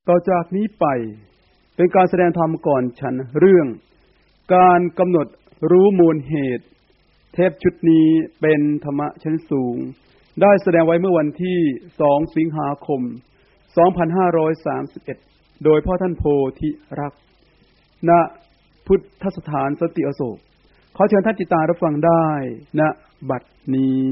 ต่อจากนี้ไปเป็นการแสดงธรรมก่อนฉันเรื่องการกำหนดรู้มูลเหตุเทปชุดนี้เป็นธรรมะชั้นสูงได้แสดงไว้เมื่อวันที่2สิงหาคม2531โดยพ่อท่านโพธิรักษ์ณพุทธสถานสันติอโศกขอเชิญท่านติดตามรับฟังได้ณบัดนี้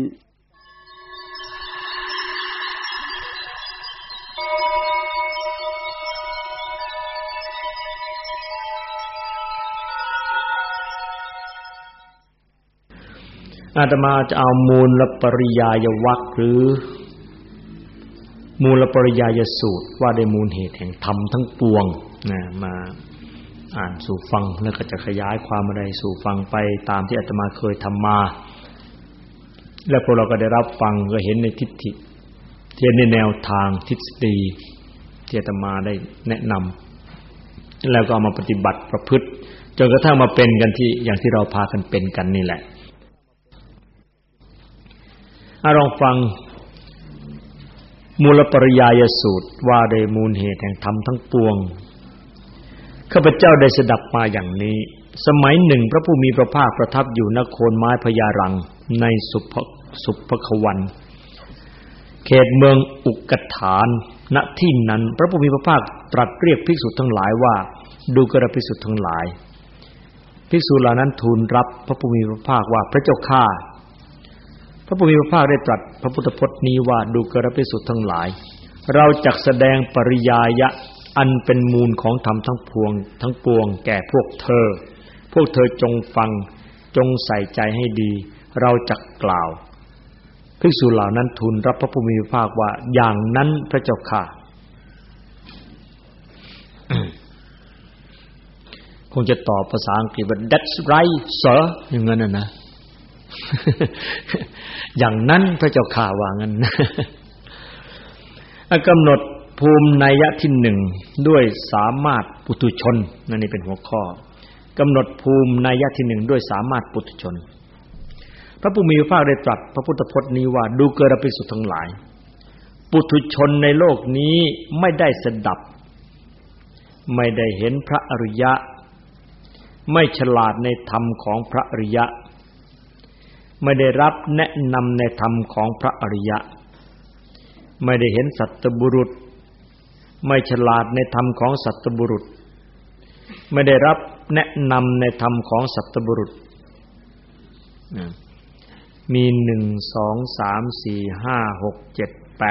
อาตมาจะเอามูลปริยายวรรคหรือมูลปริยายสูตรว่าด้วยมูลเหตุแห่งธรรมทั้งปวงมาอ่านสู่ฟังแล้วก็จะขยายความอะไรสู่ฟังไปตามที่อาตมาเคยทำมาแล้วพวกเราก็ได้รับฟังก็เห็นในทิฏฐิที่ในแนวทางทฤษฎีที่อาตมาได้แนะนำแล้วก็เอามาปฏิบัติประพฤติจนกระทั่งมาเป็นกันที่อย่างที่เราพากันเป็นกันนี่แหละลองฟังมูลปริยายสูตรว่าโดยมูลเหตุแห่งธรรมทั้งปวงข้าพเจ้าได้สดับมาอย่างนี้สมัยหนึ่งพระผู้มีพระภาคประทับอยู่ณโคนไม้พญารังในสุภควันเขตเมืองอุกฐานณที่นั้นพระผู้มีพระภาคตรัสเรียกภิกษุทั้งหลายว่าดูกระภิกษุทั้งหลายภิกษุเหล่านั้นทูลรับพระผู้มีพระภาคว่าพระเจ้าข้าพระผู้มีพระภาคได้ตรัสพระพุทธพจน์นี้ว่าดูกระภิกษุทั้งหลายเราจักแสดงปริยายะอันเป็นมูลของธรรมทั้งปวงแก่พวกเธอจงฟังจงใส่ใจให้ดีเราจักกล่าวภิกษุเหล่านั้นทูลรับพระผู้มีพระภาคว่าอย่างนั้นพระเจ้าค่ะ คงจะตอบภาษาอังกฤษว่า That's right sir อย่างนั้นนะอย่างนั้นพระเจ้าข่าว่างั้นกำหนดภูมินัยยะที่หนึ่งด้วยสามารถปุถุชนนั่นนี่เป็นหัวข้อกำหนดภูมินัยยะที่หนึ่งด้วยสามารถปุถุชนพระผู้มีพระภาคได้ตรัสพระพุทธพจน์นี้ว่าดูกระภิกษุทั้งหลายปุถุชนในโลกนี้ไม่ได้สดับไม่ได้เห็นพระอริยะไม่ฉลาดในธรรมของพระอริยะไม่ได้รับแนะนำในธรรมของพระอริยะไม่ได้เห็นสัตบุรุษไม่ฉลาดในธรรมของสัตบุรุษไม่ได้รับแนะนำในธรรมของสัตบุรุษมี1 2 3 4 5 6 7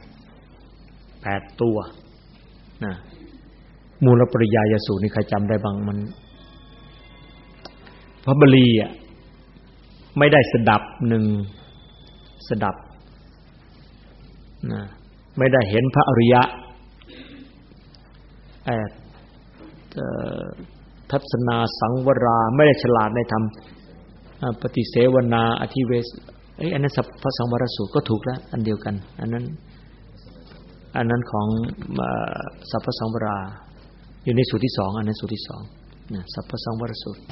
8ตัวมูลปริยายสูตรนี่ใครจำได้บ้างมันพระบาลีไม่ได้สดับสดับไม่ได้เห็นพระอริยะทัศนาสังวราไม่ได้ฉลาดในธรรมปฏิเสวนาอธิเวสอันนั้นพระสังวรสูตรก็ถูกแล้วอันเดียวกันอันนั้นของสัพพสังวราอยู่ในสูตรที่2อันนั้นสูตรที่2สัพพสังวรสูตร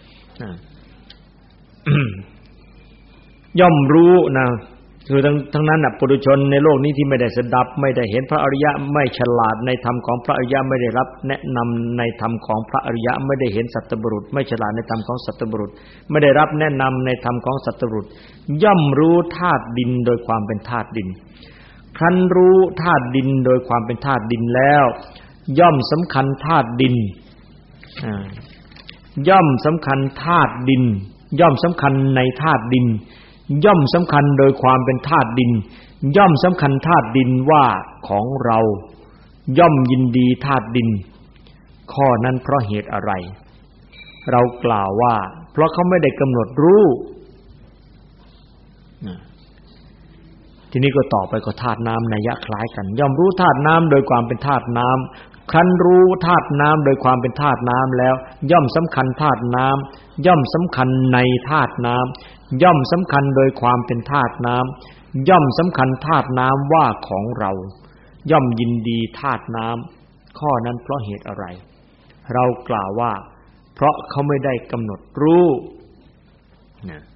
ย่อมรู้นะคือทั้งนั้นปุถุชนในโลกนี้ที่ไม่ได้สดับไม่ได้เห็นพระอริยะไม่ฉลาดในธรรมของพระอริยะไม่ได้รับแนะนำในธรรมของพระอริยะไม่ได้เห็นสัตบุรุษไม่ฉลาดในธรรมของสัตบุรุษไม่ได้รับแนะนำในธรรมของสัตบุรุษย่อมรู้ธาตุดินโดยความเป็นธาตุดินครั้นรู้ธาตุดินโดยความเป็นธาตุดินแล้วย่อมสำคัญธาตุดินย่อมสำคัญธาตุดินย่อมสำคัญในธาตุดินย่อมสำคัญโดยความเป็นธาตุดินย่อมสำคัญธาตุดินว่าของเราย่อมยินดีธาตุดินข้อนั้นเพราะเหตุอะไรเรากล่าวว่าเพราะเขาไม่ได้กำหนดรู้ทีนี้ก็ต่อไปก็ธาตุน้ำนัยยะคล้ายกันย่อมรู้ธาตุน้ำโดยความเป็นธาตุน้ำครั้นรู้ธาตุน้ำโดยความเป็นธาตุน้ำแล้วย่อมสำคัญธาตุน้ำย่อมสำคัญในธาตุน้ำย่อมสำคัญโดยความเป็นธาตุน้ำย่อมสำคัญธาตุน้ำว่าของเราย่อมยินดีธาตุน้ำข้อนั้นเพราะเหตุอะไรเรากล่าวว่าเพราะเขาไม่ได้กำหนดรู้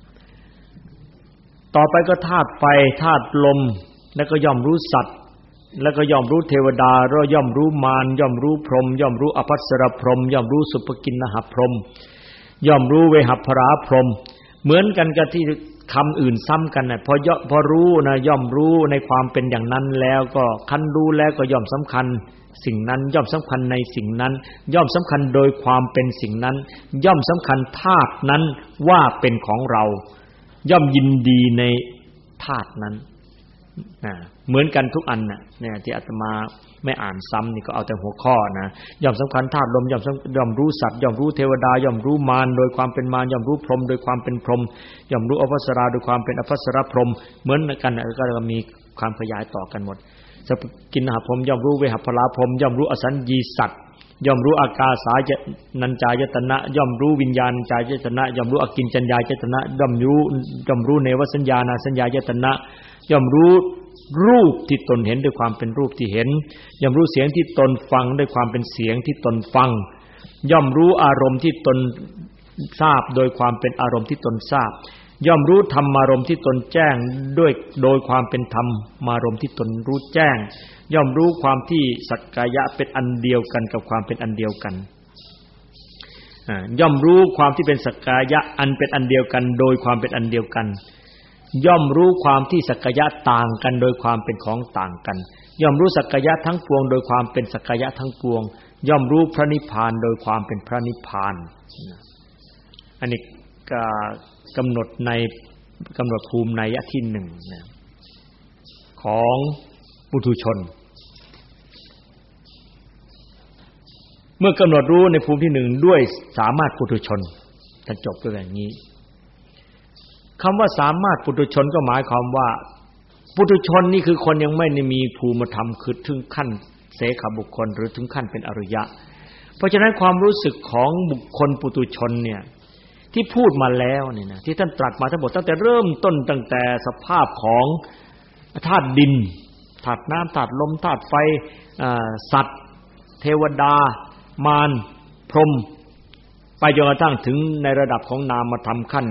ต่อไปก็ธาตุไฟธาตุลมแล้วก็ย่อมรู้สัตว์แล้วก็ย่อมรู้เทวดาแล้วย่อมรู้มารย่อมรู้พรหมย่อมรู้อภัสรพรหมย่อมรู้สุภกินนหพรหมย่อมรู้เวหัพพราพรหมเหมือนกันกับที่คำอื่นซ้ำกันน่ะพอรู้นะย่อมรู้ในความเป็นอย่างนั้นแล้วก็คันรู้แล้วก็ย่อมสำคัญสิ่งนั้นย่อมสำคัญในสิ่งนั้นย่อมสำคัญโดยความเป็นสิ่งนั้นย่อมสำคัญธาตุนั้นว่าเป็นของเราย่อมยินดีในธาตุนั้นเหมือนกันทุกอันน่ะเนี่ยที่อาตมาไม่อ่านซ้ำนี่ก็เอาแต่หัวข้อนะย่อมสำคัญธาตุลมย่อมรู้สัตว์ย่อมรู้เทวดาย่อมรู้มารโดยความเป็นมารย่อมรู้พรหมโดยความเป็นพรหมย่อมรู้อภัสราโดยความเป็นอภัสรพรหมเหมือนกันก็มีความขยายต่อกันหมดสัพกินนหพรหมย่อมรู้เวหัพพราพรหมย่อมรู้อสัญญีสัตว์ย่อมรู้อากาสายนัญจายตนะย่อมรู้วิญญาณจายตนะย่อมรู้อกิญจัญญายตนะย่อมรู้เนวสัญญานาสัญญายตนะย่อมรู้รูปที่ตนเห็นด้วยความเป็นรูปที่เห็นย่อมรู้เสียงที่ตนฟังด้วยความเป็นเสียงที่ตนฟังย่อมรู้อารมณ์ที่ตนทราบโดยความเป็นอารมณ์ที่ตนทราบย่อมรู้ธรรมารมณ์ที่ตนแจ้งโดยความเป็นธรรมารมณ์ที่ตนรู้แจ้งย่อมรู้ความที่สักกายะเป็นอันเดียวกันกับความเป็นอันเดียวกันย่อมรู้ความที่เป็นสักกายะอันเป็นอันเดียวกันโดยความเป็นอันเดียวกันย่อมรู้ความที่สักกายะต่างกันโดยความเป็นของต่างกันย่อมรู้สักกายะทั้งปวงโดยความเป็นสักกายะทั้งปวงย่อมรู้พระนิพพานโดยความเป็นพระนิพพานอันนี้กำหนดภูมินัยที่หนึ่งของปุถุชนเมื่อกำหนดรู้ในภูมิที่หนึ่งด้วยสามารถปุถุชนท่านจบด้วยอย่างนี้คำว่าสามารถปุถุชนก็หมายความว่าปุถุชนนี่คือคนยังไม่ได้มีภูมิธรรมคือถึงขั้นเสขบุคคลหรือถึงขั้นเป็นอริยะเพราะฉะนั้นความรู้สึกของบุคคลปุถุชนเนี่ยที่พูดมาแล้วเนี่ยนะที่ท่านตรัสมาทั้งหมดตั้งแต่เริ่มต้นตั้งแต่สภาพของธาตุดินธาตุน้ำธาตุลมธาตุไฟสัตว์เทวดามารพรหมไปจนกระทั่งถึงในระดับของนามธรรมขั้น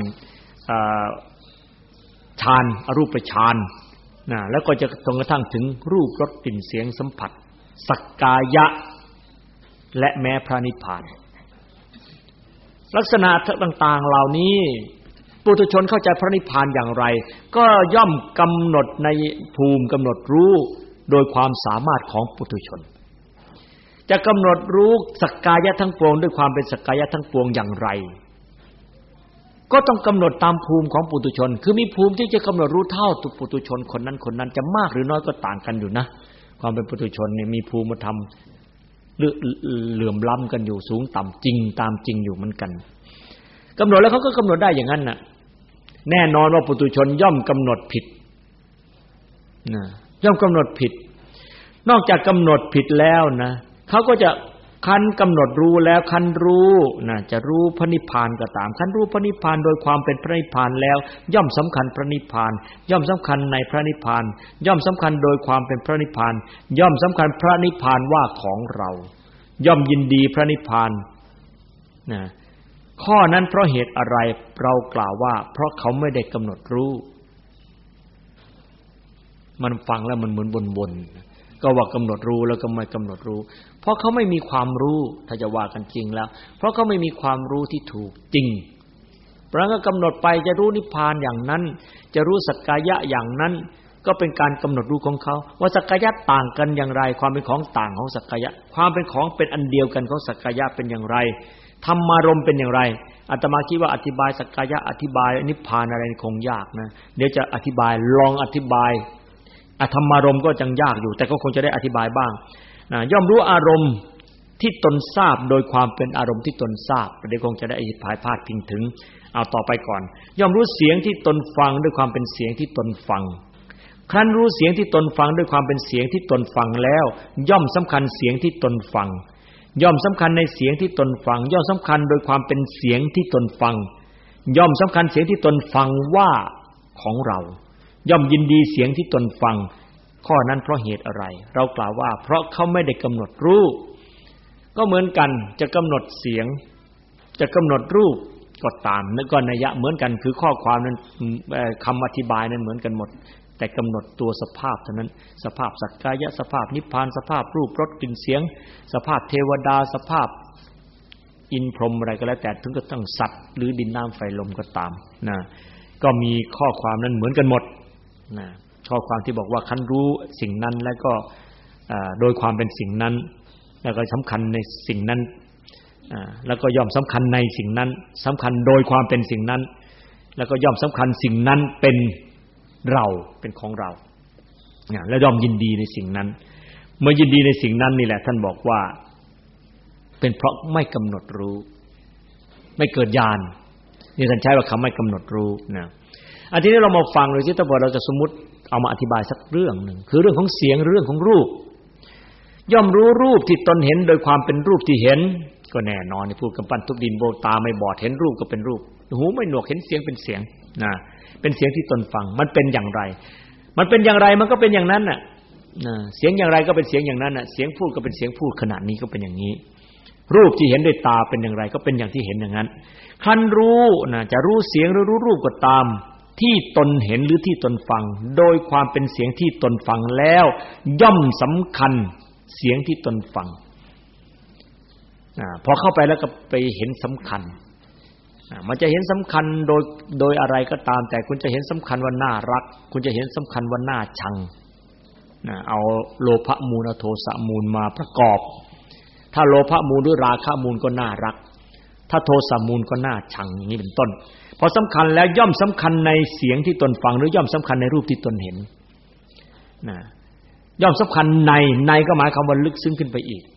ฌานอรูปฌานแล้วก็จะจนกระทั่งถึงรูปรสกลิ่นเสียงสัมผัสสักกายะและแม้พระนิพพานลักษณะต่างๆเหล่านี้ปุถุชนเข้าใจพระนิพพานอย่างไรก็ย่อมกำหนดในภูมิกำหนดรู้โดยความสามารถของปุถุชนจะกำหนดรู้สักกายะทั้งปวงด้วยความเป็นสักกายะทั้งปวงอย่างไรก็ต้องกำหนดตามภูมิของปุถุชนคือมีภูมิที่จะกำหนดรู้เท่าตุปุถุชนคนนั้นจะมากหรือน้อยก็ต่างกันอยู่นะความเป็นปุถุชนเนี่ยมีภูมิธรรมเหลื่อมล้ำกันอยู่สูงต่ำจริงตามจริงอยู่เหมือนกันกำหนดแล้วเขาก็กำหนดได้อย่างนั้นน่ะแน่นอนว่าปุถุชนย่อมกำหนดผิดย่อมกำหนดผิดนอกจากกำหนดผิดแล้วนะเขาก็จะคันกำหนดรู้แล้วคันรู้จะรู้พระนิพพานก็ตามคันรู้พระนิพพานโดยความเป็นพระนิพพานแล้วย่อมสำคัญพระนิพพานย่อมสำคัญในพระนิพพานย่อมสำคัญโดยความเป็นพระนิพพานย่อมสำคัญพระนิพพานว่าของเราย่อมยินดีพระนิพพานข้อนั้นเพราะเหตุอะไรเรากล่าวว่าเพราะเขาไม่ได้กำหนดรู้มันฟังแล้วมันเหมือนวนๆก็ว่ากำหนดรู้แล้วก็ไม่กำหนดรู้เพราะเขาไม่มีความรู้ถ้าจะว่ากันจริงแล้วเพราะเขาไม่มีความรู้ที่ถูกจริงเพราะงั้นก็กำหนดไปจะรู้นิพพานอย่างนั้นจะรู้สักกายะอย่างนั้นก็เป็นการกำหนดรู้ของเขาว่าสักกายะต่างกันอย่างไรความเป็นของต่างของสักกายะความเป็นของเป็นอันเดียวกันของสักกายะเป็นอย่างไรธรรมารมณ์เป็นอย่างไรอาตมาคิดว่าอธิบายสักกายะอธิบายนิพพานอะไรคงยากนะเดี๋ยวจะอธิบายลองอธิบายธรรมารมณ์ก็จังยากอยู่แต่ก็คงจะได้อธิบายบ้างย่อมรู้อารมณ์ที่ตนทราบโดยความเป็นอารมณ์ที่ตนทราบเดี๋ยวคงจะได้อธิบายพาดพิงถึงเอาต่อไปก่อนย่อมรู้เสียงที่ตนฟังด้วยความเป็นเสียงที่ตนฟังครั้นรู้เสียงที่ตนฟังด้วยความเป็นเสียงที่ตนฟังแล้วย่อมสำคัญเสียงที่ตนฟังย่อมสำคัญในเสียงที่ตนฟังย่อมสำคัญโดยความเป็นเสียงที่ตนฟังย่อมสำคัญเสียงที่ตนฟังว่าของเราย่อมยินดีเสียงที่ตนฟังข้อนั้นเพราะเหตุอะไรเรากล่าวว่าเพราะเขาไม่ได้กำหนดรู้ก็เหมือนกันจะกำหนดเสียงจะกำหนดรูปก็ตามนั่นก็นัยยะเหมือนกันคือข้อความนั้นคำอธิบายนั้นเหมือนกันหมดแแต่กำหนดตัวสภาพเท่านั้นสภาพสักกายะสภาพนิพพานสภาพรูปรสกลิ่นเสียงสภาพเทวดาสภาพอินพรหมอะไรก็แล้วแต่ถึงกระทั่งสัตว์หรือดินน้ำไฟลมก็ตามนะก็มีข้อความนั้นเหมือนกันหมดนะข้อความที่บอกว่าคันรู้สิ่งนั้นแล้วก็โดยความเป็นสิ่งนั้นแล้วก็สำคัญในสิ่งนั้นแล้วก็ย่อมสำคัญในสิ่งนั้นสำคัญโดยความเป็นสิ่งนั้นแล้วก็ย่อมสำคัญสิ่งนั้นเป็นเราเป็นของเราแล้วย่อมยินดีในสิ่งนั้นเมื่อยินดีในสิ่งนั้นนี่แหละท่านบอกว่าเป็นเพราะไม่กำหนดรู้ไม่เกิดญาณนี่ท่านใช้ว่าคำไม่กำหนดรู้นะอันที่นี้เรามาฟังเลยที่ถ้าเราจะสมมุติเอามาอธิบายสักเรื่องหนึ่งคือเรื่องของเสียงเรื่องของรูปย่อมรู้รูปที่ตนเห็นโดยความเป็นรูปที่เห็นก็แน่นอนนี่พูดกำปั้นทุบดินโบตาไม่บอดเห็นรูปก็เป็นรูปหูไม่หนวกเห็นเสียงเป็นเสียงนะเป็นเสียงที่ตนฟังมันเป็นอย่างไรมันเป็นอย่างไรมันก็เป็นอย่างนั้นน่ะเสียงอย่างไรก็เป็นเสียงอย่างนั้นน่ะเสียงพูดก็เป็นเสียงพูดขณะนี้ก็เป็นอย่างนี้รูปที่เห็นด้วยตาเป็นอย่างไรก็เป็นอย่างที่เห็นอย่างนั้นคันรู้นะจะรู้เสียงหรือรู้รูปก็ตามที่ตนเห็นหรือที่ตนฟังโดยความเป็นเสียงที่ตนฟังแล้วย่อมสำคัญเสียงที่ตนฟังพอเข้าไปแล้วก็ไปเห็นสำคัญมันจะเห็นสำคัญโดยอะไรก็ตามแต่คุณจะเห็นสำคัญว่าน่ารักคุณจะเห็นสำคัญว่าน่าชังเอาโลภะมูลโทสะมูลมาประกอบถ้าโลภะมูลหรือราคะมูลก็น่ารักถ้าโทสะมูลก็น่าชังอย่างนี้เป็นต้นพอสำคัญแล้วย่อมสำคัญในเสียงที่ตนฟังหรือย่อมสำคัญในรูปที่ตนเห็นย่อมสำคัญในก็หมายความว่าลึกซึ้งขึ้นไปอีก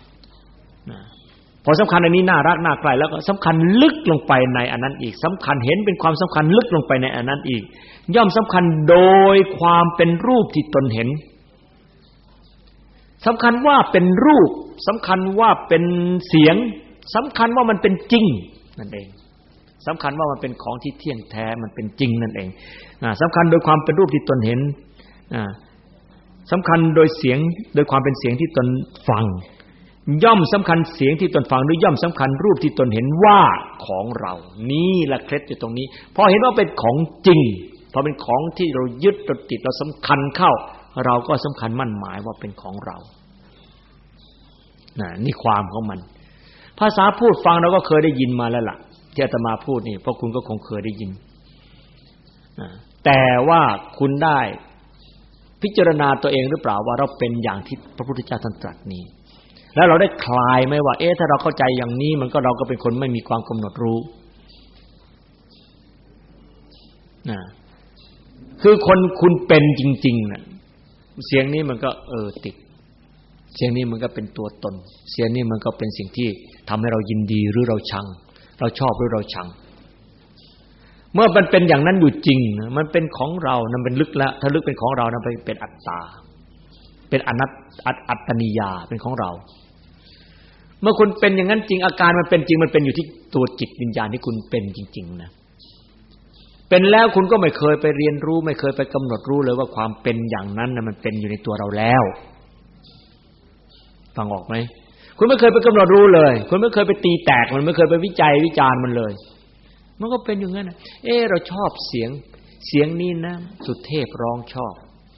พอสำคัญอันนี้น่ารักน่าใคร่แล้วก็สำคัญลึกลงไปในอันนั้นอีกสำคัญเห็นเป็นความสำคัญลึกลงไปในอันนั้นอีกย่อมสำคัญโดยความเป็นรูปที่ตนเห็นสำคัญว่าเป็นรูปสำคัญว่าเป็นเสียงสำคัญว่ามันเป็นจริงนั่นเองสำคัญว่ามันเป็นของที่เที่ยงแท้มันเป็นจริงนั่นเองสำคัญโดยความเป็นรูปที่ตนเห็นสำคัญโดยเสียงโดยความเป็นเสียงที่ตนฟังย่อมสำคัญเสียงที่ตนฟังหรือย่อมสำคัญรูปที่ตนเห็นว่าของเรานี่แหละเคล็ดอยู่ตรงนี้พอเห็นว่าเป็นของจริงพอเป็นของที่เรายึดเราติดเราสำคัญเข้าเราก็สำคัญมั่นหมายว่าเป็นของเรานี่ความของมันภาษาพูดฟังเราก็เคยได้ยินมาแล้วล่ะที่อาตมาพูดนี่เพราะคุณก็คงเคยได้ยินแต่ว่าคุณได้พิจารณาตัวเองหรือเปล่าว่าเราเป็นอย่างที่พระพุทธเจ้าท่านตรัสนี้แล้วเราได้คลายไหมว่าถ้าเราเข้าใจอย่างนี้มันก็เราก็เป็นคนไม่มีความกำหนดรู้คือคนคุณเป็นจริงๆน่ะเสียงนี้มันก็ติดเสียงนี้มันก็เป็นตัวตนเสียงนี้มันก็เป็นสิ่งที่ทำให้เรายินดีหรือเราชังเราชอบหรือเราชังเมื่อมันเป็นอย่างนั้นอยู่จริงมันเป็นของเรานั้นเป็นลึกแล้วถ้าลึกเป็นของเรานั้นเป็นอัตตาเป็นอัตตนิยาเป็นของเราเมื่อคุณเป็นอย่างนั้นจริงอาการมันเป็นจริงมันเป็นอยู่ที่ตัวจิตวิญญาณที่คุณเป็นจริงๆนะเป็นแล้วคุณก็ไม่เคยไปเรียนรู้ไม่เคยไปกำหนดรู้เลยว่าความเป็นอย่างนั้นน่ะมันเป็นอยู่ในตัวเราแล้วฟังออกไหมคุณไม่เคยไปกำหนดรู้เลยคุณไม่เคยไปตีแตกมันไม่เคยไปวิจัยวิจารณ์มันเลยมันก็เป็นอย่างนั้นนะเราชอบเสียงนี้นะสุเทพร้องชอบ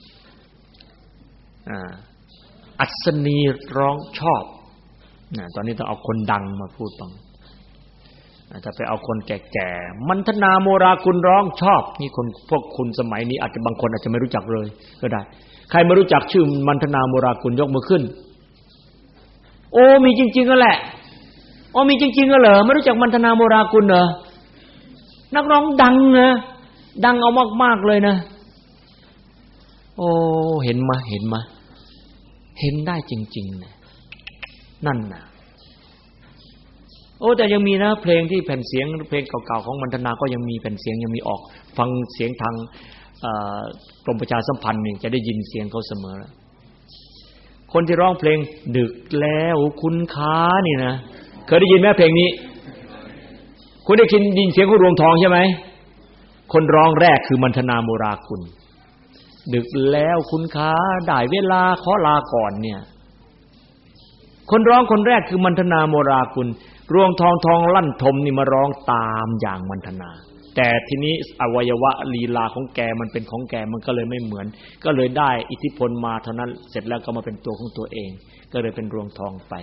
อัศนีร้องชอบตอนนี้ต้องเอาคนดังมาพูดบ้างถ้าไปเอาคนแก่ๆมันธนาโมราคุณร้องชอบนี่คนพวกคุณสมัยนี้อาจจะบางคนอาจจะไม่รู้จักเลยก็ได้ใครไม่รู้จักชื่อมันธนาโมราคุณยกมือขึ้นโอ้มีจริงๆก็แหละมีจริงๆก็เหรอไม่รู้จักมันธนาโมราคุณเหรอนักร้องดังนะดังเอามากๆเลยนะโอ้เห็นมาเห็นได้จริงๆนะนั่นน่ะแต่ยังมีนะเพลงที่แผ่นเสียงเพลงเก่าๆของมันธนาก็ยังมีแผ่นเสียงยังมีออกฟังเสียงทางกรมประชาสัมพันธ์นี่จะได้ยินเสียงเขาเสมอคนที่ร้องเพลงดึกแล้วคุณค้านี่นะเคยได้ยินไหมเพลงนี้คุณได้ยินเสียงของรวงทองใช่ไหมคนร้องแรกคือมันธนาโมราคุณดึกแล้วคุณค้าได้เวลาขอลาก่อนเนี่ยคนร้องคนแรกคือมันธนาโมราคุณรวงทองลั่นทมนี่มาร้องตามอย่างมันธนาแต่ทีนี้อวัยวะลีลาของแกมันเป็นของแกมันก็เลยไม่เหมือนก็เลยได้อิทธิพลมาเท่านั้นเสร็จแล้วก็มาเป็นตัวของตัวเองก็เลยเป็นรวงทองไป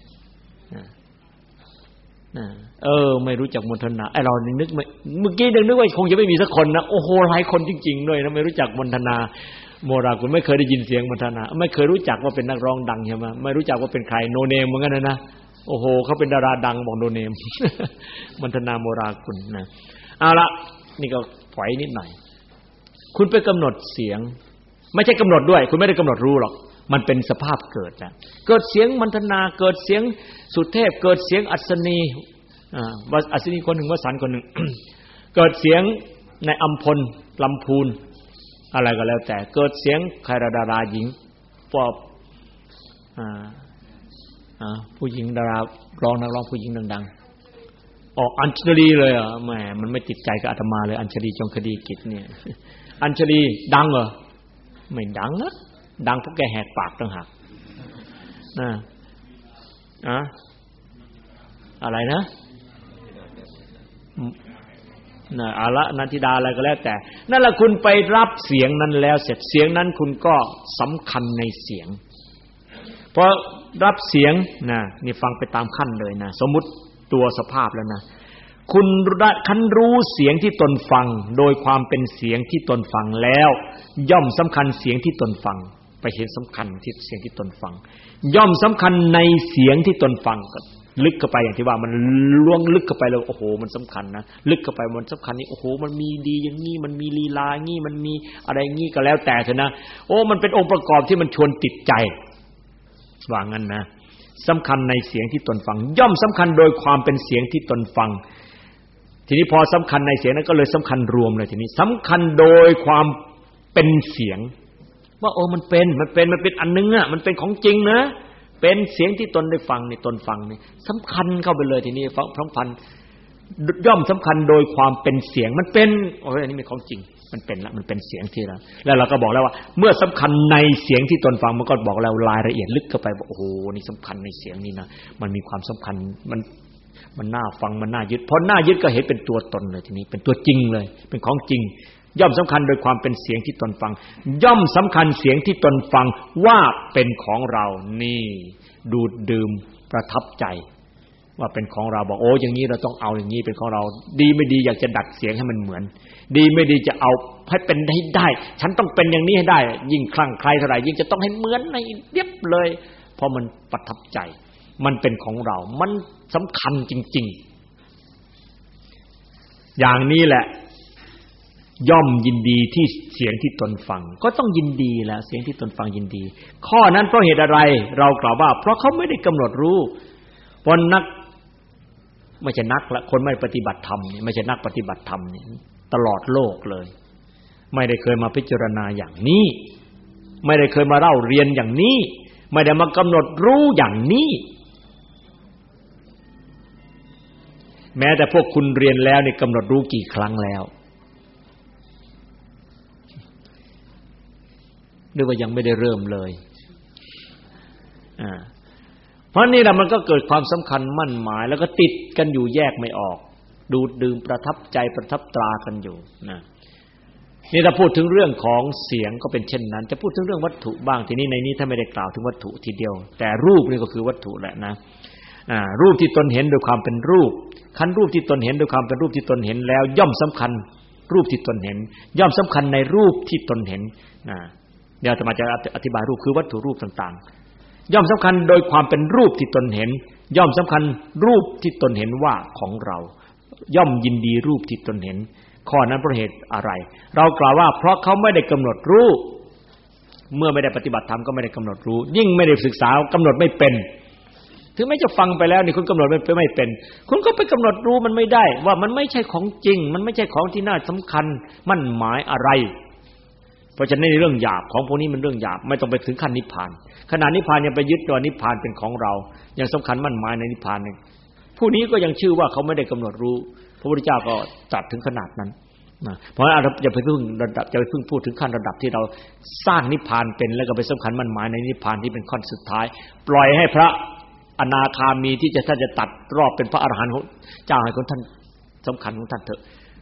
ไม่รู้จักมนทนาไอ้เรานึกเมื่อกี้นึกว่าคงจะไม่มีสักคนนะโอ้โหหลายคนจริงๆด้วยนะไม่รู้จักมนทนาโมรากุลไม่เคยได้ยินเสียงมนทนาไม่เคยรู้จักว่าเป็นนักร้องดังใช่มั้ยไม่รู้จักว่าเป็นใครโนเนมเหมือนกันนะโอ้โหเขาเป็นดาราดังบอกโนเนมมนทนาโมรากุลนะเอาละนี่ก็ปล่อยนิดหน่อยคุณไปกำหนดเสียงไม่ใช่กำหนดด้วยคุณไม่ได้กำหนดรู้หรอกมันเป็นสภาพเกิดนะเกิดเสียงมนทนาเกิดเสียงสุเทพเกิดเสียงอัศนีอัศนีคนหนึ่งวสันต์คนหนึ่ง เกิดเสียงในอัมพลลำพูนอะไรก็แล้วแต่เกิดเสียงใครดาราหญิงปอบผู้หญิงดาราร้องนักร้องผู้หญิงดังๆอัญชลีเลยแหมมันไม่ติดใจกับอาตมาเลยอัญชลีจงคดีกิจเนี่ยอัญชลีดังเหรอไม่ดังนะดังเพราะแกแหกปากต่างหากอะไรนะอาละนันทิดาอะไรก็แล้วแต่นั่นแหละคุณไปรับเสียงนั้นแล้วเสร็จเสียงนั้นคุณก็สำคัญในเสียงพอรับเสียงนี่ฟังไปตามขั้นเลยนะสมมุติตัวสภาพแล้วนะคุณคันรู้เสียงที่ตนฟังโดยความเป็นเสียงที่ตนฟังแล้วย่อมสำคัญเสียงที่ตนฟังไปเห็นสำคัญที่เสียงที่ตนฟังย่อมสำคัญในเสียงที่ตนฟังก็ลึกเข้าไปอย่างที่ว่ามันล่วงลึกเข้าไปแล้วโอ้โหมันสำคัญนะลึกเข้าไปมันสำคัญนี่โอ้โหมันมีดีอย่างงี้มันมีลีลางี้มันมีอะไรงี้ก็แล้วแต่เถอะนะโอ้มันเป็นองค์ประกอบที่มันชวนติดใจว่างั้นนะสำคัญในเสียงที่ตนฟังย่อมสำคัญโดยความเป็นเสียงที่ตนฟังทีนี้พอสำคัญในเสียงนั้นก็เลยสำคัญรวมเลยทีนี้สำคัญโดยความเป็นเสียงว่าโอ้มันเป็นอันนึงอ่ะมันเป็นของจริงนะเป็นเสียงที่ตนได้ฟังนี่ตนฟังนี่สำคัญเข้าไปเลยทีนี้ฟังพันย่อมสำคัญโดยความเป็นเสียงมันเป็นโอ้ยอันนี้เป็นของจริงมันเป็นละมันเป็นเสียงที่แล้วเราก็บอกแล้วว่าเมื่อสำคัญในเสียงที่ตนฟังมันก็บอกแล้วรายละเอียดลึกเข้าไปบอกโอ้โหนี่สำคัญในเสียงนี่นะมันมีความสำคัญมันน่าฟังมันน่ายึดพอน่ายึดก็เห็นเป็นตัวตนเลยทีนี้เป็นตัวจริงเลยเป็นของจริงย่อมสำคัญโดยความเป็นเสียงที่ตนฟังย่อมสำคัญเสียงที่ตนฟังว่าเป็นของเรานี่ดูดดื่มประทับใจว่าเป็นของเราบอกโอ้อย่างนี้เราต้องเอาอย่างนี้เป็นของเราดีไม่ดีอยากจะดัดเสียงให้มันเหมือนดีไม่ดีจะเอาให้เป็นให้ได้ฉันต้องเป็นอย่างนี้ให้ได้ยิ่งคลั่งไคล้เท่าไหร่ยิ่งจะต้องให้เหมือนในเรียบเลยเพราะมันประทับใจมันเป็นของเรามันสำคัญจริงๆอย่างนี้แหละย่อมยินดีที่เสียงที่ตนฟังก็ต้องยินดีแหละเสียงที่ตนฟังยินดีข้อนั้นเพราะเหตุอะไรเรากล่าวว่าเพราะเขาไม่ได้กำหนดรู้เพราะนักไม่ใช่นักละคนไม่ปฏิบัติธรรมนี่ไม่ใช่นักปฏิบัติธรรมนี่ตลอดโลกเลยไม่ได้เคยมาพิจารณาอย่างนี้ไม่ได้เคยมาเล่าเรียนอย่างนี้ไม่ได้มากำหนดรู้อย่างนี้แม้แต่พวกคุณเรียนแล้วนี่กำหนดรู้กี่ครั้งแล้วหรือว่ายังไม่ได้เริ่มเลยเพราะนี่แหละมันก็เกิดความสำคัญมั่นหมายแล้วก็ติดกันอยู่แยกไม่ออกดูดดื่มประทับใจประทับตรากันอยู่นะนี่ถ้าพูดถึงเรื่องของเสียงก็เป็นเช่นนั้นจะพูดถึงเรื่องวัตถุบ้างทีนี้ในนี้ถ้าไม่ได้กล่าวถึงวัตถุทีเดียวแต่รูปนี่ก็คือวัตถุแหละนะรูปที่ตนเห็นโดยความเป็นรูปคันรูปที่ตนเห็นโดยความเป็นรูปที่ตนเห็นแล้วย่อมสำคัญรูปที่ตนเห็นย่อมสำคัญในรูปที่ตนเห็นเดี๋ยวอาตมาจะอธิบายรูปคือวัตถุรูปต่างๆย่อมสำคัญโดยความเป็นรูปที่ตนเห็นย่อมสำคัญรูปที่ตนเห็นว่าของเราย่อมยินดีรูปที่ตนเห็นข้อนั้นเพราะเหตุอะไรเรากล่าวว่าเพราะเขาไม่ได้กำหนดรู้เมื่อไม่ได้ปฏิบัติธรรมก็ไม่ได้กำหนดรู้ยิ่งไม่ได้ศึกษากำหนดไม่เป็นถึงแม้จะฟังไปแล้วนี่คุณกำหนดไม่เป็นคุณก็ไปกำหนดรู้มันไม่ได้ว่ามันไม่ใช่ของจริงมันไม่ใช่ของที่น่าสำคัญมั่นหมายอะไรเพราะฉะนั้นในเรื่องหยาบของพวกนี้มันเรื่องหยาบไม่ต้องไปถึงขั้นนิพพานขณะนิพพานยังไปยึดตัวนิพพานเป็นของเรายังสำคัญมั่นหมายในนิพพานนึงผู้นี้ก็ยังชื่อว่าเขาไม่ได้กำหนดรู้พระพุทธเจ้าก็ตรัสถึงขนาดนั้นเพราะฉะนั้นอย่าไปพึ่งระดับจะไปพึ่งพูดถึงขั้นระดับที่เราสร้างนิพพานเป็นแล้วก็ไปสำคัญมั่นหมายในนิพพานที่เป็นขั้นสุดท้ายปล่อยให้พระอนาคามีที่ท่านจะตัดรอบเป็นพระอรหันต์เจ้าให้คนท่านสำคัญของท่านเถอะ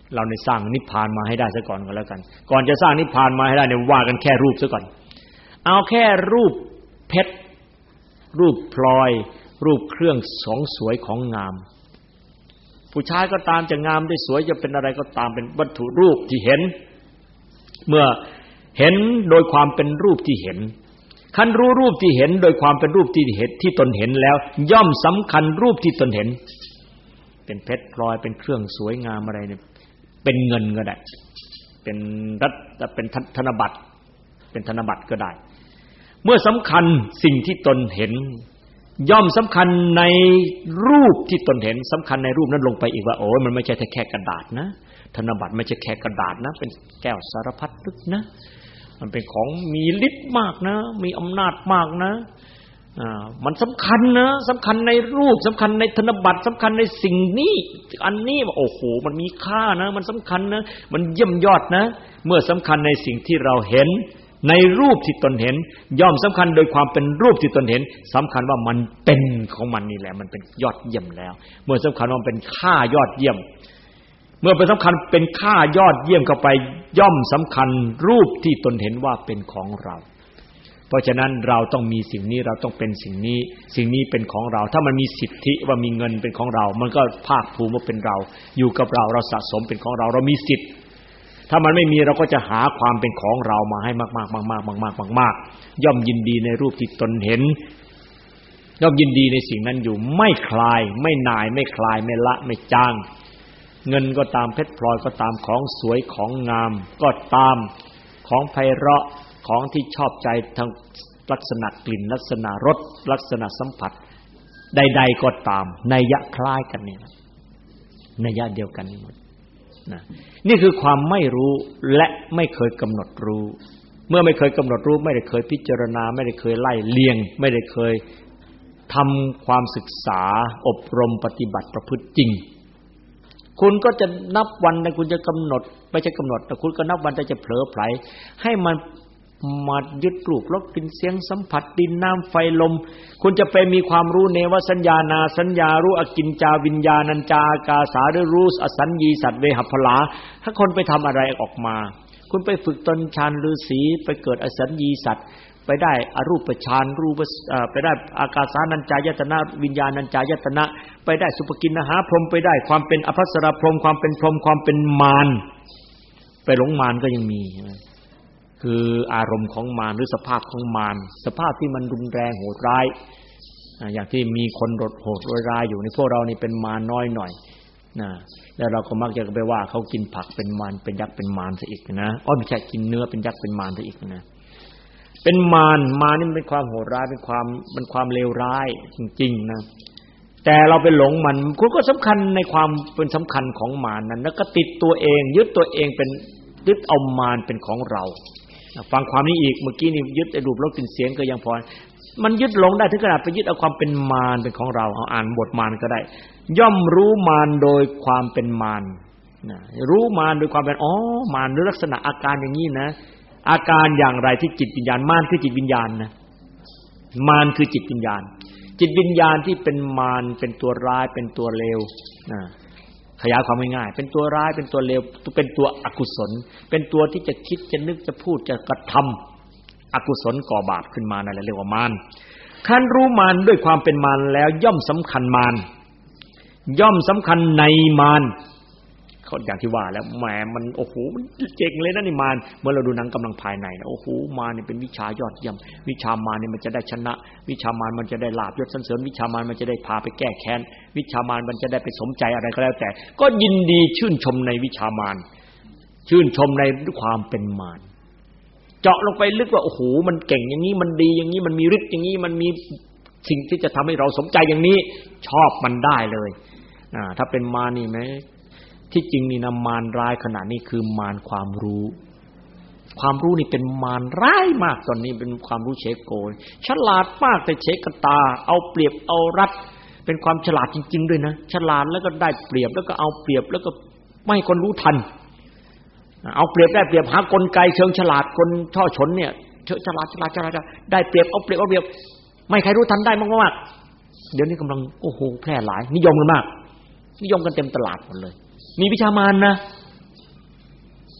เราในสร้างนิพพานมาให้ได้ซะก่อนก็แล้วกันก่อนจะสร้างนิพพานมาให้ได้เนี่ยว่ากันแค่รูปซะก่อนเอาแค่รูปเพชรรูปพลอยรูปเครื่องของสวยของงามผู้ชายก็ตามจะงามได้สวยจะเป็นอะไรก็ตามเป็นวัตถุรูปที่เห็นเมื่อเห็นโดยความเป็นรูปที่เห็นคันรู้รูปที่เห็นโดยความเป็นรูปที่เห็นที่ตนเห็นแล้วย่อมสำคัญรูปที่ตนเห็นเป็นเพชรพลอยเป็นเครื่องสวยงามอะไรเนี่ยเป็นเงินก็ได้เป็นเป็นธนบัตรเป็นธนบัตรก็ได้เมื่อสำคัญสิ่งที่ตนเห็นย่อมสำคัญในรูปที่ตนเห็นสำคัญในรูปนั้นลงไปอีกว่าโอ้ยมันไม่ใช่แค่กระดาษนะธนบัตรไม่ใช่แค่กระดาษนะเป็นแก้วสารพัดนึกนะมันเป็นของมีฤทธิ์มากนะมีอำนาจมากนะมันสำคัญนะสำคัญในรูปสำคัญในธนบัตรสำคัญในสิ่งนี้อันนี้โอ้โหมันมีค่านะมันสำคัญนะมันเยี่ยมยอดนะเมื่อสำคัญในสิ่งที่เราเห็นในรูปที่ตนเห็นย่อมสำคัญโดยความเป็นรูปที่ตนเห็นสำคัญว่ามันเป็นของมันนี่แหละมันเป็นยอดเยี่ยมแล้วเมื่อสำคัญว่ามันเป็นค่ายอดเยี่ยมเมื่อเป็นสำคัญเป็นค่ายอดเยี่ยมเข้าไปย่อมสำคัญรูปที่ตนเห็นว่าเป็นของเราเพราะฉะนั้นเราต้องมีสิ่งนี้เราต้องเป็นสิ่งนี้สิ่งนี้เป็นของเราถ้ามันมีสิทธิว่ามีเงินเป็นของเรามันก็ภาคภูมิว่าเป็นเราอยู่กับเราเราสะสมเป็นของเราเรามีสิทธิ์ถ้ามันไม่มีเราก็จะหาความเป็นของเรามาให้มากๆๆๆๆมากๆย่อมยินดีในรูปที่ตนเห็นย่อมยินดีในสิ่งนั้นอยู่ไม่คลายไม่หน่ายไม่คลายไม่ละไม่จางเงินก็ตามเพชรพลอยก็ตามของสวยของงามก็ตามของไพเราะของที่ชอบใจทางลักษณะกลิ่นลักษณะรสลักษณะสัมผัสใดๆก็ตามนัยยะคล้ายกันนี่นัยยะเดียวกันหมดนะนี่คือความไม่รู้และไม่เคยกำหนดรู้เมื่อไม่เคยกำหนดรู้ไม่ได้เคยพิจารณาไม่ได้เคยไล่เลียงไม่ได้เคยทำความศึกษาอบรมปฏิบัติประพฤติจริงคุณก็จะนับวันแต่คุณจะกำหนดไม่ใช่กำหนดแต่คุณก็นับวันแต่จะเผลอไผลให้มันมายึดรูปรสกลิ่นเสียงสัมผัสดินน้ำไฟลมคุณจะไปมีความรู้เนวสัญญานาสัญญารู้อกินจาวิญญาณัญจาอากาสาหรือรู้อสัญญีสัตว์เวหพลาถ้าคนไปทำอะไรออกมาคุณไปฝึกตนฌานฤาษีไปเกิดอสัญญีสัตว์ไปได้อรูปฌานรูปไปได้อากาสานัญจายตนะวิญญาณัญจายตนะไปได้สุภกินนหาพรหมไปได้ความเป็นอภัสรพรหมความเป็นพรหมความเป็นมารไปหลงมารก็ยังมีคืออารมณ์ของมารหรือสภาพของมารสภาพที่มันรุนแรงโหดร้ายอย่างที่มีคนโหดร้ายอยู่ในพวกเรานี่เป็นมารน้อยหน่อยนะแล้วเราก็มักจะไปว่าเขากินผักเป็นมารเป็นยักษ์เป็นมารซะอีกนะไม่ใช่กินเนื้อเป็นยักษ์เป็นมารซะอีกนะเป็นมารนี่มันเป็นความโหดร้ายเป็นความเลวร้ายจริงๆนะแต่เราไปหลงมันคุณก็สำคัญในความเป็นสำคัญของมารนั้นแล้วก็ติดตัวเองยึดตัวเองเป็นยึดเอามารเป็นของเราฟังความนี้อีกเมื่อกี้นี่ยึดไอ้รูปรสกลิ่นเสียงก็ยังพอมันยึดหลงได้ถึงขนาดไปยึดเอาความเป็นมารเป็นของเราเอาอ่านบทมารก็ได้ย่อมรู้มารโดยความเป็นมารรู้มารโดยความเป็นมารหรือลักษณะอาการอย่างนี้นะอาการอย่างไรที่จิตวิญญาณมารคือจิตวิญญาณนะมารคือจิตวิญญาณจิตวิญญาณที่เป็นมารเป็นตัวร้ายเป็นตัวเลวขยายความง่ายๆเป็นตัวร้ายเป็นตัวเลวเป็นตัวอกุศลเป็นตัวที่จะคิดจะนึกจะพูดจะกระทำอกุศลก่อบาปขึ้นมานั่นแหละเรียกว่ามารคันรู้มารด้วยความเป็นมารแล้วย่อมสำคัญมารย่อมสำคัญในมารเขาอย่างที่ว่าแล้วแหมมันโอ้โหมันเจ๋งเลยนะนี่มารเมื่อเราดูหนังกำลังภายในนะโอ้โหมารนี่เป็นวิชายอดเยี่ยมวิชามารนี่มันจะได้ชนะวิชามารมันจะได้ลาภยศสรรเสริญวิชามารมันจะได้พาไปแก้แค้นวิชามารมันจะได้ไปสมใจอะไรก็แล้วแต่ก็ยินดีชื่นชมในวิชามารชื่นชมในความเป็นมารเจาะลงไปลึกว่าโอ้โหมันเก่งอย่างนี้มันดีอย่างนี้มันมีฤทธิ์อย่างนี้มันมีสิ่งที่จะทำให้เราสมใจอย่างนี้ชอบมันได้เลยถ้าเป็นมารนี่มั้ยที่จริงนี่นะมารร้ายขนาดนี้คือมารความรู้นี่เป็นมารร้ายมากตอนนี้เป็นความรู้เฉโกฉลาดมากแต่เฉกตาเอาเปรียบเอารัดเป็นความฉลาดจริงๆด้วยนะฉลาดแล้วก็ได้เปรียบแล้วก็เอาเปรียบแล้วก็ไม่ให้คนรู้ทันเอาเปรียบได้เปรียบหากลไกเชิงฉลาดคนช่อฉนเนี่ยฉลาดได้เปรียบเอาเปรียบไม่ใครรู้ทันได้มากๆเดี๋ยวนี้กำลังโอ้โหแพร่หลายนิยมกันมากนิยมกันเต็มตลาดหมดเลยมีวิชามารนะ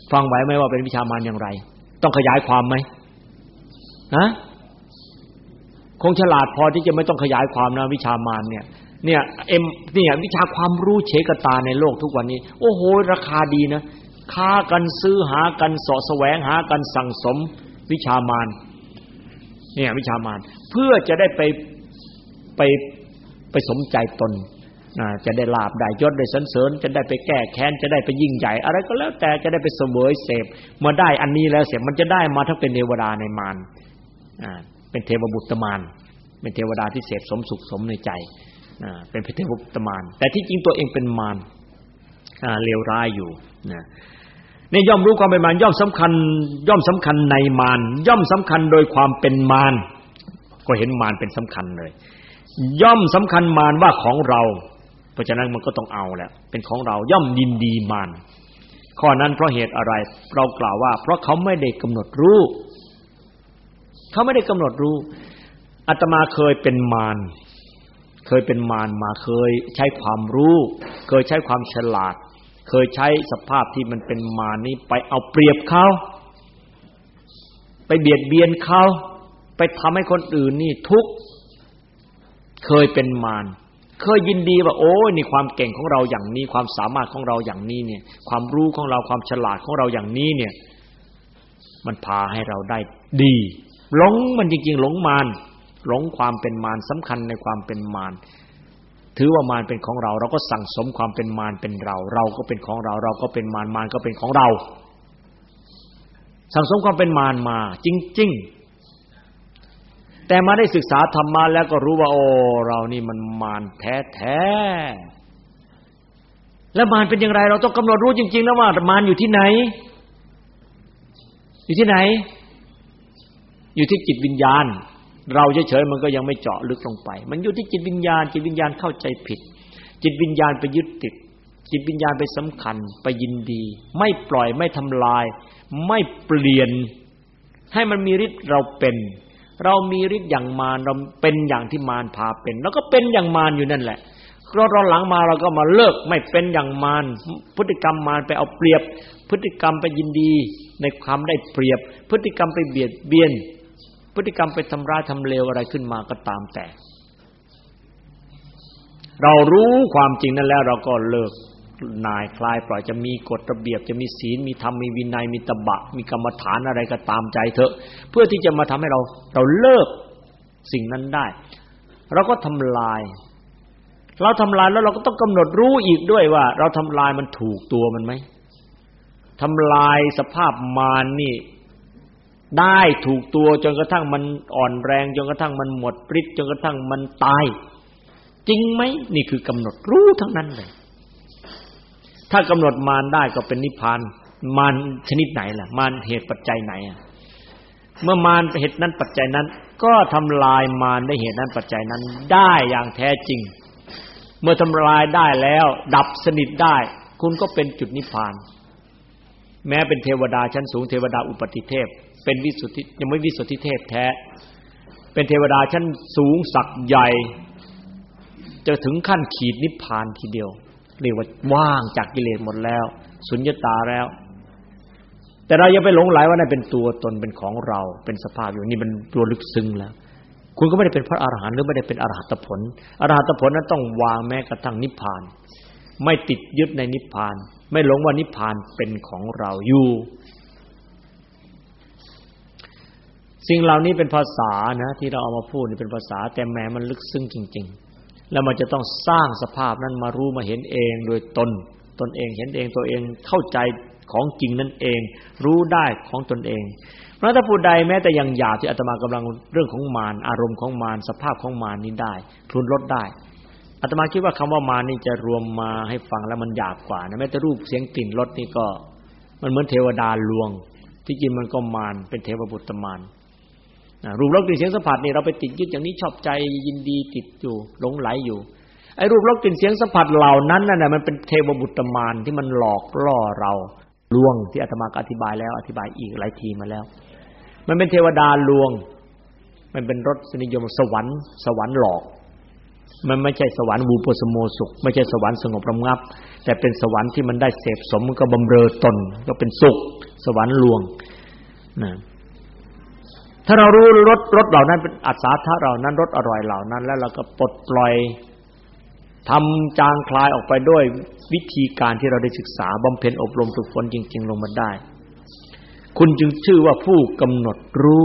ฟังไหวไหมว่าเป็นวิชามารอย่างไรต้องขยายความไหมฮะคงฉลาดพอที่จะไม่ต้องขยายความนะวิชามารเนี่ยวิชาความรู้เฉกตาในโลกทุกวันนี้โอ้โหราคาดีนะค้ากันซื้อหากันเสาะแสวงหากันสั่งสมวิชามารเนี่ยวิชามารเพื่อจะได้ไปสมใจตนจะได้ลาภได้ยศได้สรรเสริญจะได้ไปแก้แค้นจะได้ไปยิ่งใหญ่อะไรก็แล้วแต่จะได้ไปเสวยเสพเมื่อได้อันนี้แล้วเสียมันจะได้มาทั้งเป็นเทวดาในมารเป็นเทวบุตรมารเป็นเทวดาที่เสพสมสุขสมในใจเป็นเทวบุตรมารแต่ที่จริงตัวเองเป็นมารเลวร้ายอยู่นี่ย่อมรู้ความเป็นมารย่อมสำคัญในมารย่อมสำคัญโดยความเป็นมารก็เห็นมารเป็นสำคัญเลยย่อมสำคัญมารว่าของเราเพราะฉะนั้นมันก็ต้องเอาแหละเป็นของเราย่อมยินดีมารข้อนั้นเพราะเหตุอะไรเรากล่าวว่าเพราะเขาไม่ได้กำหนดรู้เขาไม่ได้กำหนดรู้อาตมาเคยเป็นมารมาเคยใช้ความรู้เคยใช้ความฉลาดเคยใช้สภาพที่มันเป็นมารนี้ไปเอาเปรียบเขาไปเบียดเบียนเขาไปทำให้คนอื่นนี่ทุกข์เคยเป็นมารเคยยินดีว่าโอ้ยนี่ความเก่งของเราอย่างนี้ความสามารถของเราอย่างนี้เนี่ยความรู้ของเราความฉลาดของเราอย่างนี้เนี่ยมันพาให้เราได้ดีหลงมันจริงๆหลงมารหลงความเป็นมารสำคัญในความเป็นมารถือว่ามารเป็นของเราเราก็สั่งสมความเป็นมารเป็นเราเราก็เป็นของเราเราก็เป็นมารมารก็เป็นของเราสั่งสมความเป็นมารมาจริงๆแต่มาได้ศึกษาธรรมะแล้วก็รู้ว่าโอ้เรานี่มันมารแท้ๆแล้วมารเป็นอย่างไรเราต้องกำหนดรู้จริงๆแล้วว่ามารอยู่ที่ไหนอยู่ที่ไหนอยู่ที่จิตวิญญาณเราเฉยๆมันก็ยังไม่เจาะลึกลงไปมันอยู่ที่จิตวิญญาณเข้าใจผิดจิตวิญญาณไปยึดติดจิตวิญญาณไปสำคัญไปยินดีไม่ปล่อยไม่ทำลายไม่เปลี่ยนให้มันมีฤทธิ์เรามีฤทธิ์อย่างมารเราเป็นอย่างที่มารพาเป็นแล้วก็เป็นอย่างมารอยู่นั่นแหละตอนหลังมาเราก็มาเลิกไม่เป็นอย่างมารพฤติกรรมมารไปเอาเปรียบพฤติกรรมไปยินดีในความได้เปรียบพฤติกรรมไปเบียดเบียนพฤติกรรมไปทำร้ายทำเลวอะไรขึ้นมาก็ตามแต่เรารู้ความจริงนั้นแล้วเราก็เลิกนายคลายปล่อยจะมีกฎระเบียบจะมีศีลมีธรรมมีวินัยมีตบะมีกรรมฐานอะไรก็ตามใจเถอะเพื่อที่จะมาทำให้เราเลิกสิ่งนั้นได้เราก็ทำลายแล้วเราก็ต้องกำหนดรู้อีกด้วยว่าเราทำลายมันถูกตัวมันไหมทำลายสภาพมารนี่ได้ถูกตัวจนกระทั่งมันอ่อนแรงจนกระทั่งมันหมดฤทธิ์จนกระทั่งมันตายจริงไหมนี่คือกำหนดรู้ทั้งนั้นเลยถ้ากำหนดมารได้ก็เป็นนิพพานมารชนิดไหนล่ะมารเหตุปัจจัยไหนเมื่อมารเหตุนั้นปัจจัยนั้นก็ทำลายมารได้เหตุนั้นปัจจัยนั้นได้อย่างแท้จริงเมื่อทำลายได้แล้วดับสนิทได้คุณก็เป็นจุดนิพพานแม้เป็นเทวดาชั้นสูงเทวดาอุปติเทพเป็นวิสุทธิยังไม่วิสุทธิเทพแท้เป็นเทวดาชั้นสูงศักดิ์ใหญ่จะถึงขั้นขีดนิพพานทีเดียวเรียกว่าว่างจากกิเลสหมดแล้วสุญญตาแล้วแต่เรายังไปหลงไหลว่านั่นเป็นตัวตนเป็นของเราเป็นสภาพอยู่นี่มันตัวลึกซึ้งแล้วคุณก็ไม่ได้เป็นพระอรหันต์หรือไม่ได้เป็นอรหัตผลอรหัตผลนั้นต้องวางแม้กระทั่งนิพพานไม่ติดยึดในนิพพานไม่หลงว่านิพพานเป็นของเราอยู่สิ่งเหล่านี้เป็นภาษานะที่เราเอามาพูดนี่เป็นภาษาแต่แม้มันลึกซึ้งจริงๆแล้วมันจะต้องสร้างสภาพนั้นมารู้มาเห็นเองโดยตนเองเห็นเองตัวเองเข้าใจของจริงนั่นเองรู้ได้ของตนเองเพราะถ้าผู้ใดแม้แต่อย่างหยาบที่อาตมากำลังเรื่องของมารอารมณ์ของมารสภาพของมารนี้ได้ทุนลดได้อาตมาคิดว่าคำว่ามารนี่จะรวมมาให้ฟังแล้วมันหยาบกว่านะแม้แต่รูปเสียงกลิ่นรสนี่ก็มันเหมือนเทวดาลวงที่จริงมันก็มารเป็นเทวบุตรมารรูปรสกลิ่นเสียงสัมผัสนี่เราไปติดยึดอย่างนี้ชอบใจยินดีติดอยู่หลงไหลอยู่ไอ้รูปรสกลิ่นเสียงสัมผัสเหล่านั้นน่ะมันเป็นเทวบุตรมารที่มันหลอกล่อเราลวงที่อาตมาอธิบายแล้วอธิบายอีกหลายทีมาแล้วมันเป็นเทวดาลวงมันเป็นรสนิยมสวรรค์หลอกมันไม่ใช่สวรรค์วูปสโมสุขไม่ใช่สวรรค์สงบระงับแต่เป็นสวรรค์ที่มันได้เสพสมมันก็บำเรอตนก็เป็นสุขสวรรค์ลวงนะถ้าเรารู้รสเหล่านั้นเป็นอัศธาเหล่านั้นรสอร่อยเหล่านั้นแล้วเราก็ปลดปล่อยทำจางคลายออกไปด้วยวิธีการที่เราได้ศึกษาบำเพ็ญอบรมฝึกฝนจริงๆลงมาได้คุณจึงชื่อว่าผู้กำหนดรู้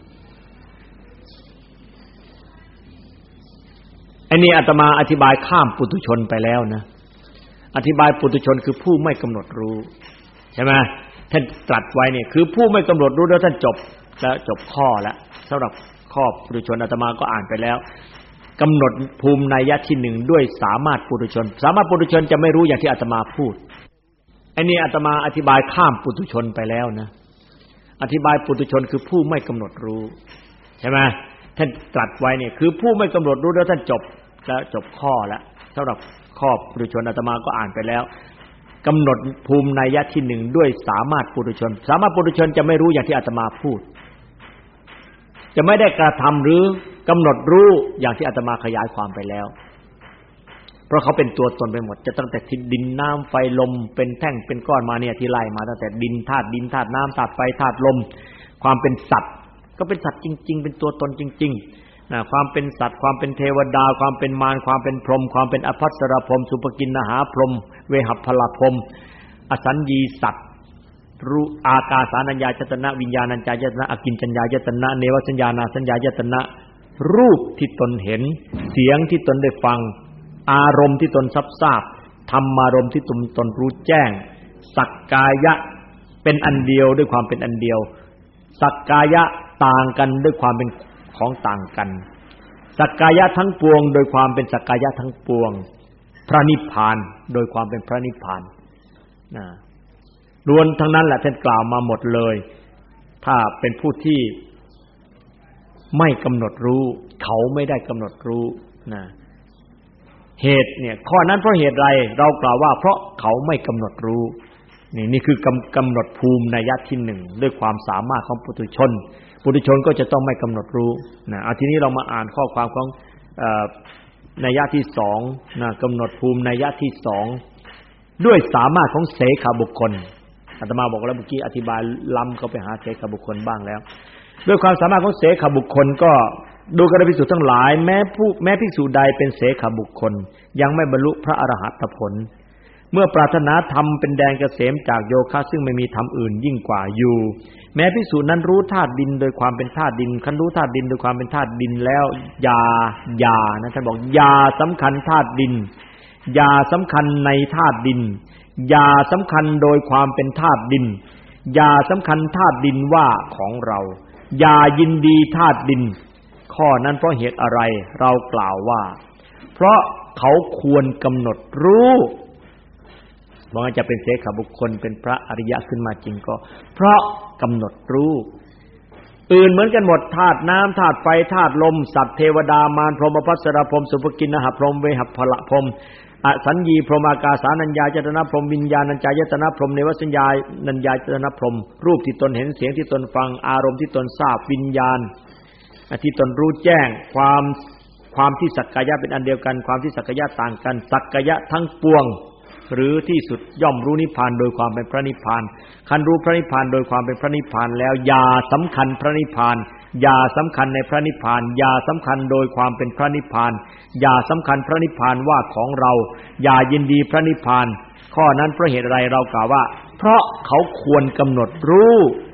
อันนี้อาตมาอธิบายข้ามปุถุชนไปแล้วนะอธิบายปุถุชนคือผู้ไม่กำหนดรู้ใช่ไหมท่านตรัสไว้เนี่ยคือผู้ไม่กำหนดรู้แล้วท่านจบแล้วจบข้อแล้วสำหรับข้อปุถุชนอาตมาก็อ่านไปแล้วกำหนดภูมินัยยะที่หนึ่งด้วยสามารถปุถุชนสามารถปุถุชนจะไม่รู้อย่างที่อาตมาพูดอันนี้อาตมาอธิบายข้ามปุถุชนไปแล้วนะอธิบายปุถุชนคือผู้ไม่กำหนดรู้ใช่ไหมท่านตรัสไว้เนี่ยคือผู้ไม่กำหนดรู้แล้วท่านจบแล้วจบข้อแล้วสำหรับข้อปุถุชนอาตมาก็อ่านไปแล้วกำหนดภูมินัยยะที่หนึ่งด้วยสามารถปุถุชนสามารถปุถุชนจะไม่รู้อย่างที่อาตมาพูดจะไม่ได้กระทำหรือกำหนดรู้อย่างที่อาตมาขยายความไปแล้วเพราะเขาเป็นตัวตนไปหมดจะตั้งแต่ดินน้ำไฟลมเป็นแท่งเป็นก้อนมาเนี่ยที่ไล่มาตั้งแต่ดินธาตุน้ำธาตุไฟธาตุลมความเป็นสัตว์ก็เป็นสัตว์จริงๆเป็นตัวตนจริงๆนะความเป็นสัตว์ความเป็นเทวดาความเป็นมารความเป็นพรหมความเป็นอภัสรพรหมสุภกินนหาพรหมเวหัพพลพรหมอสัญญีสัตว์รูอากาสานัญญาจตนะวิญญาณัญญายตนะอกิญจัญญายตนะเนวสัญญานาสัญญายตนะรูปที่ตนเห็นเสียงที่ตนได้ฟังอารมณ์ที่ตนทราบธรรมารมณ์ที่ตนรู้แจ้งสักกายะเป็นอันเดียวด้วยความเป็นอันเดียวสักกายะต่างกันด้วยความเป็นของต่างกันสักกายะทั้งปวงโดยความเป็นสักกายะทั้งปวงพระนิพพานโดยความเป็นพระนิพพานรวมทั้งนั้นแหละท่านกล่าวมาหมดเลยถ้าเป็นผู้ที่ไม่กำหนดรู้เขาไม่ได้กำหนดรู้นะเหตุเนี่ยข้อนั้นเพราะเหตุไรเรากล่าวว่าเพราะเขาไม่กำหนดรู้นี่คือกำหนดภูมินัยยะที่หนึ่งด้วยความสามารถของปุถุชนก็จะต้องไม่กำหนดรู้นะทีนี้เรามาอ่านข้อความของนัยยะที่สองนะกำหนดภูมินัยยะที่สองด้วยสามารถของเสขบุคคลอาตมาบอกแล้วเมื่อกี้อธิบายล้ำเข้าไปหาเสขบุคคลบ้างแล้วด้วยความสามารถของเสขบุคคลก็ดูกระภิกษุทั้งหลายแม้ภิกษุใดเป็นเสขบุคคลยังไม่บรรลุพระอรหัตผลเมื่อปรารถนาธรรมเป็นแดนเกษมจากโยคะซึ่งไม่มีธรรมอื่นยิ่งกว่าอยู่แม้ภิกษุนั้นรู้ธาตุดินโดยความเป็นธาตุดินคันรู้ธาตุดินโดยความเป็นธาตุดินแล้วอย่านะท่านบอกอย่าสำคัญธาตุดินอย่าสำคัญในธาตุดินอย่าสำคัญโดยความเป็นธาตุดินอย่าสำคัญธาตุดินว่าของเราอย่ายินดีธาตุดินข้อนั้นเพราะเหตุอะไรเรากล่าวว่าเพราะเขาควรกำหนดรู้ว่าจะเป็นเสขบุคคลเป็นพระอริยะขึ้นมาจริงก็เพราะกำหนดรู้อื่นเหมือนกันหมดธาตุน้ำธาตุไฟธาตุลมสัตว์เทวดามารพรหมอภัสรพรหมสุภกินนหพรหมเวหัพพลพรหมอสัญญีพรหมอากาสานัญญายตนะพรหมวิญญาณัญญายตนะพรหมเนวสัญญานัญญายตนะพรหมรูปที่ตนเห็นเสียงที่ตนฟังอารมณ์ที่ตนทราบวิญญาณที่ตนรู้แจ้งความที่สักกายะเป็นอันเดียวกันความที่สักกายะต่างกันสักกายะทั้งปวงหรือที่สุดย่อมรู้นิพพานโดยความเป็นพระนิพพานคันรู้พระนิพพานโดยความเป็นพระนิพพานแล้วอย่าสำคัญพระนิพพานอย่าสำคัญในพระนิพพานอย่าสำคัญโดยความเป็นพระนิพพานอย่าสำคัญพระนิพพานว่าของเราอย่ายินดีพระนิพพานข้อนั้นเพราะเหตุอะไรเรากล่าวว่าเพราะเขาควรกำหนดรู้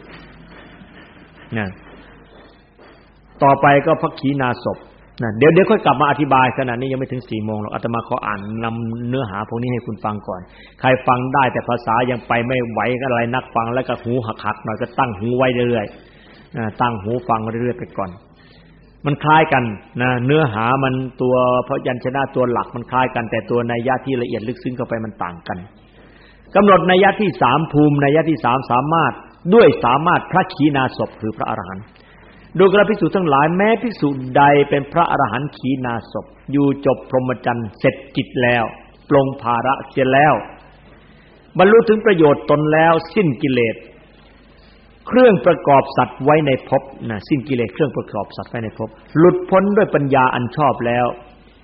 นะต่อไปก็พระขีณาสพนะเดี๋ยวค่อยกลับมาอธิบายขณะนี้ยังไม่ถึง 4 โมงหรอกอาตมาขออ่านนำเนื้อหาพวกนี้ให้คุณฟังก่อนใครฟังได้แต่ภาษายังไปไม่ไหวก็อะไรนักฟังแล้วก็หูหักๆหน่อยก็ตั้งหูไว้เรื่อยๆตั้งหูฟังเรื่อยๆไปก่อนมันคล้ายกันนะเนื้อหามันตัวพยัญชนะตัวหลักมันคล้ายกันแต่ตัวนัยยะที่ละเอียดลึกซึ้งเข้าไปมันต่างกันกำหนดนัยยะที่3ภูมินัยยะที่3สามารถด้วยสามารถพระขีณาสพคือพระอรหันต์ดูกระภิกษุทั้งหลายแม้ภิกษุใดเป็นพระอรหันต์ขีณาสพอยู่จบพรหมจรรย์เสร็จกิจแล้วปลงภาระเสียแล้วบรรลุถึงประโยชน์ตนแล้วสิ้นกิเลสเครื่องประกอบสัตว์ไว้ในภพสิ้นกิเลสเครื่องประกอบสัตว์ไว้ในภพหลุดพ้นด้วยปัญญาอันชอบแล้ว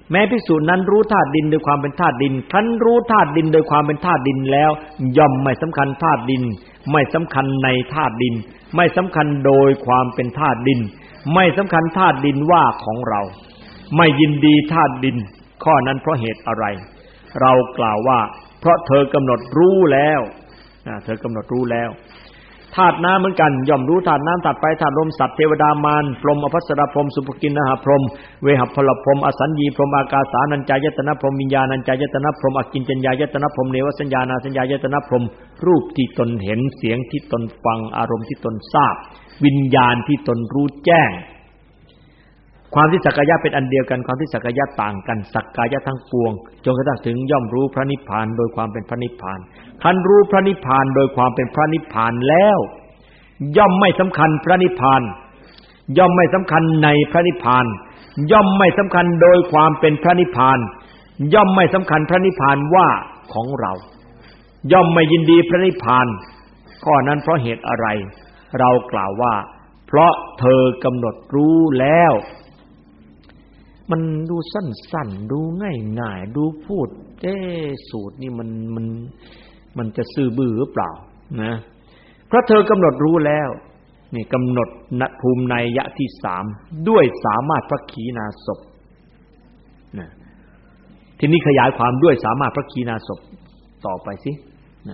แม้ภิกษุนั้นรู้ธาตุดินโดยความเป็นธาตุดินครั้นรู้ธาตุดินโดยความเป็นธาตุดินแล้วย่อมไม่สำคัญธาตุดินไม่สำคัญในธาตุดินไม่สำคัญโดยความเป็นธาตุดินไม่สำคัญธาตุดินว่าของเราไม่ยินดีธาตุดินข้อนั้นเพราะเหตุอะไรเรากล่าวว่าเพราะเธอกำหนดรู้แล้วเธอกำหนดรู้แล้วธาตุน้ำเหมือนกันย่อมรู้ธาตุน้ำธาตุไฟธาตุลมสัตว์เทวดามารพรหมอภัสราพรหมสุภกินนหพรหมเวหัพพลพรหมอสัญญีพรหมอากาสานัญจายตนะพรหมวิญญาณัญจายตนะพรหมอกิญจญญายตนะพรหมเนวสัญญานาสัญญายตนะพรหมรูปที่ตนเห็นเสียงที่ตนฟังอารมณ์ที่ตนทราบวิญญาณที่ตนรู้แจ้งความที่สักกายะเป็นอันเดียวกันความที่สักกายะต่างกันสักกายะทั้งปวงจนกระทั่งถึงย่อมรู้พระนิพพานโดยความเป็นพระนิพพานคันรู้พระนิพพานโดยความเป็นพระนิพพานแล้วย่อมไม่สำคัญพระนิพพานย่อมไม่สำคัญในพระนิพพานย่อมไม่สำคัญโดยความเป็นพระนิพพานย่อมไม่สำคัญพระนิพพานว่าของเราย่อมไม่ยินดีพระนิพพานข้อนั้นเพราะเหตุอะไรเรากล่าวว่าเพราะเธอกำหนดรู้แล้วมันดูสั้นๆดูง่ายๆดูพูดสูตรนี่มันจะซื่อบื้อหรือเปล่านะเพราะเธอกำหนดรู้แล้วนี่กำหนดณภูมินัยยะที่3ด้วยสามารถพระขีณาสพนะทีนี้ขยายความด้วยสามารถพระขีณาสพต่อไปสินะ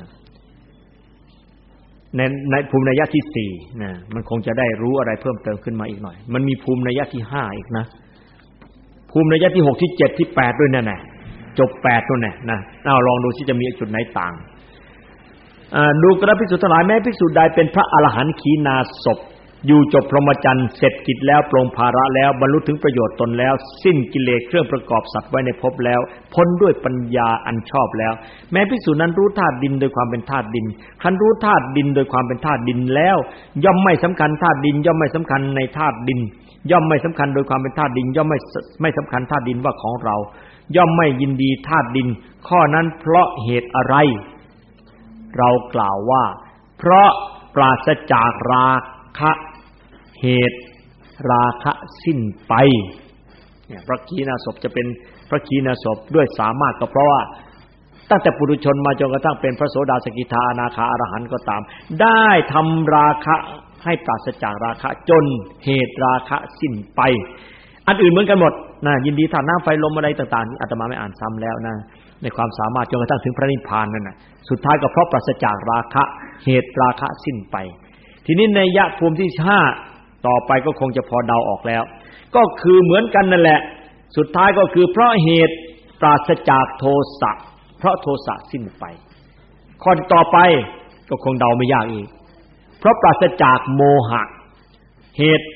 ในภูมินัยยะที่4นะมันคงจะได้รู้อะไรเพิ่มเติมขึ้นมาอีกหน่อยมันมีภูมินัยยะที่5อีกนะภูมินัยยะที่6ที่7ที่8ด้วยนั่นน่ะจบ8นู่นน่ะนะเอาลองดูสิจะมีจุดไหนต่างดูกระภิกษุทั้งหลายแม้ภิกษุใดเป็นพระอรหันต์ขีณาสพอยู่จบพรหมจรรย์เสร็จกิจแล้วปลงภาระแล้วบรรลุถึงประโยชน์ตนแล้วสิ้นกิเลสเครื่องประกอบสัตว์ไว้ในภพแล้วพ้นด้วยปัญญาอันชอบแล้วแม้ภิกษุนั้นรู้ธาตุดินโดยความเป็นธาตุดินคันรู้ธาตุดินโดยความเป็นธาตุดินแล้วย่อมไม่สำคัญธาตุดินย่อมไม่สำคัญในธาตุดินย่อมไม่สำคัญโดยความเป็นธาตุดินย่อมไม่สำคัญธาตุดินว่าของเราย่อมไม่ยินดีธาตุดินข้อนั้นเพราะเหตุอะไรเรากล่าวว่าเพราะปราศจากราคะเหตุราคะสิ้นไปเนี่ยพระขีณาสพจะเป็นพระขีณาสพด้วยสามารถก็เพราะว่าตั้งแต่ปุถุชนมาจนกระทั่งเป็นพระโสดาสกิทาอนาคาอรหันต์ก็ตามได้ทำราคะให้ปราศจากราคะจนเหตุราคะสิ้นไปอันอื่นเหมือนกันหมดนะยินดีธาตุน้ำไฟลมอะไรต่างๆอาตมาไม่อ่านซ้ำแล้วนะในความสามารถจนกระทั่งถึงพระนิพพานนั่นน่ะสุดท้ายก็เพราะปราศจากราคะเหตุราคะสิ้นไปทีนี้ในยะภูมิที่5ต่อไปก็คงจะพอเดาออกแล้วก็คือเหมือนกันนั่นแหละสุดท้ายก็คือเพราะเหตุปราศจากโทสะเพราะโทสะสิ้นไปข้อต่อไปก็คงเดาไม่ยากอีกเพราะปราศจากโมหะเหตุ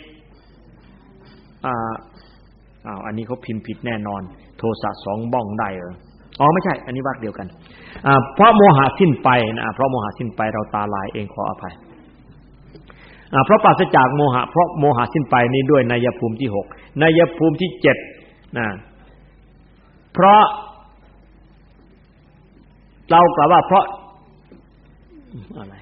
อันนี้เขาพิมพ์ผิดแน่นอนโทสะ2บ้องได้เหรออ๋อไม่ใช่อันนี้วรรคเดียวกันเพราะโมหะสิ้นไปนะเพราะโมหะสิ้นไปเราตาลายเองขออภัยเพราะปราศจากโมหะเพราะโมหะสิ้นไปนี้ด้วยนัยภูมิที่6นัยภูมิที่7นะเพราะเรากล่าวว่าเพราะอะไร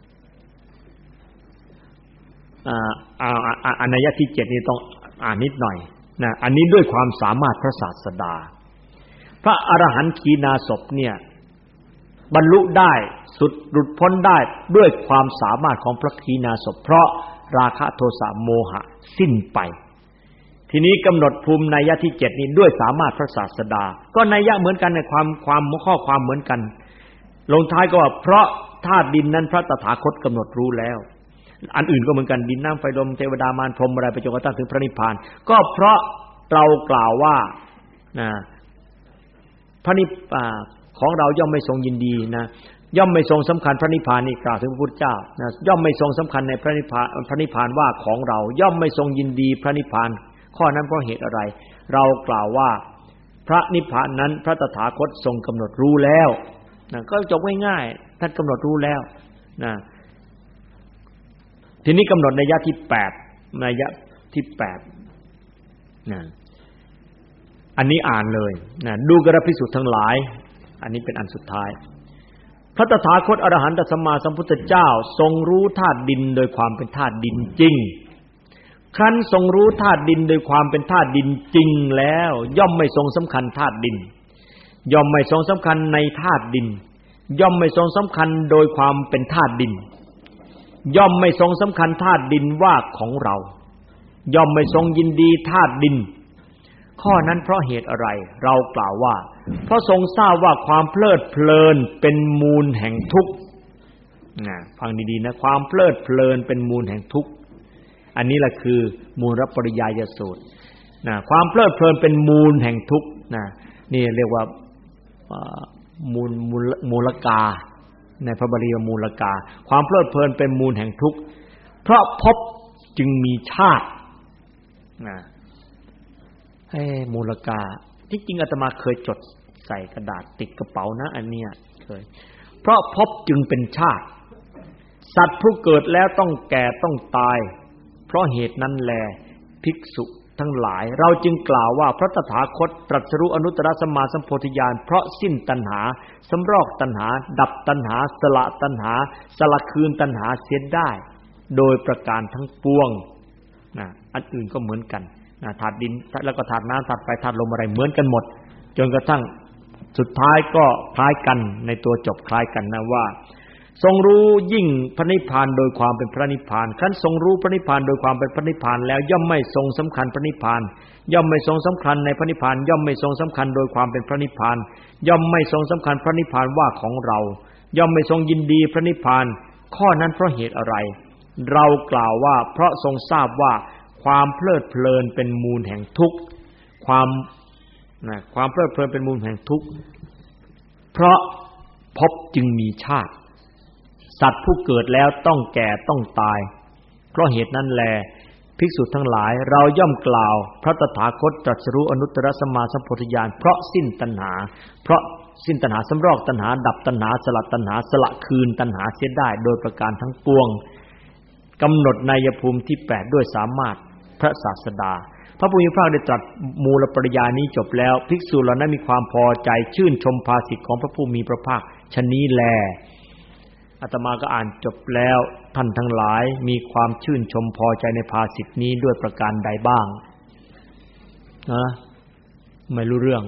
นัยที่7นี่ต้องอ่านนิดหน่อยนะอันนี้ด้วยความสามารถพระศาสดาพระอรหันต์ขีณาสพเนี่ยบรรลุได้สุดหลุดพ้นได้ด้วยความสามารถของพระขีณาสพเพราะราคะโทสะโมหะสิ้นไปทีนี้กำหนดภูมินัยยะที่7นี้ด้วยสามารถพระศาสดาก็นัยยะเหมือนกันในความข้อความเหมือนกันลงท้ายก็ว่าเพราะธาตุดินนั้นพระตถาคตกำหนดรู้แล้วอันอื่นก็เหมือนกันดินน้ำไฟลมเทวดามารพรหมอะไรไปจนกระทั่งถึงพระนิพพานก็เพราะเรากล่าวว่าพระนิพพานของเราย่อมไม่ทรงยินดีนะย่อมไม่ทรงสำคัญพระนิพพานนี่กล่าวถึงพระพุทธเจ้านะย่อมไม่ทรงสำคัญในพระนิพพานว่าของเราย่อมไม่ทรงยินดีพระนิพพานข้อนั้นเพราะเหตุอะไรเรากล่าวว่าพระนิพพานนั้นพระตถาคตทรงกำหนดรู้แล้วนะก็จบง่ายๆท่านกำหนดรู้แล้วนะทีนี้กำหนดนัยยะที่8นัยยะที่8นะอันนี้อ่านเลยนะดูกระภิกษุทั้งหลายอันนี้เป็นอันสุดท้ายพระตถาคตอรหันตสัมมาสัมพุทธเจ้าทรงรู้ธาตุดินโดยความเป็นธาตุดินจริงครั้นทรงรู้ธาตุดินโดยความเป็นธาตุดินจริงแล้วย่อมไม่ทรงสำคัญธาตุดินย่อมไม่ทรงสำคัญในธาตุดินย่อมไม่ทรงสำคัญโดยความเป็นธาตุดินย่อมไม่ทรงสำคัญธาตุดินว่าของเราย่อมไม่ทรงยินดีธาตุดินข้อนั้นเพราะเหตุอะไรเรากล่าวว่าเพราะทรงทราบว่าความเพลิดเพลินเป็นมูลแห่งทุกข์ฟังดีๆนะความเพลิดเพลินเป็นมูลแห่งทุกข์อันนี้แหละคือมูลปริยายสูตรความเพลิดเพลินเป็นมูลแห่งทุกข์นี่เรียกว่ามูลกาในพระบาลีมูลกาความเพลิดเพลินเป็นมูลแห่งทุกข์เพราะภพจึงมีชาติมูลกาที่จริงอาตมาเคยจดใส่กระดาษติดกระเป๋านะอันเนี้ยเคยเพราะภพจึงเป็นชาติสัตว์ผู้เกิดแล้วต้องแก่ต้องตายเพราะเหตุนั้นแลภิกษุทั้งหลายเราจึงกล่าวว่าพระตถาคตตรัสรู้อนุตตรสัมมาสัมโพธิญาณเพราะสิ้นตัณหาสำรอกตัณหาดับตัณหาสละตัณหาสละคืนตัณหาเสียได้โดยประการทั้งปวงอันอื่นก็เหมือนกันธาตุดินแล้วก็ธาตุน้ำธาตุไฟธาตุลมอะไรเหมือนกันหมดจนกระทั่งสุดท้ายก็คล้ายกันในตัวจบคล้ายกันนะว่าทรงรู้ยิ่งพระนิพพานโดยความเป็นพระนิพพานครั้นทรงรู้พระนิพพานโดยความเป็นพระนิพพานแล้วย่อมไม่ทรงสำคัญพระนิพพานย่อมไม่ทรงสำคัญในพระนิพพานย่อมไม่ทรงสำคัญโดยความเป็นพระนิพพานย่อมไม่ทรงสำคัญพระนิพพานว่าของเราย่อมไม่ทรงยินดีพระนิพพานข้อนั้นเพราะเหตุอะไรเรากล่าวว่าเพราะทรงทราบว่าความเพลิดเพลินเป็นมูลแห่งทุกข์ความเพลิดเพลินเป็นมูลแห่งทุกข์เพราะภพจึงมีชาติสัตว์ผู้เกิดแล้วต้องแก่ต้องตายเพราะเหตุนั้นแลภิกษุทั้งหลายเราย่อมกล่าวพระตถาคตตรัสรู้อนุตตรสัมมาสัมโพธิญาณเพราะสิ้นตัณหาเพราะสิ้นตัณหาสำรอกตัณหาดับตัณหาสละตัณหาสละคืนตัณหาเสียได้โดยประการทั้งปวงกำหนดนัยภูมิที่8ด้วยสามารถพระศาสดาพระผู้มีพระภาคได้ตรัสมูลปริยายนี้จบแล้วภิกษุเหล่านั้นมีความพอใจชื่นชมภาษิตของพระผู้มีพระภาคฉะนี้แลอาตมาก็อ่านจบแล้วท่านทั้งหลายมีความชื่นชมพอใจในภาษิตนี้ด้วยประการใดบ้างไม่รู้เรื่อง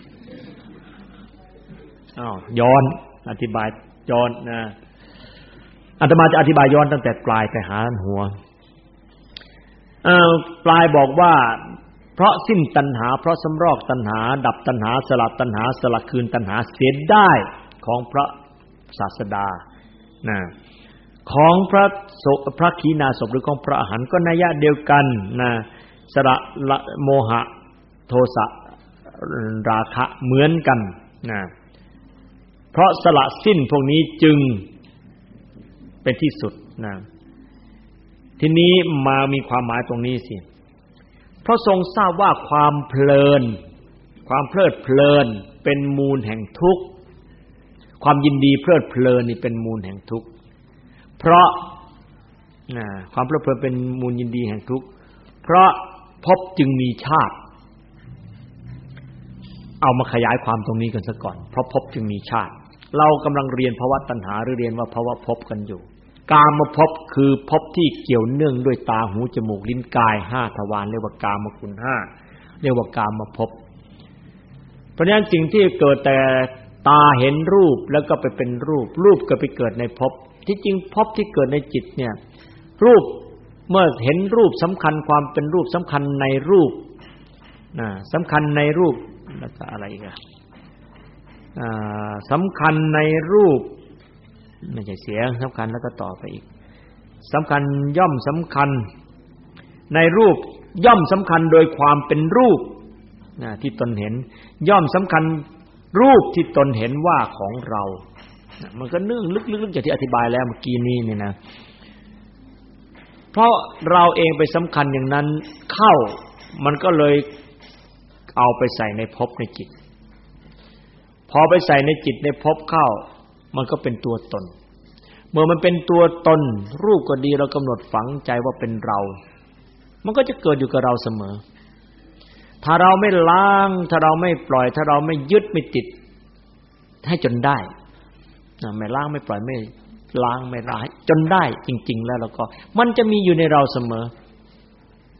ย้อนอธิบายย้อนนะอาตมาจะอธิบายย้อนตั้งแต่ปลายไปหาหัวปลายบอกว่าเพราะสิ้นตัณหาเพราะสำรอกตัณหาดับตัณหาสละตัณหาสละคืนตัณหาเสียได้ของพระศาสดาของพระขีณาสพหรือของพระอรหันต์ก็นัยยะเดียวกันสละโมหะโทสะราคะเหมือนกันเพราะสละสิ้นพวกนี้จึงเป็นที่สุดทีนี้มามีความหมายตรงนี้สิเพราะทรงทราบว่าความเพลิดเพลินเป็นมูลแห่งทุกข์ความยินดีเพลิดเพลินนี่เป็นมูลแห่งทุกข์เพราะความเพลิดเพลินเป็นมูลยินดีแห่งทุกข์เพราะภพจึงมีชาติเอามาขยายความตรงนี้กันซะก่อนเพราะภพจึงมีชาติเรากำลังเรียนภวตัณหาหรือเรียนว่าภวภพกันอยู่กามภพคือภพที่เกี่ยวเนื่องด้วยตาหูจมูกลิ้นกาย5ทวารเรียกว่ากามคุณ5เรียกว่ากามภพเพราะฉะนั้นสิ่งที่เกิดแต่ตาเห็นรูปแล้วก็ไปเป็นรูปก็ไปเกิดในภพที่จริงภพที่เกิดในจิตเนี่ยรูปเมื่อเห็นรูปสำคัญความเป็นรูปสำคัญในรูปสำคัญในรูปแล้วก็อะไรอีกสำคัญในรูปไม่ใช่เสียงสำคัญแล้วก็ต่อไปอีกสำคัญย่อมสำคัญในรูปย่อมสำคัญโดยความเป็นรูปที่ตนเห็นย่อมสำคัญรูปที่ตนเห็นว่าของเรามันก็เนื่องลึกๆจากที่อธิบายแล้วเมื่อกี้นี้เนี่ยนะเพราะเราเองไปสำคัญอย่างนั้นเข้ามันก็เลยเอาไปใส่ในภพในจิตพอไปใส่ในจิตในภพเข้ามันก็เป็นตัวตนเมื่อมันเป็นตัวตนรูปก็ดีเรากำหนดฝังใจว่าเป็นเรามันก็จะเกิดอยู่กับเราเสมอถ้าเราไม่ล้างถ้าเราไม่ปล่อยถ้าเราไม่ยึดไม่ติดให้จนได้ไม่ล้างไม่ปล่อยไม่ล้างไม่ร้ายจนได้จริงๆแล้วก็มันจะมีอยู่ในเราเสมอ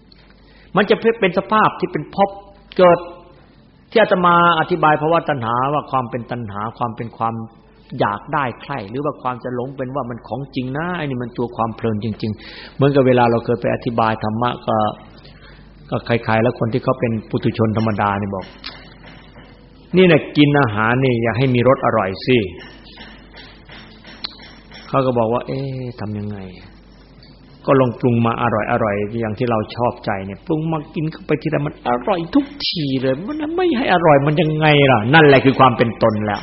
มันจะเป็นสภาพที่เป็นภพเกิดที่อาตมาอธิบายภาวะตัณหาว่าความเป็นตัณหาความเป็นความอยากได้ใคร่หรือว่าความจะหลงเป็นว่ามันของจริงนะไอ้นี่มันตัวความเพลินจริงๆเหมือนกับเวลาเราเคยไปอธิบายธรรมะก็ใครๆแล้วคนที่เขาเป็นปุถุชนธรรมดานี่บอกนี่นะกินอาหารนี่อยากให้มีรสอร่อยสิเขาก็บอกว่าทำยังไงก็ลองปรุงมาอร่อยอย่างที่เราชอบใจเนี่ยปรุงมากินเข้าไปทีไรมันอร่อยทุกทีเลยมันไม่ให้อร่อยมันยังไงล่ะนั่นแหละคือความเป็นตนแล้ว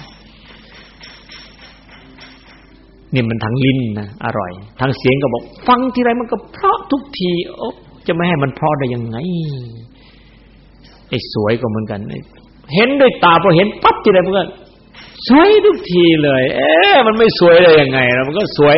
นี่มันทั้งลิ้นนะอร่อยทั้งเสียงก็บอกฟังทีไรมันก็เพราะทุกทีจะไม่ให้มันเพราะได้ยังไงไอ้สวยก็เหมือนกันเห็นด้วยตาพอเห็นปั๊บทีไรมันก็สวยทุกทีเลยมันไม่สวยได้ยังไงล่ะมันก็สวย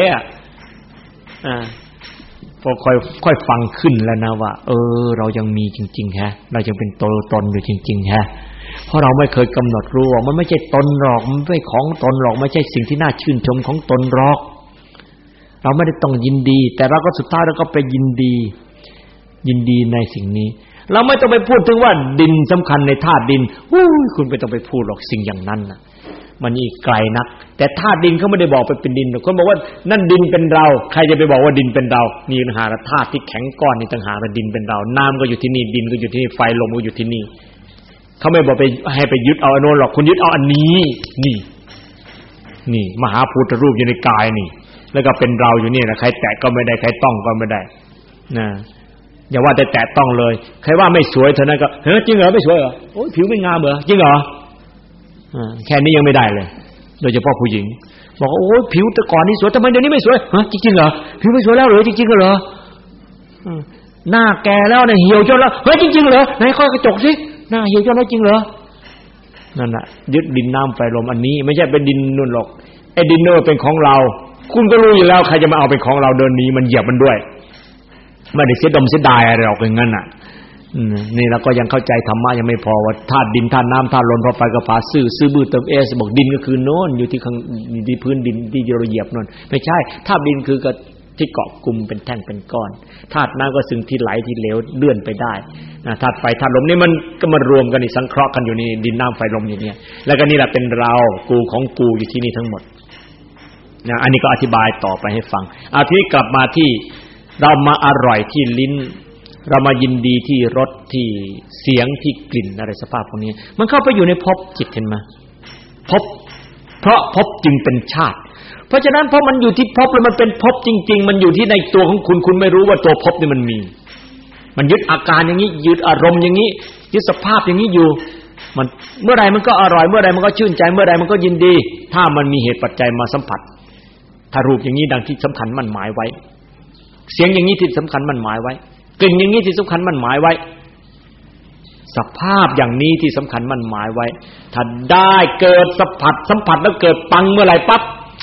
พอค่อยฟังขึ้นแล้วนะว่าเรายังมีจริงๆฮะเรายังเป็นตัวตนอยู่จริงๆฮะเพราะเราไม่เคยกำหนดรู้ว่ามันไม่ใช่ตนหรอกมันไม่ใช่ของตนหรอกไม่ใช่สิ่งที่น่าชื่นชมของตนหรอกเราไม่ได้ต้องยินดีแต่เราก็สุดท้ายเราก็ไปยินดีในสิ่งนี้เราไม่ต้องไปพูดถึงว่าดินสำคัญในธาตุดินคุณไม่ต้องไปพูดหรอกสิ่งอย่างนั้นน่ะมันอีกไกลนักแต่ธาตุดินเขาไม่ได้บอกไปเป็นดินคนบอกว่านั่นดินเป็นเราใครจะไปบอกว่าดินเป็นเรานี่ต่างหากธาตุที่แข็งก้อนนี่ต่างหากดินเป็นเราน้ำก็อยู่ที่นี่ดินก็อยู่ที่นี่ไฟลมก็อยู่ที่นี่เขาไม่บอกไปให้ไปยึดเอาอันโน้นหรอกคุณยึดเอาอันนี้นี่มหาพุทธรูปอยู่ในกายนี่แล้วก็เป็นเราอยู่นี่นะใครแตะก็ไม่ได้ใครต้องก็ไม่ได้นะอย่าว่าแต่แตะต้องเลยใครว่าไม่สวยเท่านั้นก็จริงเหรอไม่สวยเหรอโอ้ยผิวไม่งามเหรอจริงเหรอแค่นี้ยังไม่ได้เลยโดยเฉพาะผู้หญิงบอกว่าโอ้ยผิวแต่ก่อนนี่สวยทำไมเดี๋ยวนี้ไม่สวยจริงๆเหรอผิวไม่สวยแล้วเหรอจริงๆเหรอหน้าแก่แล้วเนี่ยเหี่ยวจนแล้วจริงๆเหรอไหนค่อยกระจกสิหน้าเหี่ยวจนแล้วจริงเหรอนั่นน่ะยึดดินน้ำไฟลมอันนี้ไม่ใช่เป็นดินนู่นหรอกไอ้ดินโน่นเป็นของเราคุณก็รู้อยู่แล้วใครจะมาเอาเป็นของเราเดินนี้มันเหยียบมันด้วยไม่ได้เสียดายอะไรหรอกอย่างนั้นน่ะนี่เราก็ยังเข้าใจธรรมะยังไม่พอว่าธาตุดินธาตุน้ำธาตุลมพอไปก็พาซื่อบื้อเติมบอกดินก็คือโน่นอยู่ที่ข้างที่พื้นดินที่เราเหยียบนั่นไม่ใช่ธาตุดินคือที่เกาะกลุ่มเป็นแท่งเป็นก้อนธาตุน้ำก็ซึ่งที่ไหลที่เหลวเลื่อนไปได้ธาตุไฟธาตุลมนี่มันก็มารวมกันนี่สังเคราะห์กันอยู่นี่ดินน้ำไฟลมอย่างเนี้ยแล้วก็นี่แหละเป็นเรากูของกูอยู่ที่นี่ทั้งหมดอันนี้ก็อธิบายต่อไปให้ฟังทีนี้กลับมาที่เรามาอร่อยที่ลิ้นเรามายินดีที่รสที่เสียงที่กลิ่นอะไรสภาพพวกนี้มันเข้าไปอยู่ในภพจิตเห็นไหมภพเพราะภพจึงเป็นชาติเพราะฉะนั้นเพราะมันอยู่ที่ภพแล้วมันเป็นภพจริงๆมันอยู่ที่ในตัวของคุณไม่รู้ว่าตัวภพนี่มันมีมันยึดอาการอย่างนี้ยึดอารมณ์อย่างนี้ยึดสภาพอย่างนี้อยู่มันเมื่อใดมันก็อร่อยเมื่อใดมันก็ชื่นใจเมื่อใดมันก็ยินดีถ้ามันมีเหตุปัจจัยมาสัมผัสถ้ารูปอย่างนี้ดังที่สำคัญมั่นหมายไว้เสียงอย่างนี้ที่สำคัญมั่นหมายไว้กลิ่นอย่างนี้ที่สำคัญมั่นหมายไว้สภาพอย่างนี้ที่สำคัญมั่นหมายไว้ถ้าได้เกิดสัมผัสแล้วเกิดปังเมื่อไหร่ปั๊บ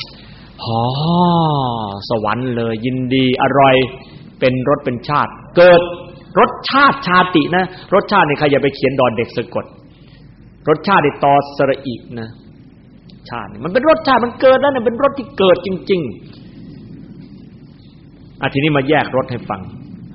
สวรรค์เลยยินดีอร่อยเป็นรสเป็นชาติเกิดรสชาตินะรสชาตินี่ใครอย่าไปเขียนดอเด็กสะกดรสชาตินี่ตอสระอีนะชาติมันเป็นรสชาติมันเกิดแล้วเนี่ยเป็นรสที่เกิดจริงๆทีนี้มาแยกรสให้ฟัง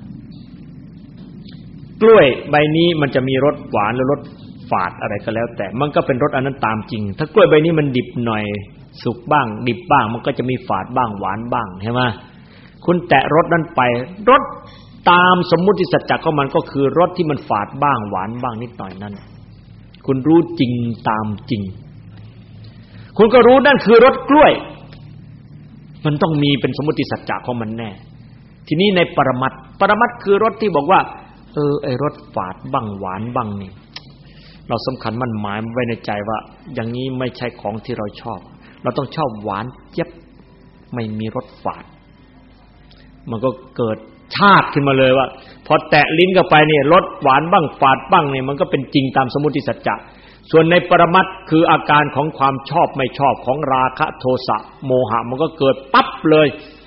กล้วยใบนี้มันจะมีรสหวานหรือรสฝาดอะไรก็แล้วแต่มันก็เป็นรสอันนั้นตามจริงถ้ากล้วยใบนี้มันดิบหน่อยสุกบ้างดิบบ้างมันก็จะมีฝาดบ้างหวานบ้างใช่ไหมคุณแตะรสนั้นไปรสตามสมมุติสัจจะของมันก็คือรสที่มันฝาดบ้างหวานบ้างนิดหน่อยนั้นคุณรู้จริงตามจริงคุณก็รู้นั่นคือรสกล้วยมันต้องมีเป็นสมมุติสัจจะของมันแน่ทีนี้ในปรมัตถ์คือรสที่บอกว่าไอ้รสฝาดบ้างหวานบ้างนี่เราสำคัญมั่นหมายไว้ในใจว่าอย่างนี้ไม่ใช่ของที่เราชอบเราต้องชอบหวานเจี๊ยบไม่มีรสฝาดมันก็เกิดชาติขึ้นมาเลยว่าพอแตะลิ้นเข้าไปเนี่ยรสหวานบ้างฝาดบ้างเนี่ยมันก็เป็นจริงตามสมมุติสัจจะส่วนในปรมัตถ์คืออาการของความชอบไม่ชอบของราคะโทสะโมหะมันก็เกิดปั๊บเลย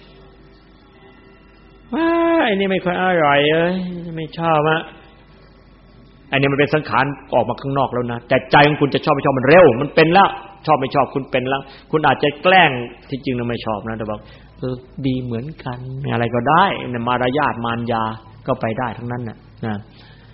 ไอ้นี่ไม่ค่อยอร่อยไม่ชอบอันนี้มันเป็นสังขารออกมาข้างนอกแล้วนะแต่ใจของคุณจะชอบไม่ชอบมันเร็วมันเป็นแล้วชอบไม่ชอบคุณเป็นแล้วคุณอาจจะแกล้งที่จริงเราไม่ชอบนะแต่บอกดีเหมือนกันอะไรก็ได้มารยาทมารยาก็ไปได้ทั้งนั้นน่ะ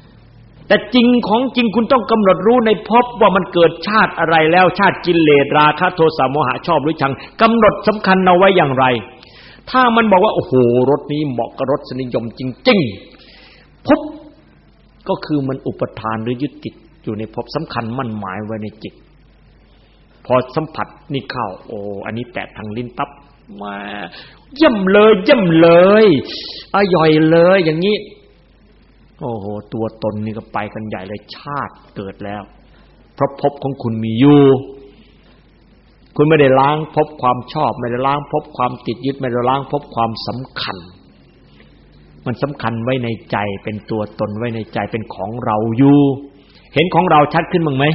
แต่จริงของจริงคุณต้องกำหนดรู้ในภพว่ามันเกิดชาติอะไรแล้วชาติกิเลสราคะโทสะโมหะชอบหรือชังกำหนดสำคัญเอาไว้อย่างไรถ้ามันบอกว่าโอ้โหรถนี้เหมาะกับรสนิยมจริงๆภพก็คือมันอุปทานหรือยึดติดอยู่ในภพสำคัญมั่นหมายไว้ในจิตพอสัมผัสนี่เข้าโอ้อันนี้แตะทางลิ้นปั๊บมาเยี่ยมเลยอร่อยเลยอย่างนี้โอ้โหตัวตนนี่ก็ไปกันใหญ่เลยชาติเกิดแล้วเพราะภพของคุณมีอยู่คุณไม่ได้ล้างภพความชอบไม่ได้ล้างภพความติดยึดไม่ได้ล้างภพความสำคัญมันสำคัญไว้ในใจเป็นตัวตนไว้ในใจเป็นของเราอยู่เห็นของเราชัดขึ้นบ้างไหม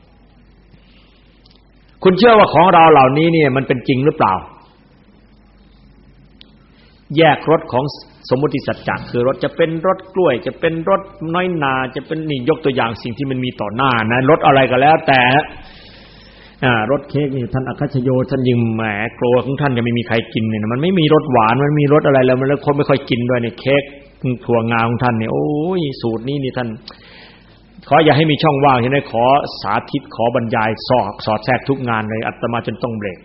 คุณเชื่อว่าของเราเหล่านี้เนี่ยมันเป็นจริงหรือเปล่าแยกรสของสมมุติสัจจะคือรสจะเป็นรสกล้วยจะเป็นรสน้อยนาจะเป็นนี่ยกตัวอย่างสิ่งที่มันมีต่อหน้านะรสอะไรก็แล้วแต่รสเค้กนี่ท่านอคัชโยท่านยิ่งแหมกลัวของท่านจะไม่มีใครกินเนี่ยมันไม่มีรสหวานมันมีรสอะไรแล้วมันแล้วคนไม่ค่อยกินด้วยเนี่ยเค้กถั่วงาของท่านเนี่ยโอ้ยสูตรนี้นี่ท่านขออย่าให้มีช่องว่างที่ได้ขอสาธิตขอบรรยายสอดแทรกทุกงานเลยอาตมาจนต้องเบรก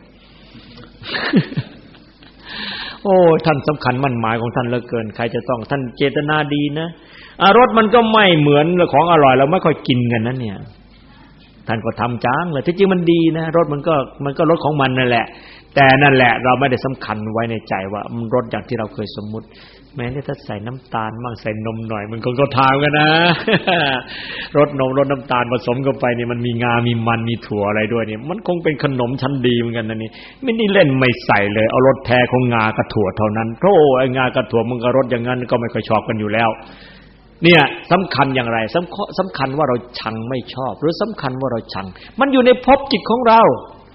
โอ้ท่านสำคัญมั่นหมายของท่านเหลือเกินใครจะต้องท่านเจตนาดีนะรสมันก็ไม่เหมือนของอร่อยเราไม่ค่อยกินกันนั้นเนี่ยท่านก็ทำจ้างเลยที่จริงมันดีนะรสมันก็รสของมันนั่นแหละแต่นั่นแหละเราไม่ได้สำคัญไว้ในใจว่ามันรสอย่างที่เราเคยสมมุติแม้ถ้าใส่น้ำตาลบ้างใส่นมหน่อยมันก็ทางกันนะ รสนมรสน้ำตาลผสมกันไปเนี่ยมันมีงามีมันมีถั่วอะไรด้วยเนี่ยมันคงเป็นขนมชั้นดีเหมือนกันนะนี่ไม่ได้เล่นไม่ใส่เลยเอารสแท้ของงากับถั่วเท่านั้นโธ่ไอ้งากับถั่วมันก็รสอย่างนั้นก็ไม่ค่อยชอบกันอยู่แล้วเนี่ยสำคัญอย่างไรสำคัญว่าเราชังไม่ชอบหรือสำคัญว่าเราชังมันอยู่ในภพจิตของเรา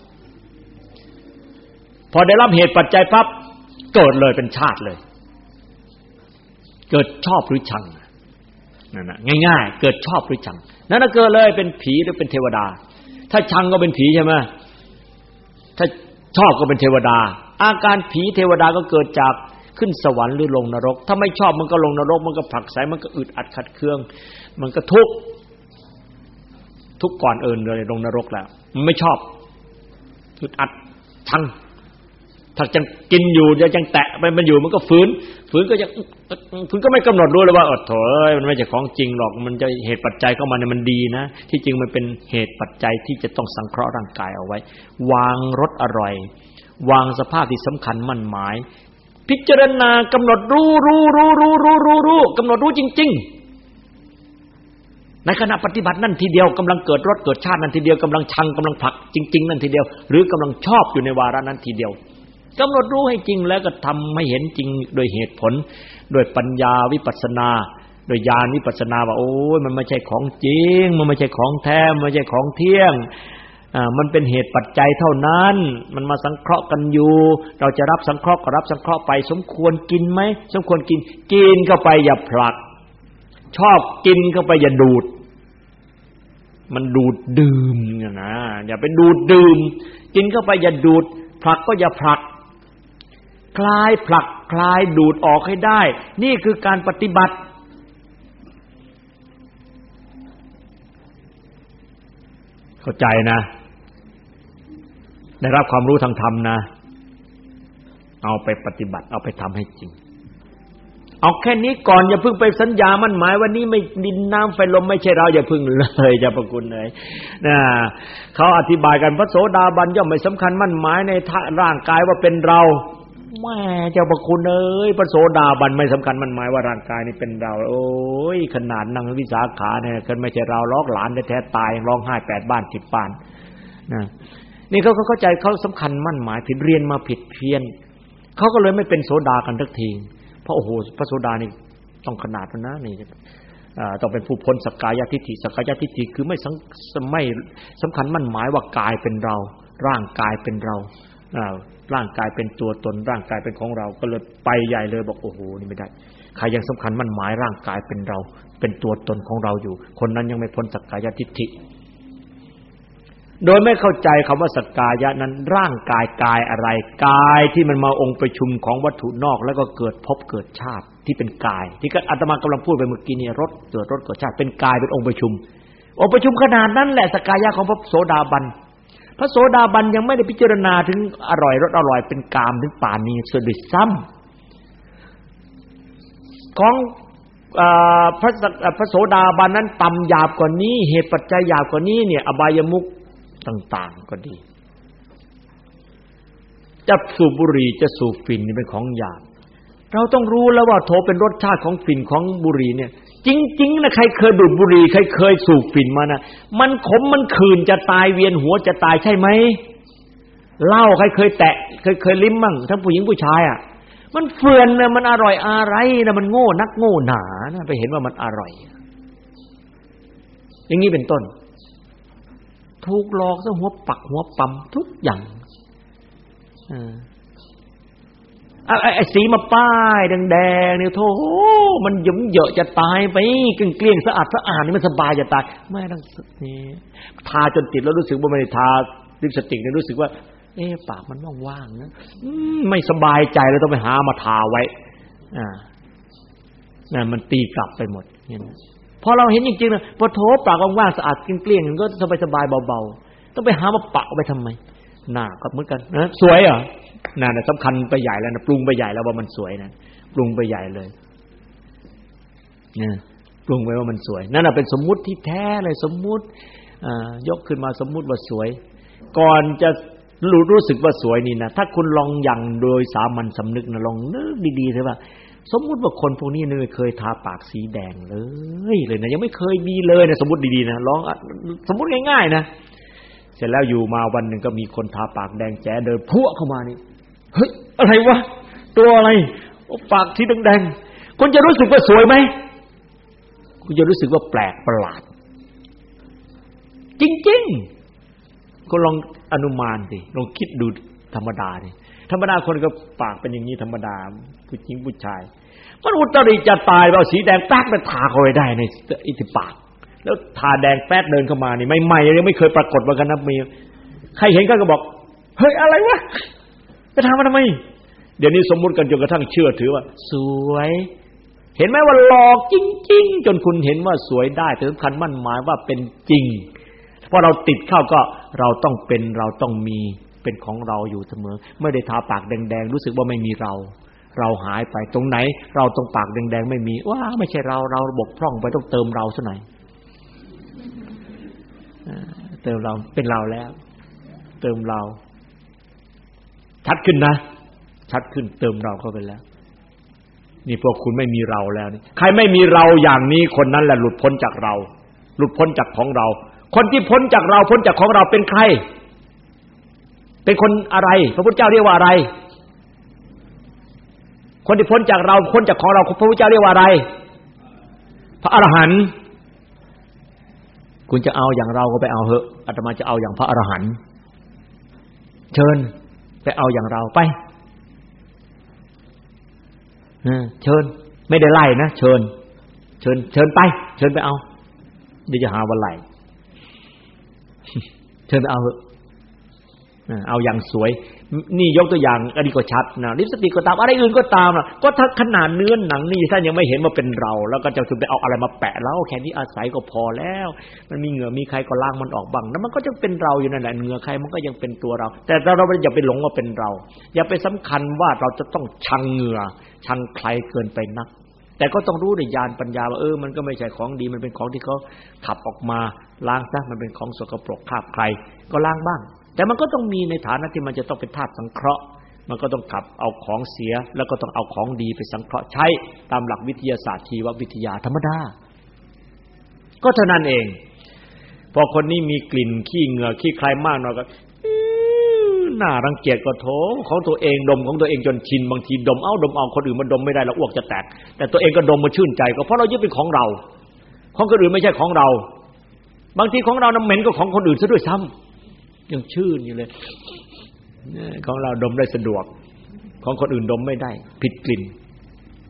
พอได้รับเหตุปัจจัยปั๊บเกิดเลยเป็นชาติเลยเกิดชอบหรือชังนั่นน่ะง่ายๆเกิดชอบหรือชังนั่นน่ะเกิดเลยเป็นผีหรือเป็นเทวดาถ้าชังก็เป็นผีใช่มั้ยถ้าชอบก็เป็นเทวดาอาการผีเทวดาก็เกิดจากขึ้นสวรรค์หรือลงนรกถ้าไม่ชอบมันก็ลงนรกมันก็ผลักไสมันก็อึดอัดขัดเคืองมันก็ทุกข์ก่อนอื่นเลยลงนรกแล้วมันไม่ชอบอึดอัดชังถ้าจังกินอยู่จะจังแตะไปมันอยู่มันก็ฝืนก็ยังฝืนก็ไม่กำหนดรู้เลยว่าโถเอ้ยมันไม่ใช่ของจริงหรอกมันจะเหตุปัจจัยเข้ามาเนี่ยมันดีนะที่จริงมันเป็นเหตุปัจจัยที่จะต้องสังเคราะห์ร่างกายเอาไว้วางรสอร่อยวางสภาพที่สำคัญมั่นหมายพิจารณากำหนดรู้กำหนดรู้จริงๆในขณะปฏิบัตินั่นทีเดียวกำลังเกิดรสเกิดชาตินั่นทีเดียวกำลังชังกำลังผลักจริงๆนั่นทีเดียวหรือกำลังชอบอยู่ในวาระนั้นทีเดียวกำหนดรู้ให้จริงแล้วก็ทำให้เห็นจริงโดยเหตุผลโดยปัญญาวิปัสสนาโดยญาณวิปัสสนาว่าโอ้ยมันไม่ใช่ของจริงมันไม่ใช่ของแท้มันไม่ใช่ของเที่ยงมันเป็นเหตุปัจจัยเท่านั้นมันมาสังเคราะห์กันอยู่เราจะรับสังเคราะห์ก็รับสังเคราะห์ไปสมควรกินไหมสมควรกินเข้าไปอย่าผลักชอบกินเข้าไปอย่าดูดมันดูดดื่มนะอย่าไปดูดดื่มกินเข้าไปอย่าดูดผลักก็อย่าผลักคลายผลักคลายดูดออกให้ได้นี่คือการปฏิบัติเข้าใจนะได้รับความรู้ทางธรรมนะเอาไปปฏิบัติเอาไปทำให้จริงเอาแค่นี้ก่อนอย่าเพิ่งไปสัญญามั่นหมายวันนี้ไม่ดินน้ำไฟลมไม่ใช่เราอย่าเพิ่งเลยเจ้าพระคุณเลยนะเขาอธิบายกันพระโสดาบันย่อมไม่สำคัญมั่นหมายในร่างกายว่าเป็นเราแม่เจ้าพระคุณเอ้ยพระโสดาบันไม่สำคัญมั่นหมายว่าร่างกายนี้เป็นเราโอ้ยขนาดนั่งวิสาขาเนี่ยคนไม่ใช่เราล็อกหลานแท้ๆตายร้องไห้8บ้าน10บ้านนะนี่เขาเข้าใจเขาสำคัญมั่นหมายผิดเรียนมาผิดเพี้ยนเขาก็เลยไม่เป็นโสดากันสักทีเพราะโอ้โหพระโสดานี่ต้องขนาดนั้นนะนี่ต้องเป็นผู้พ้นสักกายทิฏฐิสักกายทิฏฐิคือไม่สำคัญมั่นหมายว่ากายเป็นเราร่างกายเป็นเราร่างกายเป็นตัวตนร่างกายเป็นของเราก็เลยไปใหญ่เลยบอกโอ้โหนี่ไม่ได้ใครยังสำคัญมั่นหมายร่างกายเป็นเราเป็นตัวตนของเราอยู่คนนั้นยังไม่พ้นสักกายทิฏฐิโดยไม่เข้าใจคำว่าสักกายะนั้นร่างกายกายอะไรกายที่มันมาองค์ประชุมของวัตถุนอกแล้วก็เกิดภพเกิดชาติที่เป็นกายที่อาตมากำลังพูดไปเมื่อกี้นี่รถเกิดชาติเป็นกายเป็นองค์ประชุมขนาดนั้นแหละสักกายะของพระโสดาบันพระโสดาบันยังไม่ได้พิจารณาถึงอร่อยรสอร่อยเป็นกามถึงป่านนี้เสียด้วยซ้ำของพระโสดาบันนั้นต่ำหยาบกว่านี้เหตุปัจจัยหยาบกว่านี้เนี่ยอบายมุขต่างๆก็ดีจะสูบบุหรี่จะสูบฝิ่นนี่เป็นของหยาบเราต้องรู้แล้วว่าโถเป็นรสชาติของฝิ่นของบุหรี่เนี่ยจริงๆนะใครเคยดูดบุหรี่ใครเคยสูบฝิ่นมานะมันขมมันคืนจะตายเวียนหัวจะตายใช่ไหมเหล้าใครเคยแตะเคยลิ้มมั่งทั้งผู้หญิงผู้ชายอ่ะมันเฟื่อนนะมันอร่อยอะไรนะมันโง่นักโง่หนานะไปเห็นว่ามันอร่อยอย่างนี้เป็นต้นถูกหลอกซะหัวปักหัวปั๊มทุกอย่างไอ้สีมาป้ายแดงๆเนี่ยโธ่มันหยุ่มเหยอะจะตายไปเกลี้ยงสะอาดนี่มันสบายจะตายไม่ต้องนี่ทาจนติดแล้วรู้สึกว่าไม่ได้ทาลิปสติกเนี่ยรู้สึกว่าปากมันว่างๆนะไม่สบายใจแล้วต้องไปหามาทาไว้นั่นมันตีกลับไปหมดเนี่ยพอเราเห็นจริงๆนะพอโถปากว่างๆสะอาดเกลี้ยงๆก็สบายๆเบาๆต้องไปหามาปะไปทำไมหน้าก็เหมือนกันนะสวยเหรอนั่นน่ะสำคัญไปใหญ่แล้วนะปรุงไปใหญ่แล้วว่ามันสวยนะปรุงไปใหญ่เลยเนี่ยปรุงไว้ว่ามันสวยนั่นน่ะเป็นสมมุติที่แท้เลยสมมุติยกขึ้นมาสมมุติว่าสวยก่อนจะรู้สึกว่าสวยนี่นะถ้าคุณลองอย่างโดยสามัญสำนึกนะลองนึกดีๆเถอะว่าสมมุติว่าคนพวกนี้ไม่เคยทาปากสีแดงเลยนะยังไม่เคยมีเลยนะสมมุติดีๆนะลองสมมุติง่ายๆนะเสร็จแล้วอยู่มาวันหนึ่งก็มีคนทาปากแดงแจ๋เดินพุ่งเข้ามานี่เฮ้ยอะไรวะตัวอะไรปากที่แดงๆคุณจะรู้สึกว่าสวยไหมคุณจะรู้สึกว่าแปลกประหลาดจริงๆคุณลองอนุมานสิลองคิดดูธรรมดาดิธรรมดาคนก็ปากเป็นอย่างนี้ธรรมดาผู้หญิงผู้ชายมันอุตริจะตายเอาสีแดงแป๊กไปทาเข้าไปได้ในอิทธิปากแล้วทาแดงแป๊ดเดินเข้ามานี่ใหม่ๆยังไม่เคยปรากฏมากันนะมีใครเห็นก็บอกเฮ้ยอะไรวะไปทำมันทำไมเดี๋ยวนี้สมมุติกันจนกระทั่งเชื่อถือว่าสวยเห็นไหมว่าหลอกจริงๆจนคุณเห็นว่าสวยได้แต่สำคัญมั่นหมายว่าเป็นจริงพอเราติดเข้าก็เราต้องเป็นเราต้องมีเป็นของเราอยู่เสมอไม่ได้ทาปากแดงๆรู้สึกว่าไม่มีเราหายไปตรงไหนเราตรงปากแดงๆไม่มีว้าไม่ใช่เราบกพร่องไปต้องเติมเราซะหน่อยเติมเราเป็นเราแล้วเติมเราชัดขึ้นนะชัดขึ้นเติมเราเข้าไปแล้วนี่พวกคุณไม่มีเราแล้วนี่ใครไม่มีเราอย่างนี้คนนั้นแหละหลุดพ้นจากเราหลุดพ้นจากของเราคนที่พ้นจากเราพ้นจากของเราเป็นใครเป็นคนอะไรพระพุทธเจ้าเรียกว่าอะไรคนที่พ้นจากเราพ้นจากของเราพระพุทธเจ้าเรียกว่าอะไรพระอรหันต์คุณจะเอาอย่างเราก็ไปเอาเถอะอาตมาจะเอาอย่างพระอรหันต์เชิญไปเอาอย่างเราไปเชิญไม่ได้ไล่นะเชิญไปเชิญไปเอาเดี๋ยวจะหาวันไล่เชิญไปเอาเถอะเอาอย่างสวยนี่ยกตัวอย่างอันนี้ก็ชัดนะลิปสติกก็ตามอะไรอื่นก็ตามนะก็ถ้าขนาดเนื้อหนังนี่ท่านยังไม่เห็นว่าเป็นเราแล้วก็จะไปเอาอะไรมาแปะแล้วแค่นี้อาศัยก็พอแล้วมันมีเหงื่อมีใครก็ล้างมันออกบ้างแล้วมันก็ยังเป็นเราอยู่นั่นแหละเหงื่อใครมันก็ยังเป็นตัวเราแต่เราอย่าไปหลงว่าเป็นเราอย่าไปสำคัญว่าเราจะต้องชังเหงื่อชังใครเกินไปนักแต่ก็ต้องรู้ในญาณปัญญาว่ามันก็ไม่ใช่ของดีมันเป็นของที่เขาขับออกมาล้างซะมันเป็นของสกปรกคราบใครก็ล้างบ้างแต่มันก็ต้องมีในฐานะที่มันจะต้องเป็นธาตุสังเคราะห์มันก็ต้องขับเอาของเสียแล้วก็ต้องเอาของดีไปสังเคราะห์ใช้ตามหลักวิทยาศาสตร์ชีววิทยาธรรมดาก็เท่านั้นเองพอคนนี้มีกลิ่นขี้เหงื่อขี้ใครมากหน่อยก็น่ารังเกียจก็โถของตัวเองดมของตัวเองจนชินบางทีดมเอาคนอื่นมันดมไม่ได้แล้วอ้วกจะแตกแต่ตัวเองก็ดมมาชื่นใจก็เพราะเรายึดเป็นของเราของคนอื่นไม่ใช่ของเราบางทีของเราน้ำเหม็นก็ของคนอื่นซะด้วยซ้ำยังชื่นอยู่เลยของเราดมได้สะดวกของคนอื่นดมไม่ได้ผิดกลิ่น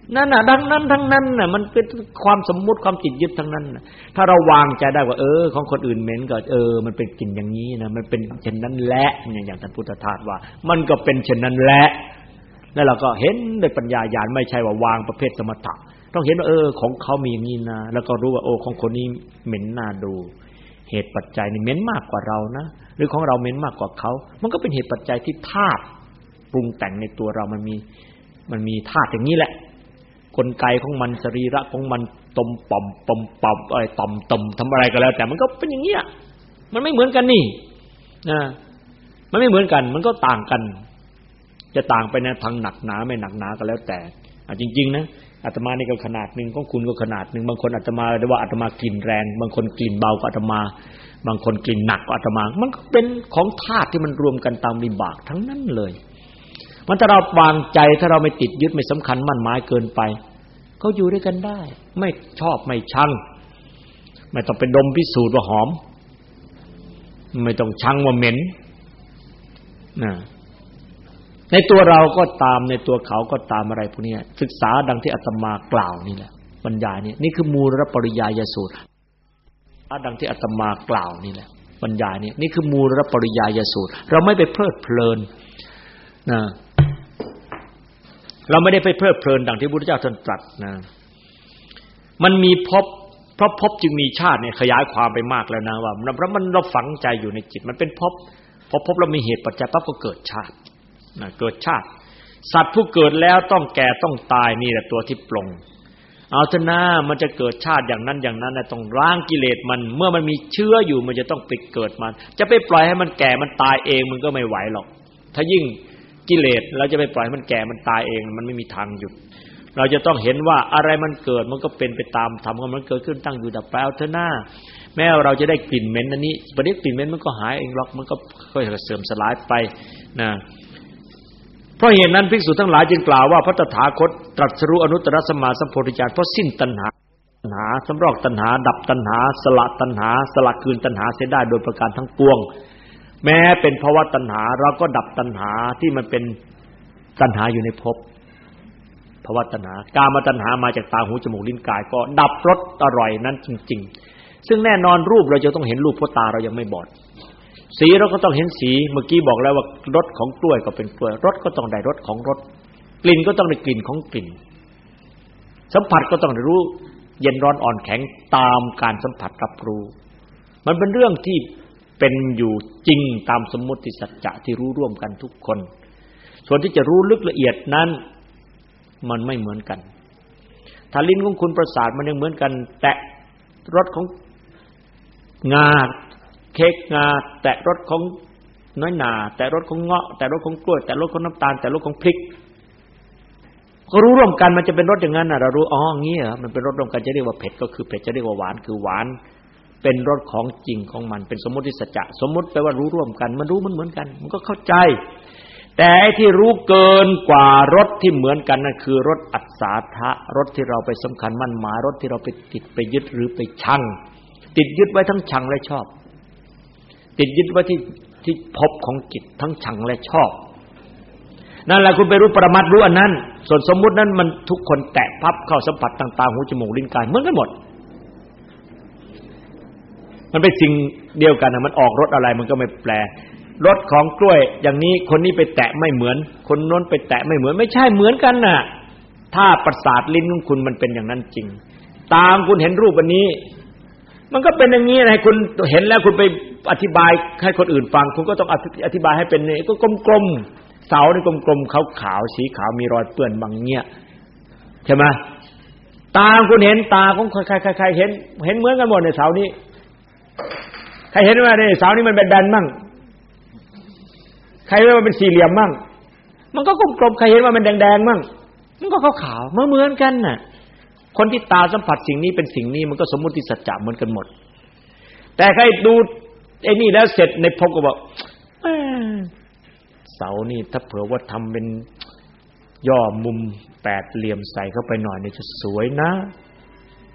นั่นน่ะดังนั้นทั้งนั้นน่ะมันเป็นความสมมุติความติดยึดทั้งนั้นน่ะถ้าเราวางใจได้ว่าของคนอื่นเหม็นก็มันเป็นกลิ่นอย่างนี้นะมันเป็นเช่นนั้นแหละอย่างท่านพุทธทาสว่ามันก็เป็นเช่นนั้นแหละแล้วเราก็เห็นด้วยปัญญาญาณไม่ใช่ว่าวางประเภทสมถะต้องเห็นว่าของเขามีอย่างนี้นะแล้วก็รู้ว่าของคนนี้เหม็นน่าดูเหตุปัจจัยนี่เหม็นมากกว่าเรานะหรือของเราเหม็นมากกว่าเขามันก็เป็นเหตุปัจจัยที่ธาตุปรุงแต่งในตัวเรามันมีธาตุอย่างนี้แหละกลไกของมันสรีระของมันตมป่อมปมปอบอะไรต่อมทำอะไรก็แล้วแต่มันก็เป็นอย่างเงี้ยมันไม่เหมือนกันนี่มันไม่เหมือนกันมันก็ต่างกันจะต่างไปในทางหนักหนาไม่หนักหนาก็แล้วแต่จริงๆนะอาตมานี่ก็ขนาดนึงของคุณก็ขนาดนึงบางคนอาตมาได้ว่าอาตมากลิ่นแรงบางคนกลิ่นเบากว่าอาตมาบางคนกลิ่นหนักกว่าอาตมามันก็เป็นของธาตุที่มันรวมกันตามวิบากทั้งนั้นเลยมันถ้าเราวางใจถ้าเราไม่ติดยึดไม่สำคัญมั่นหมายเกินไปก็อยู่ด้วยกันได้ไม่ชอบไม่ชังไม่ต้องไปดมพิสูจน์ว่าหอมไม่ต้องชังว่าเหม็นในตัวเราก็ตามในตัวเขาก็ตามอะไรพวกนี้ศึกษาดังที่อาตมากล่าวนี่แหละบรรยายนี่คือมูลปริยายสูตรดังที่อาตมากล่าวนี่แหละบรรยายนี่คือมูลปริยายสูตรเราไม่ไปเพลิดเพลินเราไม่ได้ไปเพลิดเพลินดังที่พระพุทธเจ้าท่านตรัสนะมันมีภพเพราะภพจึงมีชาติเนี่ยขยายความไปมากแล้วนะว่าเพราะมันเราฝังใจอยู่ในจิตมันเป็นภพพอภพเรามีเหตุปัจจัยปั๊บก็เกิดชาติเกิดชาติสัตว์ผู้เกิดแล้วต้องแก่ต้องตายนี่แหละตัวที่ปลงเอาเถอะนะมันจะเกิดชาติอย่างนั้นอย่างนั้นนะต้องล้างกิเลสมันเมื่อมันมีเชื้ออยู่มันจะต้องไปเกิดมันจะไปปล่อยให้มันแก่มันตายเองมันก็ไม่ไหวหรอกถ้ายิ่งกิเลสเราจะไปปล่อยให้มันแก่มันตายเองมันไม่มีทางหยุดเราจะต้องเห็นว่าอะไรมันเกิดมันก็เป็นไปตามธรรมของมันเกิดขึ้นตั้งอยู่ดับไปเอาเถอะนะแม้เราจะได้กลิ่นเหม็นอันนี้ประเดี๋ยวกลิ่นเหม็นมันก็หายเองหรอกมันก็ค่อยๆเสื่อมสลายไปนะเพราะเหตุนั้นภิกษุทั้งหลายจึงกล่าวว่าพระตถาคตตรัสรู้อนุตตรสัมมาสัมโพธิญาณเพราะสิ้นตัณหาสำรอกตัณหาดับตัณหาสละตัณหาสละคืนตัณหาเสียได้โดยประการทั้งปวงแม้เป็นภวตัณหาเราก็ดับตัณหาที่มันเป็นตัณหาอยู่ในภพภวตัณหากามตัณหามาจากตาหูจมูกลิ้นกายก็ดับรสอร่อยนั้นจริงๆซึ่งแน่นอนรูปเราจะต้องเห็นรูปเพราะตาเรายังไม่บอดสีเราก็ต้องเห็นสีเมื่อกี้บอกแล้วว่ารสของกล้วยก็เป็นกล้วยรสก็ต้องได้รสของรสกลิ่นก็ต้องได้กลิ่นของกลิ่นสัมผัสก็ต้องได้รู้เย็นร้อนอ่อนแข็งตามการสัมผัสรับรู้มันเป็นเรื่องที่เป็นอยู่จริงตามสมมุติสัจจะที่รู้ร่วมกันทุกคนส่วนที่จะรู้ลึกละเอียดนั้นมันไม่เหมือนกันถ้าลิ้นของคุณประสาทมันยังเหมือนกันแตะรสของงาเค้กงาแตะรสของน้อยหนาแตะรสของเงาะแตะรสของกล้วยแตะรสของน้ำตาลแตะรสของพริกก็รู้ร่วมกันมันจะเป็นรสอย่างนั้นน่ะเรารู้งี้เหรอมันเป็นรสร่วมกันจะเรียกว่าเผ็ดก็คือเผ็ดจะเรียกว่าหวานคือหวานเป็นรสของจริงของมันเป็นสมมุติสัจจะสมมุติแปลว่ารู้ร่วมกันมันรู้มันเหมือนกันมันก็เข้าใจแต่ไอ้ที่รู้เกินกว่ารสที่เหมือนกันนั่นคือรสอัศสาทะรสที่เราไปสำคัญมั่นหมายรสที่เราไปติดไปยึดหรือไปชังติดยึดไว้ทั้งชังและชอบติดยึดไว้ที่ภพของจิตทั้งชังและชอบนั่นแหละคุณไปรู้ปรมัตถ์รู้อันนั้นส่วนสมมุตินั้นมันทุกคนแตะพับเข้าสัมผัสต่างๆหูจมูกลิ้นกายเหมือนกันหมดมันเป็นสิ่งเดียวกันนะมันออกรสอะไรมันก็ไม่แปลรสของกล้วยอย่างนี้คนนี้ไปแตะไม่เหมือนคนโน้นไปแตะไม่เหมือนไม่ใช่เหมือนกันน่ะถ้าประสาทลิ้นของคุณมันเป็นอย่างนั้นจริงตามคุณเห็นรูปอันนี้มันก็เป็นอย่างนี้นะคุณเห็นแล้วคุณไปอธิบายให้คนอื่นฟังคุณก็ต้องอธิบายให้เป็นนี่ก็กลมๆเสานี่กลมๆขาวๆสีขาวมีรอยเปื้อนบางเงี้ยใช่ไหมตาคุณเห็นตาของใครๆเห็นเหมือนกันหมดในเสานี้ใครเห็นว่าในเสานี้มันเป็นแบนมั่งใครเห็นว่าเป็นสี่เหลี่ยมมั่งมันก็กลมๆใครเห็นว่ามันแดงๆมั่งมันก็ขาวๆเหมือนกันน่ะคนที่ตาสัมผัสสิ่งนี้เป็นสิ่งนี้มันก็สมมุติสัจจะเหมือนกันหมดแต่ใครดูไอ้นี่แล้วเสร็จในภพก็บอกเสานี่ถ้าเผื่อว่าทำเป็นย่อมุมแปดเหลี่ยมใส่เข้าไปหน่อยนี่จะสวยนะ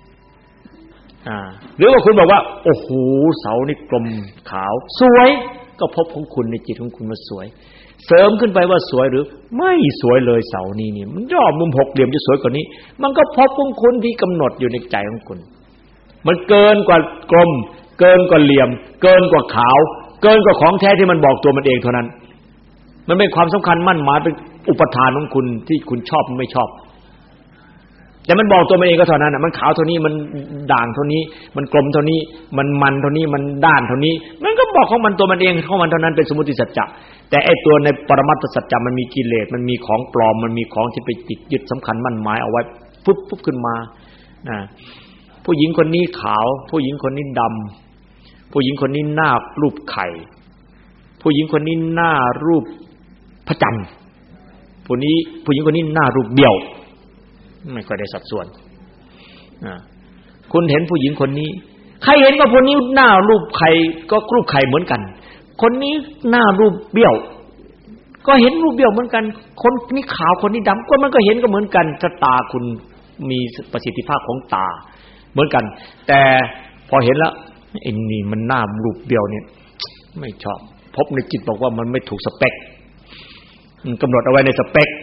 หรือว่าคุณบอกว่าโอ้โหเสานี่กลมขาวสวยก็ภพของคุณในจิตของคุณมันสวยเสริมขึ้นไปว่าสวยหรือไม่สวยเลยเสานี้นี่มันย่อมุมหกเหลี่ยมจะสวยกว่านี้มันก็ภพของคุณที่กำหนดอยู่ในใจของคุณมันเกินกว่ากลมเกินกว่าเหลี่ยมเกินกว่าขาวเกินกว่าของแท้ที่มันบอกตัวมันเองเท่านั้นมันเป็นความสำคัญมั่นหมายเป็นอุปทานของคุณที่คุณชอบไม่ชอบแต่มันบอกตัวมันเองก็เท่านั้นน่ะมันขาวเท่านี้มันด่างเท่านี้มันกลมเท่านี้มันเท่านี้มันด้านเท่านี้มันก็บอกของมันตัวมันเองของมันเท่านั้นเป็นสมมุติสัจจะแต่ไอ้ตัวในปรมัตถสัจจะมันมีกิเลสมันมีของปลอมมันมีของที่ไปติดยึดสำคัญมั่นหมายเอาไว้ปุ๊บขึ้นมานะผู้หญิงคนนี้ขาวผู้หญิงคนนี้ดำผู้หญิงคนนี้หน้ารูปไข่ผู้หญิงคนนี้หน้ารูปพระจันทร์ผู้หญิงคนนี้หน้ารูปเดี่ยวไม่ค่อยได้สัดส่วนคุณเห็นผู้หญิงคนนี้ใครเห็นว่าคนนี้หน้ารูปไข่ก็รูปไข่เหมือนกันคนนี้หน้ารูปเบี้ยวก็เห็นรูปเบี้ยวเหมือนกันคนนี้ขาวคนนี้ดำก็มันก็เห็นก็เหมือนกันถ้าตาคุณมีประสิทธิภาพของตาเหมือนกันแต่พอเห็นแล้วไอ้นี่มันหน้ารูปเบี้ยวเนี่ยไม่ชอบพบในจิตบอกว่ามันไม่ถูกสเปคกำหนดเอาไว้ในสเปค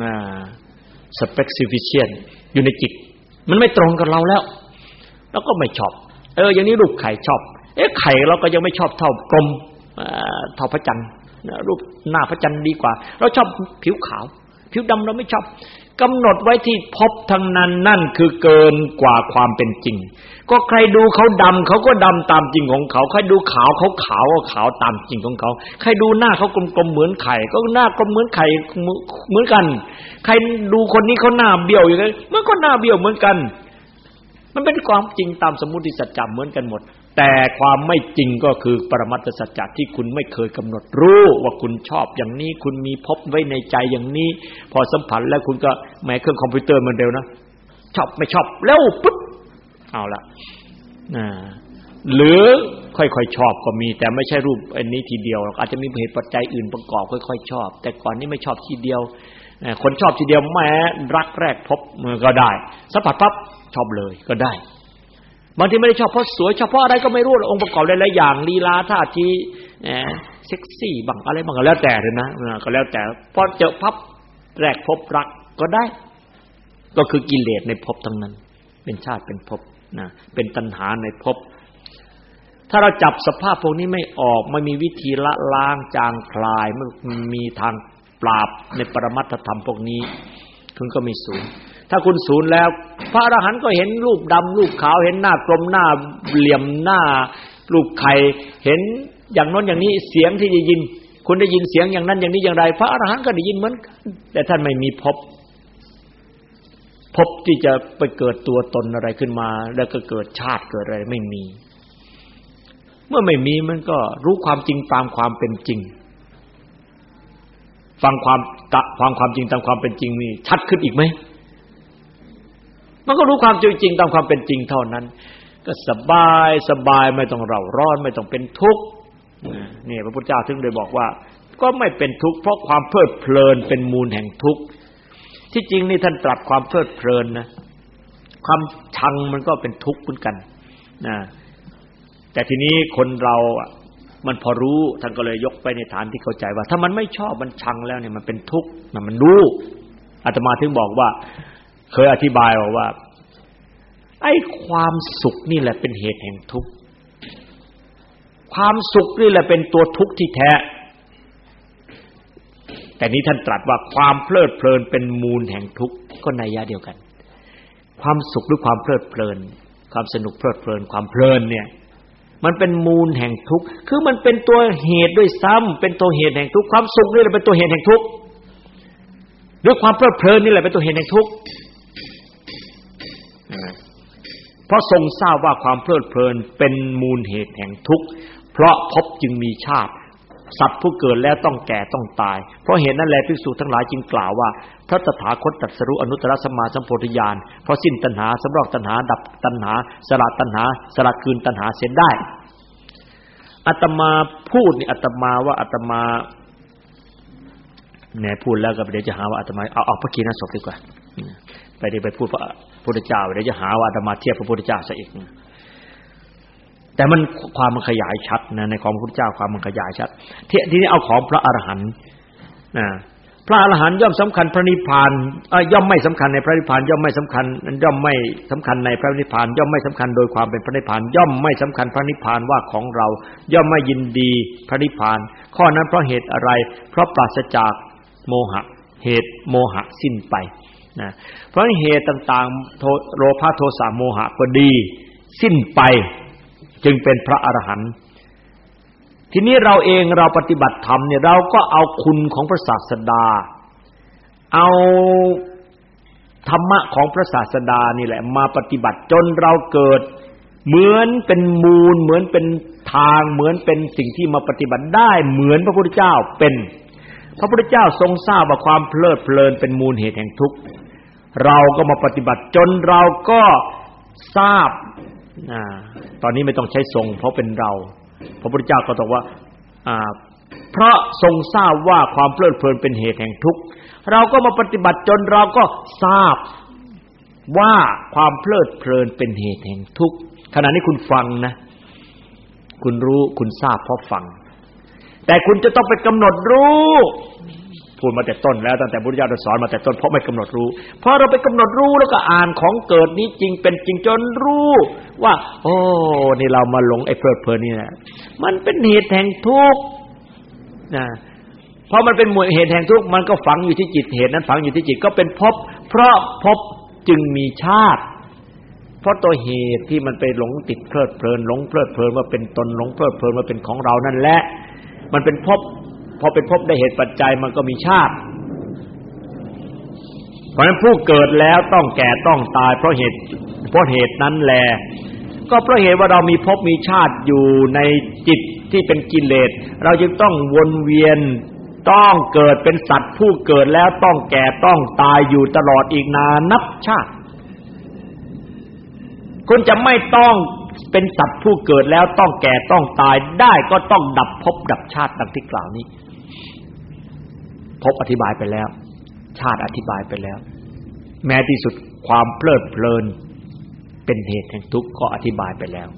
specification อยู่ในจิตมันไม่ตรงกับเราแล้วก็ไม่ชอบอย่างนี้รูปไข่ชอบไข่เราก็ยังไม่ชอบเท่ากลมเท่าพระจันทร์รูปหน้าพระจันทร์ดีกว่าเราชอบผิวขาวผิวดำเราไม่ชอบกำหนดไว้ที่พบทั้งนั้นนั่นคือเกินกว่าความเป็นจริงก็ใครดูเขาดำเขาก็ดำตามจริงของเขาใครดูขาวเขาขาวก็ขาวตามจริงของเขาใครดูหน้าเขากลมๆเหมือนไข่ก็หน้ากลมเหมือนไข่เหมือนกันใครดูคนนี้เขาหน้าเบี้ยวอย่างนั้นมันก็หน้าเบี้ยวเหมือนกันมันเป็นความจริงตามสมมุติสัจจะเหมือนกันหมดแต่ความไม่จริงก็คือปรมัตถสัจจะที่คุณไม่เคยกำหนดรู้ว่าคุณชอบอย่างนี้คุณมีพบไว้ในใจอย่างนี้พอสัมผัสแล้วคุณก็แม้เครื่องคอมพิวเตอร์มันเร็วนะชอบไม่ชอบแล้วปุ๊บเอาละหรือค่อยๆชอบก็มีแต่ไม่ใช่รูปอันนี้ทีเดียวอาจจะมีเหตุปัจจัยอื่นประกอบค่อยๆชอบแต่ก่อนนี้ไม่ชอบทีเดียวคนชอบทีเดียวแม้รักแรกพบก็ได้สัมผัสปั๊บชอบเลยก็ได้บางทีไม่ได้ชอบเพราะสวยชอบเพราะอะไรก็ไม่รู้องค์ประกอบหลายๆอย่างลีลาท่าทีเซ็กซี่บางอะไรบางก็แล้วแต่เลยนะก็แล้วแต่พอเจอพับแรกพบรักก็ได้ก็คือกิเลสในภพทั้งนั้นเป็นชาติเป็นภพเป็นตัณหาในภพถ้าเราจับสภาพพวกนี้ไม่ออกไม่มีวิธีละล้างจางคลายไม่มีทางปราบในปรมัตถธรรมพวกนี้คุณก็มีศูนย์ถ้าคุณศูนย์แล้วพระอรหันต์ก็เห็นรูปดำรูปขาวเห็นหน้ากลมหน้าเหลี่ยมหน้ารูปไข่เห็นอย่างโน้นอย่างนี้เสียงที่ได้ยินคุณได้ยินเสียงอย่างนั้นอย่างนี้อย่างไรพระอรหันต์ก็ได้ยินเหมือนกันแต่ท่านไม่มีภพที่จะไปเกิดตัวตนอะไรขึ้นมาแล้วก็เกิดชาติเกิดอะไรไม่มีเมื่อไม่มีมันก็รู้ความจริงตามความเป็นจริงฟังความจริงตามความเป็นจริงนี่ชัดขึ้นอีกไหมมันก็รู้ความจริงตามความเป็นจริงเท่านั้นก็สบายไม่ต้องเร่าร้อนไม่ต้องเป็นทุกข์นี่พระพุทธเจ้าถึงได้บอกว่าก็ไม่เป็นทุกข์เพราะความเพลิดเพลินเป็นมูลแห่งทุกข์ที่จริงนี่ท่านตรัสความเพลิดเพลินนะความชังมันก็เป็นทุกข์เหมือนกันนะแต่ทีนี้คนเรามันพอรู้ท่านก็เลยยกไปในฐานที่เข้าใจว่าถ้ามันไม่ชอบมันชังแล้วเนี่ยมันเป็นทุกข์มันรู้อาตมาถึงบอกว่าเคยอธิบายว่าไอ้ความสุขนี่แหละเป็นเหตุแห่งทุกข์ความสุขนี่แหละเป็นตัวทุกข์ที่แท้แต่นี้ท่านตรัสว่าความเพลิดเพลินเป็นมูลแห่งทุกข์ก็นัยยะเดียวกันความสุขหรือความเพลิดเพลินความสนุกเพลิดเพลินความเพลินเนี่ยมันเป็นมูลแห่งทุกข์คือมันเป็นตัวเหตุด้วยซ้ำเป็นตัวเหตุแห่งทุกข์ความสุขนี่แหละเป็นตัวเหตุแห่งทุกข์หรือความเพลิดเพลินนี่แหละเป็นตัวเหตุแห่งทุกข์เพราะทรงทราบว่าความเพลิดเพลินเป็นมูลเหตุแห่งทุกข์เพราะภพจึงมีชาติสัตว์ผู้เกิดแล้วต้องแก่ต้องตายเพราะเหตุนั้นแลภิกษุทั้งหลายจึงกล่าวว่าพระตถาคตตรัสรู้อนุตตรสัมมาสัมโพธิญาณเพราะสิ้นตัณหาสำรอกตัณหาดับตัณหาสละตัณหาสละคืนตัณหาเสียได้อาตมาพูดนี่อาตมาว่าอาตมาแหน่พูดแล้วก็เดี๋ยวจะหาว่าอาตมาเอาพระกีณศพดีกว่าไปพูดพระพุทธเจ้าเดี๋ยวจะหาว่าอาตมาเทียบพระพุทธเจ้าซะอีกแต่มันความมันขยายชัดนะในของพระพุทธเจ้าความมันขยายชัดทีนี้เอาของพระอรหันต์พระอรหันต์ย่อมสำคัญพระนิพพานย่อมไม่สำคัญในพระนิพพานย่อมไม่สำคัญย่อมไม่สำคัญในพระนิพพานย่อมไม่สำคัญโดยความเป็นพระนิพพานย่อมไม่สำคัญพระนิพพานว่าของเราย่อมไม่ยินดีพระนิพพานข้อนั้นเพราะเหตุอะไรเพราะปราศจากโมหะเหตุโมหะสิ้นไปนะเพราะเหตุต่างๆโลภะโทสะโมหะก็ดีสิ้นไปจึงเป็นพระอรหันต์ทีนี้เราเองเราปฏิบัติธรรมเนี่ยเราก็เอาคุณของพระศาสดาเอาธรรมะของพระศาสดานี่แหละมาปฏิบัติจนเราเกิดเหมือนเป็นมูลเหมือนเป็นทางเหมือนเป็นสิ่งที่มาปฏิบัติได้เหมือนพระพุทธเจ้าเป็นพระพุทธเจ้าทรงทราบว่าความเพลิดเพลินเป็นมูลเหตุแห่งทุกข์เราก็มาปฏิบัติจนเราก็ทราบตอนนี้ไม่ต้องใช้ทรงเพราะเป็นเราพระพุทธเจ้าก็บอกว่าเพราะทรงทราบว่าความเพลิดเพลินเป็นเหตุแห่งทุกข์เราก็มาปฏิบัติจนเราก็ทราบว่าความเพลิดเพลินเป็นเหตุแห่งทุกข์ขณะนี้คุณฟังนะคุณรู้คุณทราบเพราะฟังแต่คุณจะต้องไปกำหนดรู้พูดมาแต่ต้นแล้วตั้งแต่พุทธเจ้าสอนมาแต่ต้นเพราะไม่กำหนดรู้เพราะเราไปกำหนดรู้แล้วก็อ่านของเกิดนี้จริงเป็นจริงจนรู้ว่าโอ้นี่เรามาหลงไอ้เพลิดเพลินนี่แหละมันเป็นเหตุแห่งทุกข์นะเพราะมันเป็นมูลเหตุแห่งทุกข์มันก็ฝังอยู่ที่จิตเหตุนั้นฝังอยู่ที่จิตก็เป็นภพเพราะภพจึงมีชาติเพราะตัวเหตุที่มันไปหลงติดเพลิดเพลินหลงเพลิดเพลินว่าเป็นตนหลงเพลิดเพลินว่าเป็นของเรานั่นแหละมันเป็นภพพอเป็นภพได้เหตุปัจจัยมันก็มีชาติเพราะฉะนั้นผู้เกิดแล้วต้องแก่ต้องตายเพราะเหตุนั้นแลก็เพราะเหตุว่าเรามีภพมีชาติอยู่ในจิตที่เป็นกิเลสเราจึงต้องวนเวียนต้องเกิดเป็นสัตว์ผู้เกิดแล้วต้องแก่ต้องตายอยู่ตลอดอีกนานนับชาติคุณจะไม่ต้องเป็นสัตว์ผู้เกิดแล้วต้องแก่ต้องตายได้ก็ต้องดับภพดับชาติดังที่กล่าวนี้ภพอธิบายไปแล้วชาติอธิบายไปแล้วแม้ที่สุดความเพลิดเพลินเป็นเหตุแห่งทุกข์ก็อธิบายไปแล้ว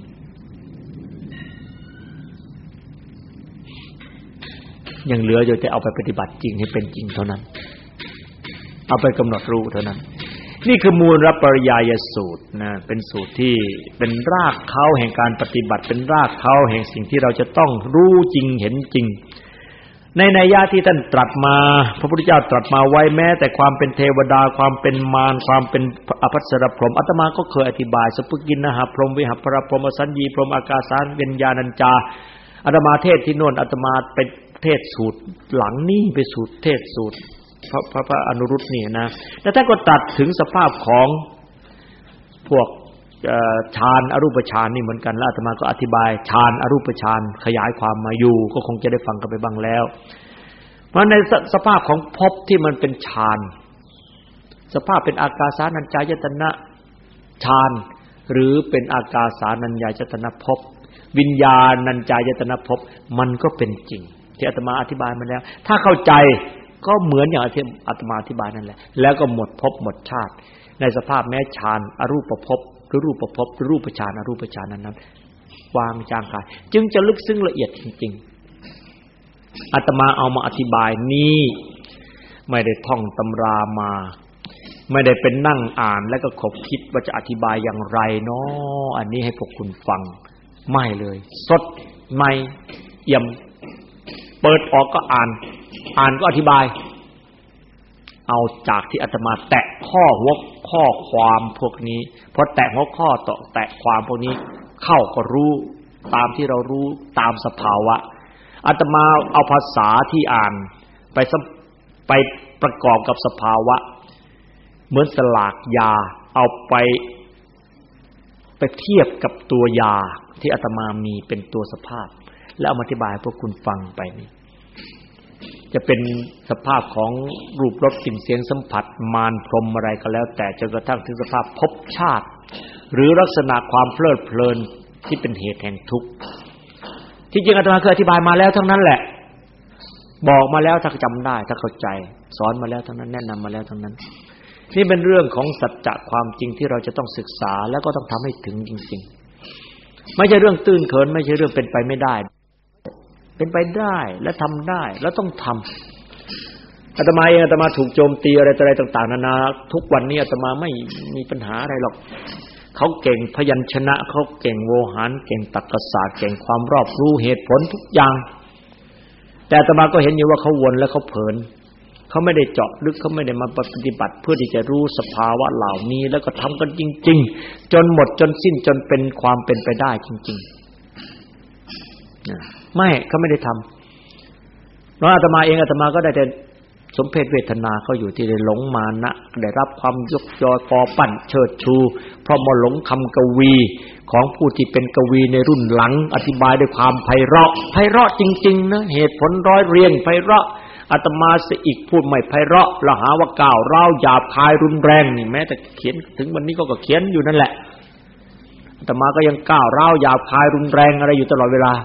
ยังเหลืออยู่แต่เอาไปปฏิบัติจริงให้เป็นจริงเท่านั้นเอาไปกำหนดรู้เท่านั้นนี่คือมูลปริยายสูตรนะเป็นสูตรที่เป็นรากเหง้าแห่งการปฏิบัติเป็นรากเหง้าแห่งสิ่งที่เราจะต้องรู้จริงเห็นจริงในนัยยะที่ท่านตรัสมาพระพุทธเจ้าตรัสมาไว้แม้แต่ความเป็นเทวดาความเป็นมารความเป็นอภัสรพรหมอาตมาก็เคยอธิบายสัพพกินนหพรหมวิหพรพรหมอสัญญีพรหมอากาสานวิญญาณัญจาอาตมาเทศที่โน่นอาตมาไปเทศสูตรหลังนี้ไปสูตรเทศสูตรพระอนุรุตนี่นะแล้วท่านก็ตรัสถึงสภาพของพวกฌานอรูปฌานนี่เหมือนกันแล้วอาตมาก็อธิบายฌานอรูปฌานขยายความมาอยู่ก็คงจะได้ฟังกันไปบ้างแล้วเพราะในสภาพของภพที่มันเป็นฌานสภาพเป็นอากาสานัญจายตนะฌานหรือเป็นอากาสานัญญายตนะภพวิญญาณัญจายตนะภพมันก็เป็นจริงที่อาตมาอธิบายมาแล้วถ้าเข้าใจก็เหมือนอย่างที่อาตมาอธิบายนั่นแหละแล้วก็หมดภพหมดชาติในสภาพแม้ฌานอรูปภพหรือรูปภพหรือรูปฌานอรูปฌานนั้นวางจางกายจึงจะลึกซึ้งละเอียดจริงๆอาตมาเอามาอธิบายนี้ไม่ได้ท่องตำรามาไม่ได้เป็นนั่งอ่านแล้วก็ขบคิดว่าจะอธิบายอย่างไรเนาะอันนี้ให้พวกคุณฟังไม่เลยสดใหม่เอี่ยมเปิดออกก็อ่านก็อธิบายเอาจากที่อาตมาแตะข้อความพวกนี้พอแตะหัวข้อต่อแตะความพวกนี้เข้าก็รู้ตามที่เรารู้ตามสภาวะอาตมาเอาภาษาที่อ่านไปประกอบกับสภาวะเหมือนสลากยาเอาไปเทียบกับตัวยาที่อาตมามีเป็นตัวสภาพแล้วเอามาอธิบายให้พวกคุณฟังไปนี่จะเป็นสภาพของรูปรสกลิ่นเสียงสัมผัสมารพรหมอะไรก็แล้วแต่จนกระทั่งถึงสภาพภพชาติหรือลักษณะความเพลิดเพลินที่เป็นเหตุแห่งทุกข์ที่จริงอาตมาเคยอธิบายมาแล้วทั้งนั้นแหละบอกมาแล้วถ้าจำได้ถ้าเข้าใจสอนมาแล้วทั้งนั้นแนะนำมาแล้วทั้งนั้นนี่เป็นเรื่องของสัจจะความจริงที่เราจะต้องศึกษาแล้วก็ต้องทำให้ถึงจริงๆไม่ใช่เรื่องตื้นเขินไม่ใช่เรื่องเป็นไปไม่ได้เป็นไปได้และทำได้แล้วต้องทำอาตมาเองอาตมาถูกโจมตีอะไรต่างๆนานาทุกวันนี้อาตมาไม่มีปัญหาอะไรหรอกเขาเก่งพยัญชนะเขาเก่งโวหารเก่งตรรกศาสตร์เก่งความรอบรู้เหตุผลทุกอย่างแต่อาตมาก็เห็นอยู่ว่าเขาวนและเขาเผลอเขาไม่ได้เจาะลึกเขาไม่ได้มาปฏิบัติเพื่อที่จะรู้สภาวะเหล่านี้แล้วก็ทำกันจริงๆจนหมดจนสิ้นจนเป็นความเป็นไปได้จริงๆไม่เขาไม่ได้ทำแล้วอาตมาเองอาตมาก็ได้แต่สมเพชเวทนาเขาอยู่ที่ได้หลงมานะได้รับความยกยอปอปั้นเชิดชูเพราะมาหลงคำกวีของผู้ที่เป็นกวีในรุ่นหลังอธิบายด้วยความไพเราะจริงๆนะเหตุผลร้อยเรียงไพเราะอาตมาเสียอีกพูดไม่ไพเราะละหาว่าก้าวร้าวหยาบคายรุนแรงนี่แม้แต่เขียนถึงวันนี้ก็เขียนอยู่นั่นแหละอาตมาก็ยังก้าวร้าวหยาบคายรุนแรงอะไรอยู่ตลอดเวลา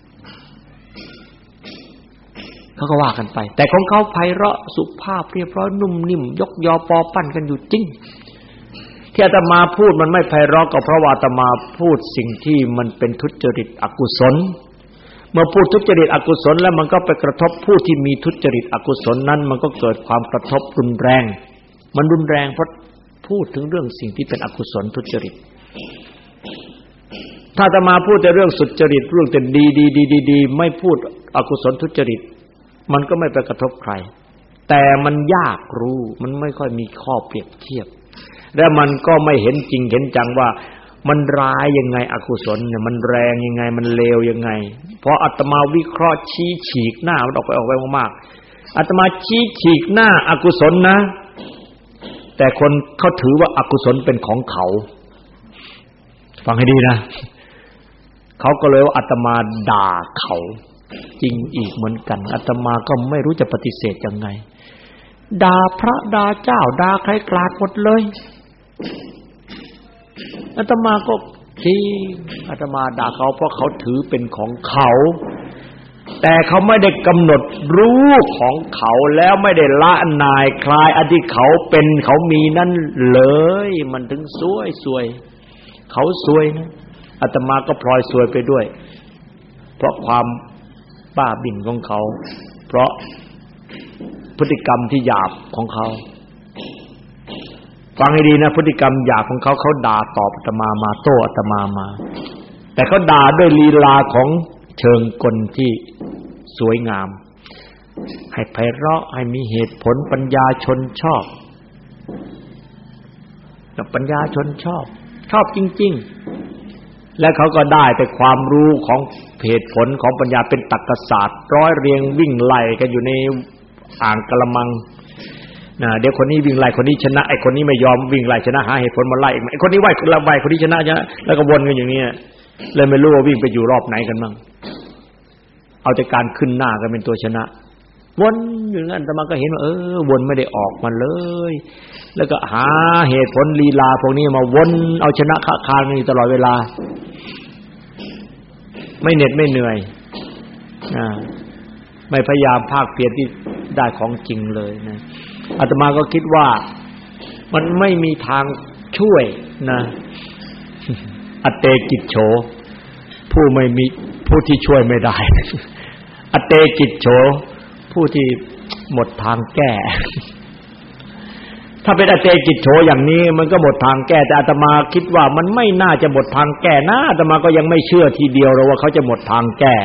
เขาก็ว่ากันไปแต่ของเขาไพเราะสุภาพเรียบร้อยนุ่มนิ่มยกยอปอปั้นกันอยู่จริงที่อาตมาพูดมันไม่ไพเราะก็เพราะว่าอาตมาพูดสิ่งที่มันเป็นทุจริตอกุศลเมื่อพูดทุจริตอกุศลแล้วมันก็ไปกระทบผู้ที่มีทุจริตอกุศลนั้นมันก็เกิดความกระทบรุนแรงมันรุนแรงเพราะพูดถึงเรื่องสิ่งที่เป็นอกุศลทุจริตถ้าอาตมาพูดแต่เรื่องสุจริตเรื่องแต่ดีๆไม่พูดอกุศลทุจริตมันก็ไม่ไปกระทบใครแต่มันยากรู้มันไม่ค่อยมีข้อเปรียบเทียบและมันก็ไม่เห็นจริงเห็นจังว่ามันร้ายยังไงอกุศลเนี่ยมันแรงยังไงมันเลวยังไงเพราะอาตมาวิเคราะห์ชี้ฉีกหน้ามันออกไปมากๆอาตมาชี้ฉีกหน้าอกุศลนะแต่คนเขาถือว่าอกุศลเป็นของเขาฟังให้ดีนะเขาก็เลยว่าอาตมาด่าเขาจริงอีกเหมือนกันอาตมาก็ไม่รู้จะปฏิเสธยังไงด่าพระด่าเจ้าด่าใครกลาดหมดเลยอาตมาก็จริงอาตมาด่าเขาเพราะเขาถือเป็นของเขาแต่เขาไม่ได้กำหนดรู้ของเขาแล้วไม่ได้ละนายคลายอันที่เขาเป็นเขามีนั่นเลยมันถึงซวยเขาซวยนะอาตมาก็พลอยซวยไปด้วยเพราะความบ้าบิ่นของเขาเพราะพฤติกรรมที่หยาบของเขาฟังให้ดีนะพฤติกรรมหยาบของเขาเขาด่าตอบอาตมามาโต้อาตมามาแต่เขาด่าด้วยลีลาของเชิงกลที่สวยงามให้ไพเราะให้มีเหตุผลปัญญาชนชอบกับปัญญาชนชอบจริงๆและเขาก็ได้แต่ความรู้ของเหตุผลของปัญญาเป็นตรรกศาสตร์ร้อยเรียงวิ่งไล่กันอยู่ในอ่างกะละมังเดี๋ยวคนนี้วิ่งไล่คนนี้ชนะไอ้คนนี้ไม่ยอมวิ่งไล่ชนะหาเหตุผลมาไล่ไอ้คนนี้ไหว้คนละไหว้คนนี้ชนะแล้วก็วนกันอย่างนี้เลยไม่รู้ว่าวิ่งไปอยู่รอบไหนกันบ้างเอาแต่การขึ้นหน้ากันเป็นตัวชนะวนอย่างนั้นแต่มันก็เห็นว่าวนไม่ได้ออกมาเลยแล้วก็หาเหตุผลลีลาพวกนี้มาวนเอาชนะคานนี่ตลอดเวลาไม่เหน็ดไม่เหนื่อยไม่พยายามภาคเพียรที่ได้ของจริงเลยนะอาตมาก็คิดว่ามันไม่มีทางช่วยนะอเตกิจโฉผู้ที่ช่วยไม่ได้อเตกิจโฉผู้ที่หมดทางแก้ถ้าเป็นอเตกิจโฉอย่างนี้มันก็หมดทางแก้แต่อาตมาคิดว่ามันไม่น่าจะหมดทางแก้นะอาตมาก็ยังไม่เชื่อทีเดียวเลยว่าเขาจะหมดทางแก้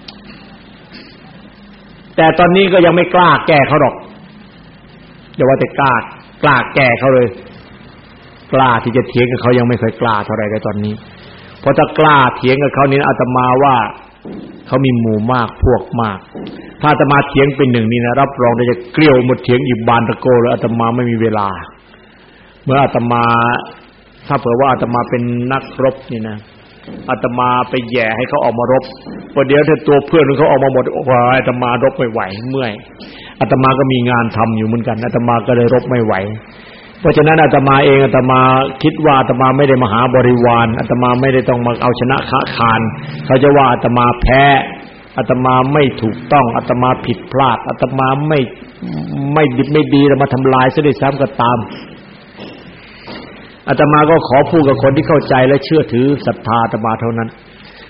แต่ตอนนี้ก็ยังไม่กล้าแก้เขาหรอกอย่าว่าแต่กล้าแก้เขาเลยกล้าที่จะเถียงกับเขายังไม่เคยกล้าเท่าไหร่เลยตอนนี้เพราะถ้ากล้าเถียงกับเขานี่อาตมาว่าเขามีหมู่มากพวกมากถ้าอาตมาเถียงเป็นหนึ่งนี่นะรับรองได้จะเกลี้ยวหมดเถียงอีกบานตะโกเลยอาตมาไม่มีเวลาเมื่ออาตมาถ้าเผื่อว่าอาตมาเป็นนักรบนี่นะอาตมาไปแย่ให้เขาออกมารบพอเดี๋ยวถ้าตัวเพื่อนเขาออกมาหมดว่าอาตมารบไม่ไหวเมื่อยอาตมาก็มีงานทำอยู่เหมือนกันอาตมาก็เลยรบไม่ไหวเพราะฉะนั้นอาตมาเองอาตมาคิดว่าอาตมาไม่ได้มหาบริวารอาตมาไม่ได้ต้องมาเอาชนะค้าคานเขาจะว่าอาตมาแพ้อาตมาไม่ถูกต้องอาตมาผิดพลาดอาตมาไม่ดีแล้วมาทำลายซะด้วยซ้ำก็ตามอาตมาก็ขอพูดกับคนที่เข้าใจและเชื่อถือศรัทธาอาตมาเท่านั้น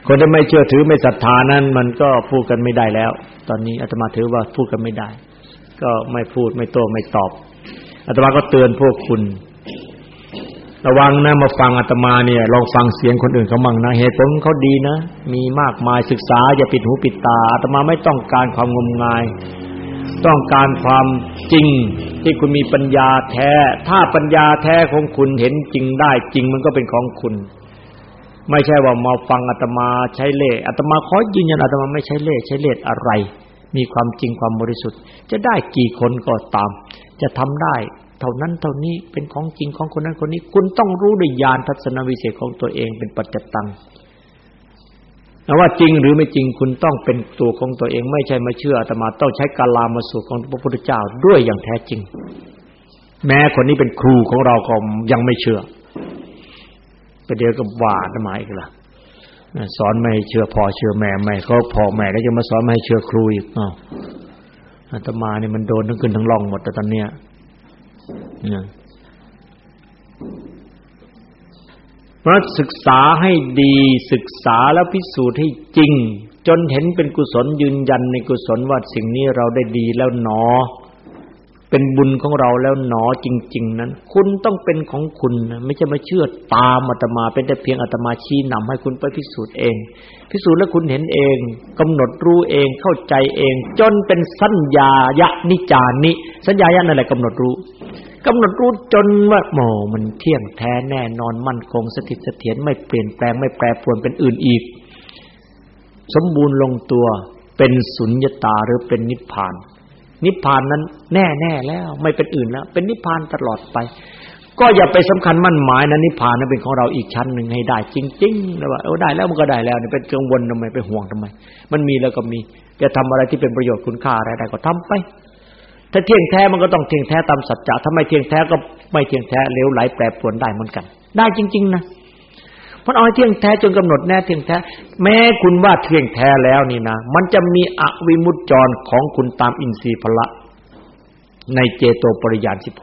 คนที่ไม่เชื่อถือไม่ศรัทธานั้นมันก็พูดกันไม่ได้แล้วตอนนี้อาตมาถือว่าพูดกันไม่ได้ก็ไม่พูดไม่โต้ไม่ตอบอาตมาก็เตือนพวกคุณระวังนะมาฟังอาตมาเนี่ยลองฟังเสียงคนอื่นเขามั่งนะเหตุผลเขาดีนะมีมากมายศึกษาอย่าปิดหูปิดตาอาตมาไม่ต้องการความงมงายต้องการความจริงที่คุณมีปัญญาแท้ถ้าปัญญาแท้ของคุณเห็นจริงได้จริงมันก็เป็นของคุณไม่ใช่ว่ามาฟังอาตมาใช้เล่ห์อาตมาขอยืนยันอาตมาไม่ใช้เล่ห์ใช้เล่ห์อะไรมีความจริงความบริสุทธิ์จะได้กี่คนก็ตามจะทำได้เท่านั้นเท่านี้เป็นของจริงของคนนั้นคนนี้คุณต้องรู้ด้วยญาณทัศนวิเศษของตัวเองเป็นปัจจตังว่าจริงหรือไม่จริงคุณต้องเป็นตัวของตัวเองไม่ใช่มาเชื่ออาตมาต้องใช้กาลามาสู่ของพระพุทธเจ้าด้วยอย่างแท้จริงแม้คนนี้เป็นครูของเราก็ยังไม่เชื่อประเดี๋ยวก็ว่าอาตมาอีกล่ะสอนไม่เชื่อพ่อเชื่อแม่ไม่เขาพ่อแม่แล้วจะมาสอนไม่ให้เชื่อครูอีกอาตมานี่มันโดนทั้งขึ้นทั้งล่องหมดแต่ตอนเนี้ยเพราะศึกษาให้ดีศึกษาแล้วพิสูจน์ให้จริงจนเห็นเป็นกุศลยืนยันในกุศลว่าสิ่งนี้เราได้ดีแล้วหนอเป็นบุญของเราแล้วหนอจริงๆนั้นคุณต้องเป็นของคุณนะไม่ใช่มาเชื่อตามอาตมาเป็นแต่เพียงอาตมาชี้นำให้คุณไปพิสูจน์เองพิสูจน์แล้วคุณเห็นเองกำหนดรู้เองเข้าใจเองจนเป็นสัญญายะนิจานิสัญญายะนั่นแหละกำหนดรู้จนว่าโมมันเที่ยงแท้แน่นอนมั่นคงสถิตเสถียรไม่เปลี่ยนแปลงไม่แปรปรวนเป็นอื่นอีกสมบูรณ์ลงตัวเป็นสุญญตาหรือเป็นนิพพานนิพพานนั้นแน่ๆแล้วไม่เป็นอื่นแล้วเป็นนิพพานตลอดไปก็อย่าไปสำคัญมั่นหมายนะนิพพานนั้นเป็นของเราอีกชั้นนึงให้ได้จริงๆนะว่าได้แล้วมันก็ได้แล้วนี่เป็นกังวลทำไมไปห่วงทำไมมันมีแล้วก็มีจะทำอะไรที่เป็นประโยชน์คุณค่าอะไรได้ก็ทำไปถ้าเที่ยงแท้มันก็ต้องเที่ยงแท้ตามสัจจะถ้าไม่เที่ยงแท้ก็ไม่เที่ยงแท้เหลวไหลแปรปรวนได้เหมือนกันได้จริงๆนะเพราะเอาเที่ยงแท้จนกำหนดแน่เที่ยงแท้แม้คุณว่าเที่ยงแท้แล้วนี่นะมันจะมีอวิมุตติจรของคุณตามอินทรีย์พละในเจโตปริญาณ16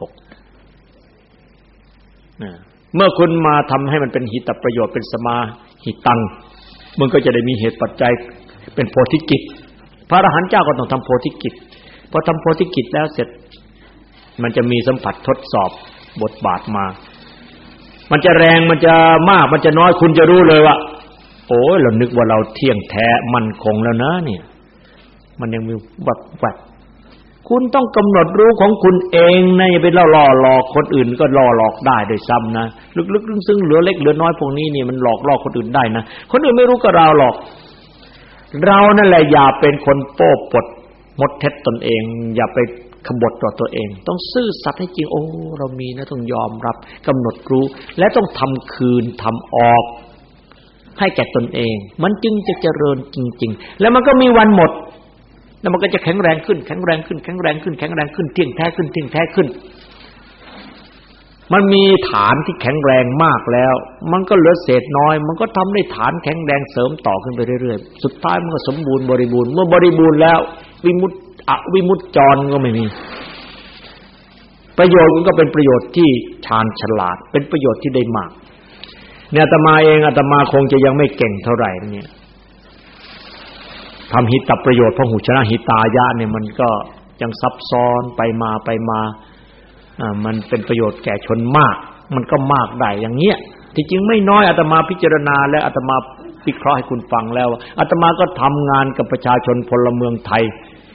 เมื่อคุณมาทำให้มันเป็นหิตประโยชน์เป็นสมาหิตังมันก็จะได้มีเหตุปัจจัยเป็นโพธิกิจพระอรหันต์เจ้าก็ต้องทำโพธิกิจพอทำโพธิกิจแล้วเสร็จมันจะมีสัมผัสทดสอบบทบาทมามันจะแรงมันจะมากมันจะน้อยคุณจะรู้เลยว่าโอ้ยเรานึกว่าเราเที่ยงแท้มั่นคงแล้วนะเนี่ยมันยังมีวัดคุณต้องกำหนดรู้ของคุณเองนะอย่าไปล่อหลอกคนอื่นก็ล่อหลอกได้โดยซ้ำนะลึกๆซึ้งๆเหลือเล็กเหลือน้อยพวกนี้นี่มันหลอกล่อคนอื่นได้นะคนอื่นไม่รู้ก็เราหรอกเรานั่นแหละอย่าเป็นคนโป้ปดมดเท็จตนเองอย่าไปขบฏต่อตัวเองต้องซื่อสัตย์ให้จริงโอ้เรามีนะต้องยอมรับกำหนดรู้และต้องทำคืนทำออกให้แก่ตนเองมันจึงจะเจริญจริงๆแล้วมันก็มีวันหมดแล้วมันก็จะแข็งแรงขึ้นแข็งแรงขึ้นแข็งแรงขึ้นแข็งแรงขึ้นเที่ยงแท้ขึ้นเที่ยงแท้ขึ้นมันมีฐานที่แข็งแรงมากแล้วมันก็เหลือเศษน้อยมันก็ทำได้ฐานแข็งแรงเสริมต่อขึ้นไปเรื่อยๆสุดท้ายมันก็สมบูรณ์บริบูรณ์เมื่อบริบูรณ์แล้ววิมุตติวิมุตติจรก็ไม่มีประโยชน์มันก็เป็นประโยชน์ที่ชาญฉลาดเป็นประโยชน์ที่ได้มากเนี่ยอาตมาเองอาตมาคงจะยังไม่เก่งเท่าไหร่เนี่ยทำหิตประโยชน์พหุชนะหิตายะเนี่ยมันก็ยังซับซ้อนไปมามันเป็นประโยชน์แก่ชนมากมันก็มากได้อย่างเงี้ยที่จริงไม่น้อยอาตมาพิจารณาและอาตมาวิเคราะห์ให้คุณฟังแล้วอาตมาก็ทำงานกับประชาชนพลเมืองไทย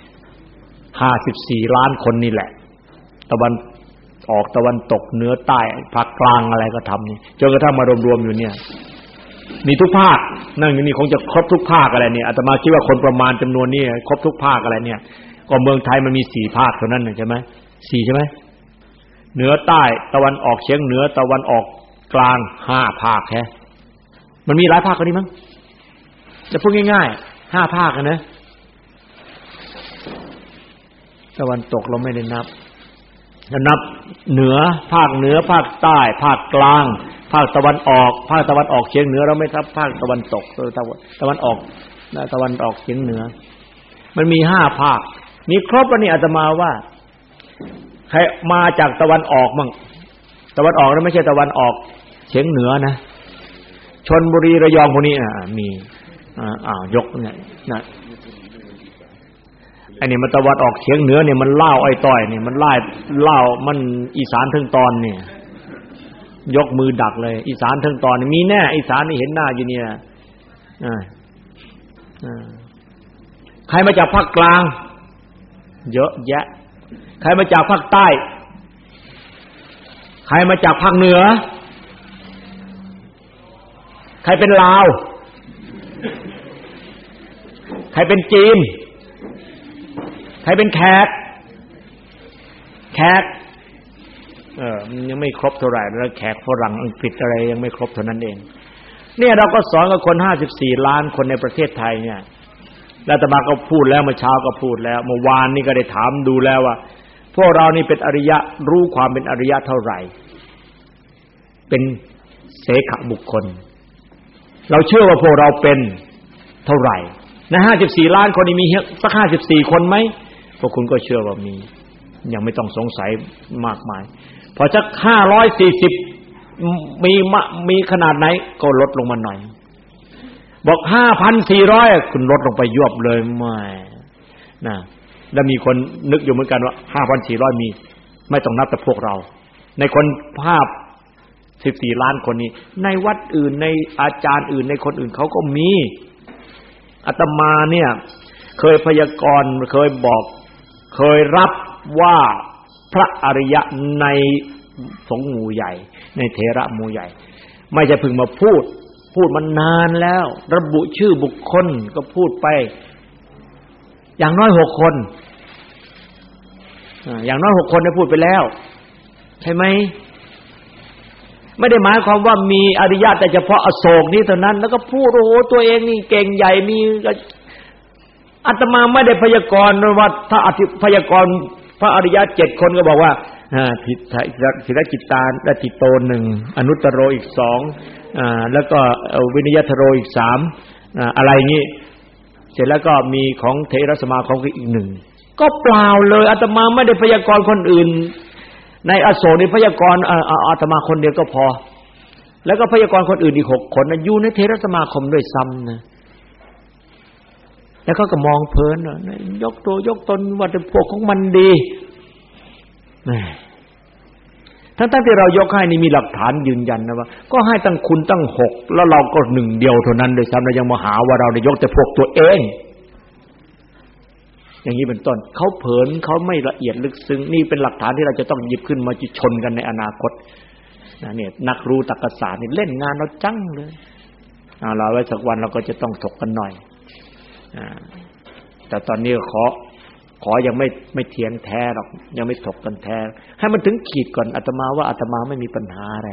54ล้านคนนี่แหละตะวันออกตะวันตกเหนือใต้ภาคกลางอะไรก็ทำนี่จนกระทั่งมารวมๆอยู่เนี่ยมีทุกภาคนั่งอยู่นี่คงจะครบทุกภาคอะไรเนี่ยอาตมาคิดว่าคนประมาณจำนวนนี้ครบทุกภาคอะไรเนี่ยก็เมืองไทยมันมี4ภาคเท่านั้นใช่มั้ย4ใช่มั้ยเหนือใต้ตะวันออกเฉียงเหนือตะวันออกกลาง5ภาคแท้มันมีหลายภาคกว่านี้มั้งจะพูดง่ายๆ5ภาคนะตะวันตกเราไม่ได้นับเหนือภาคเหนือภาคใต้ภาคกลางภาคตะวันออกภาคตะวันออกเฉียงเหนือเราไม่นับภาคตะวันตกตะวันออกเฉียงเหนือมันมี5ภาคมีครบแล้วนี่อาตมาว่าใครมาจากตะวันออกมั่งตะวันออกนั้นไม่ใช่ตะวันออกเฉียงเหนือนะชลบุรีระยองพวกนี้มียกเนี่ยนะอันนี้มันตะวันออกเฉียงเหนือเนี่ยมันล่าวอ้อยต้อยเนี่ยมันล่าวมันอีสานถึงตอนเนี่ยยกมือดักเลยอีสานถึงตอนมีแน่อีสานนี่เห็นหน้าอยู่เนี่ยใครมาจากภาคกลางเยอะแยะใครมาจากภาคใต้ใครมาจากภาคเหนือใครเป็นลาวใครเป็นจีนใครเป็นแขกมันยังไม่ครบเท่าไหร่แล้วแขกฝรั่งอังกฤษอะไรยังไม่ครบเท่านั้นเองเนี่ยเราก็สอนกับคน54ล้านคนในประเทศไทยเนี่ยแล้วอาตมาก็พูดแล้วเมื่อเช้าก็พูดแล้วเมื่อวานนี้ก็ได้ถามดูแล้วว่าพวกเรานี่เป็นอริยะรู้ความเป็นอริยะเท่าไหร่เป็นเสขบุคคลเราเชื่อว่าพวกเราเป็นเท่าไหร่ใน54ล้านคนนี้มีสัก54คนมั้ยพวกคุณก็เชื่อว่ามียังไม่ต้องสงสัยมากมายพอสัก540มีขนาดไหนก็ลดลงมาหน่อยบอก 5,400 คุณลดลงไปยวบเลยไม่นะแล้วมีคนนึกอยู่เหมือนกันว่า 5,400 มีไม่ต้องนับแต่พวกเราในคน14ล้านคนนี้ในวัดอื่นในอาจารย์อื่นในคนอื่นเขาก็มีอาตมาเนี่ยเคยพยากรณ์เคยบอกเคยรับว่าพระอริยะในสงฆ์หมู่ใหญ่ในเถระหมู่ใหญ่ไม่ใช่เพิ่งมาพูดมานานแล้วระบุชื่อบุคคลก็พูดไปอย่างน้อย6คนอย่างน้อย6คนได้พูดไปแล้วใช่ไหมไม่ได้หมายความว่ามีอริยะแต่เฉพาะอโศกนี้เท่านั้นแล้วก็พูดโอ้โหตัวเองนี่เก่งใหญ่มีอาตมาไม่ได้พยากรณ์ว่าถ้าพยากรณ์พระอริยะ7คนก็บอกว่าทิฏฐิตาและติโต1อนุตตโรอีก2แล้วก็วินิยัตโรอีก3อะไรงี้เสร็จแล้วก็มีของเถรสมาคมอีก1ก็เปล่าเลยอาตมาไม่ได้พยากรณ์คนอื่นในอโศกนี่พยากรณ์อาตมาคนเดียวก็พอแล้วก็พยากรณ์คนอื่นอีก6คนอยู่ในเถรสมาคมด้วยซ้ำนะแล้วก็มองเพลินยกตัวยกตนว่าแต่พวกของมันดีทั้งที่เรายกให้นี่มีหลักฐานยืนยันนะว่าก็ให้ตั้งคุณตั้ง6แล้วเราก็1เดียวเท่านั้นโดยซ้ำเรายังมาหาว่าเราได้ยกแต่พวกตัวเองอย่างนี้เป็นต้นเขาเผลอเขาไม่ละเอียดลึกซึ้งนี่เป็นหลักฐานที่เราจะต้องหยิบขึ้นมาจิชนกันในอนาคตเนี่ยนักรู้ตรรกศาสตร์นี่เล่นงานเราจังเลยเราไว้สักวันเราก็จะต้องถกกันหน่อยแต่ตอนนี้ขอยังไม่เถียงแท้หรอกยังไม่ถกกันแท้ให้มันถึงขีดก่อนอาตมาว่าอาตมาไม่มีปัญหาอะไร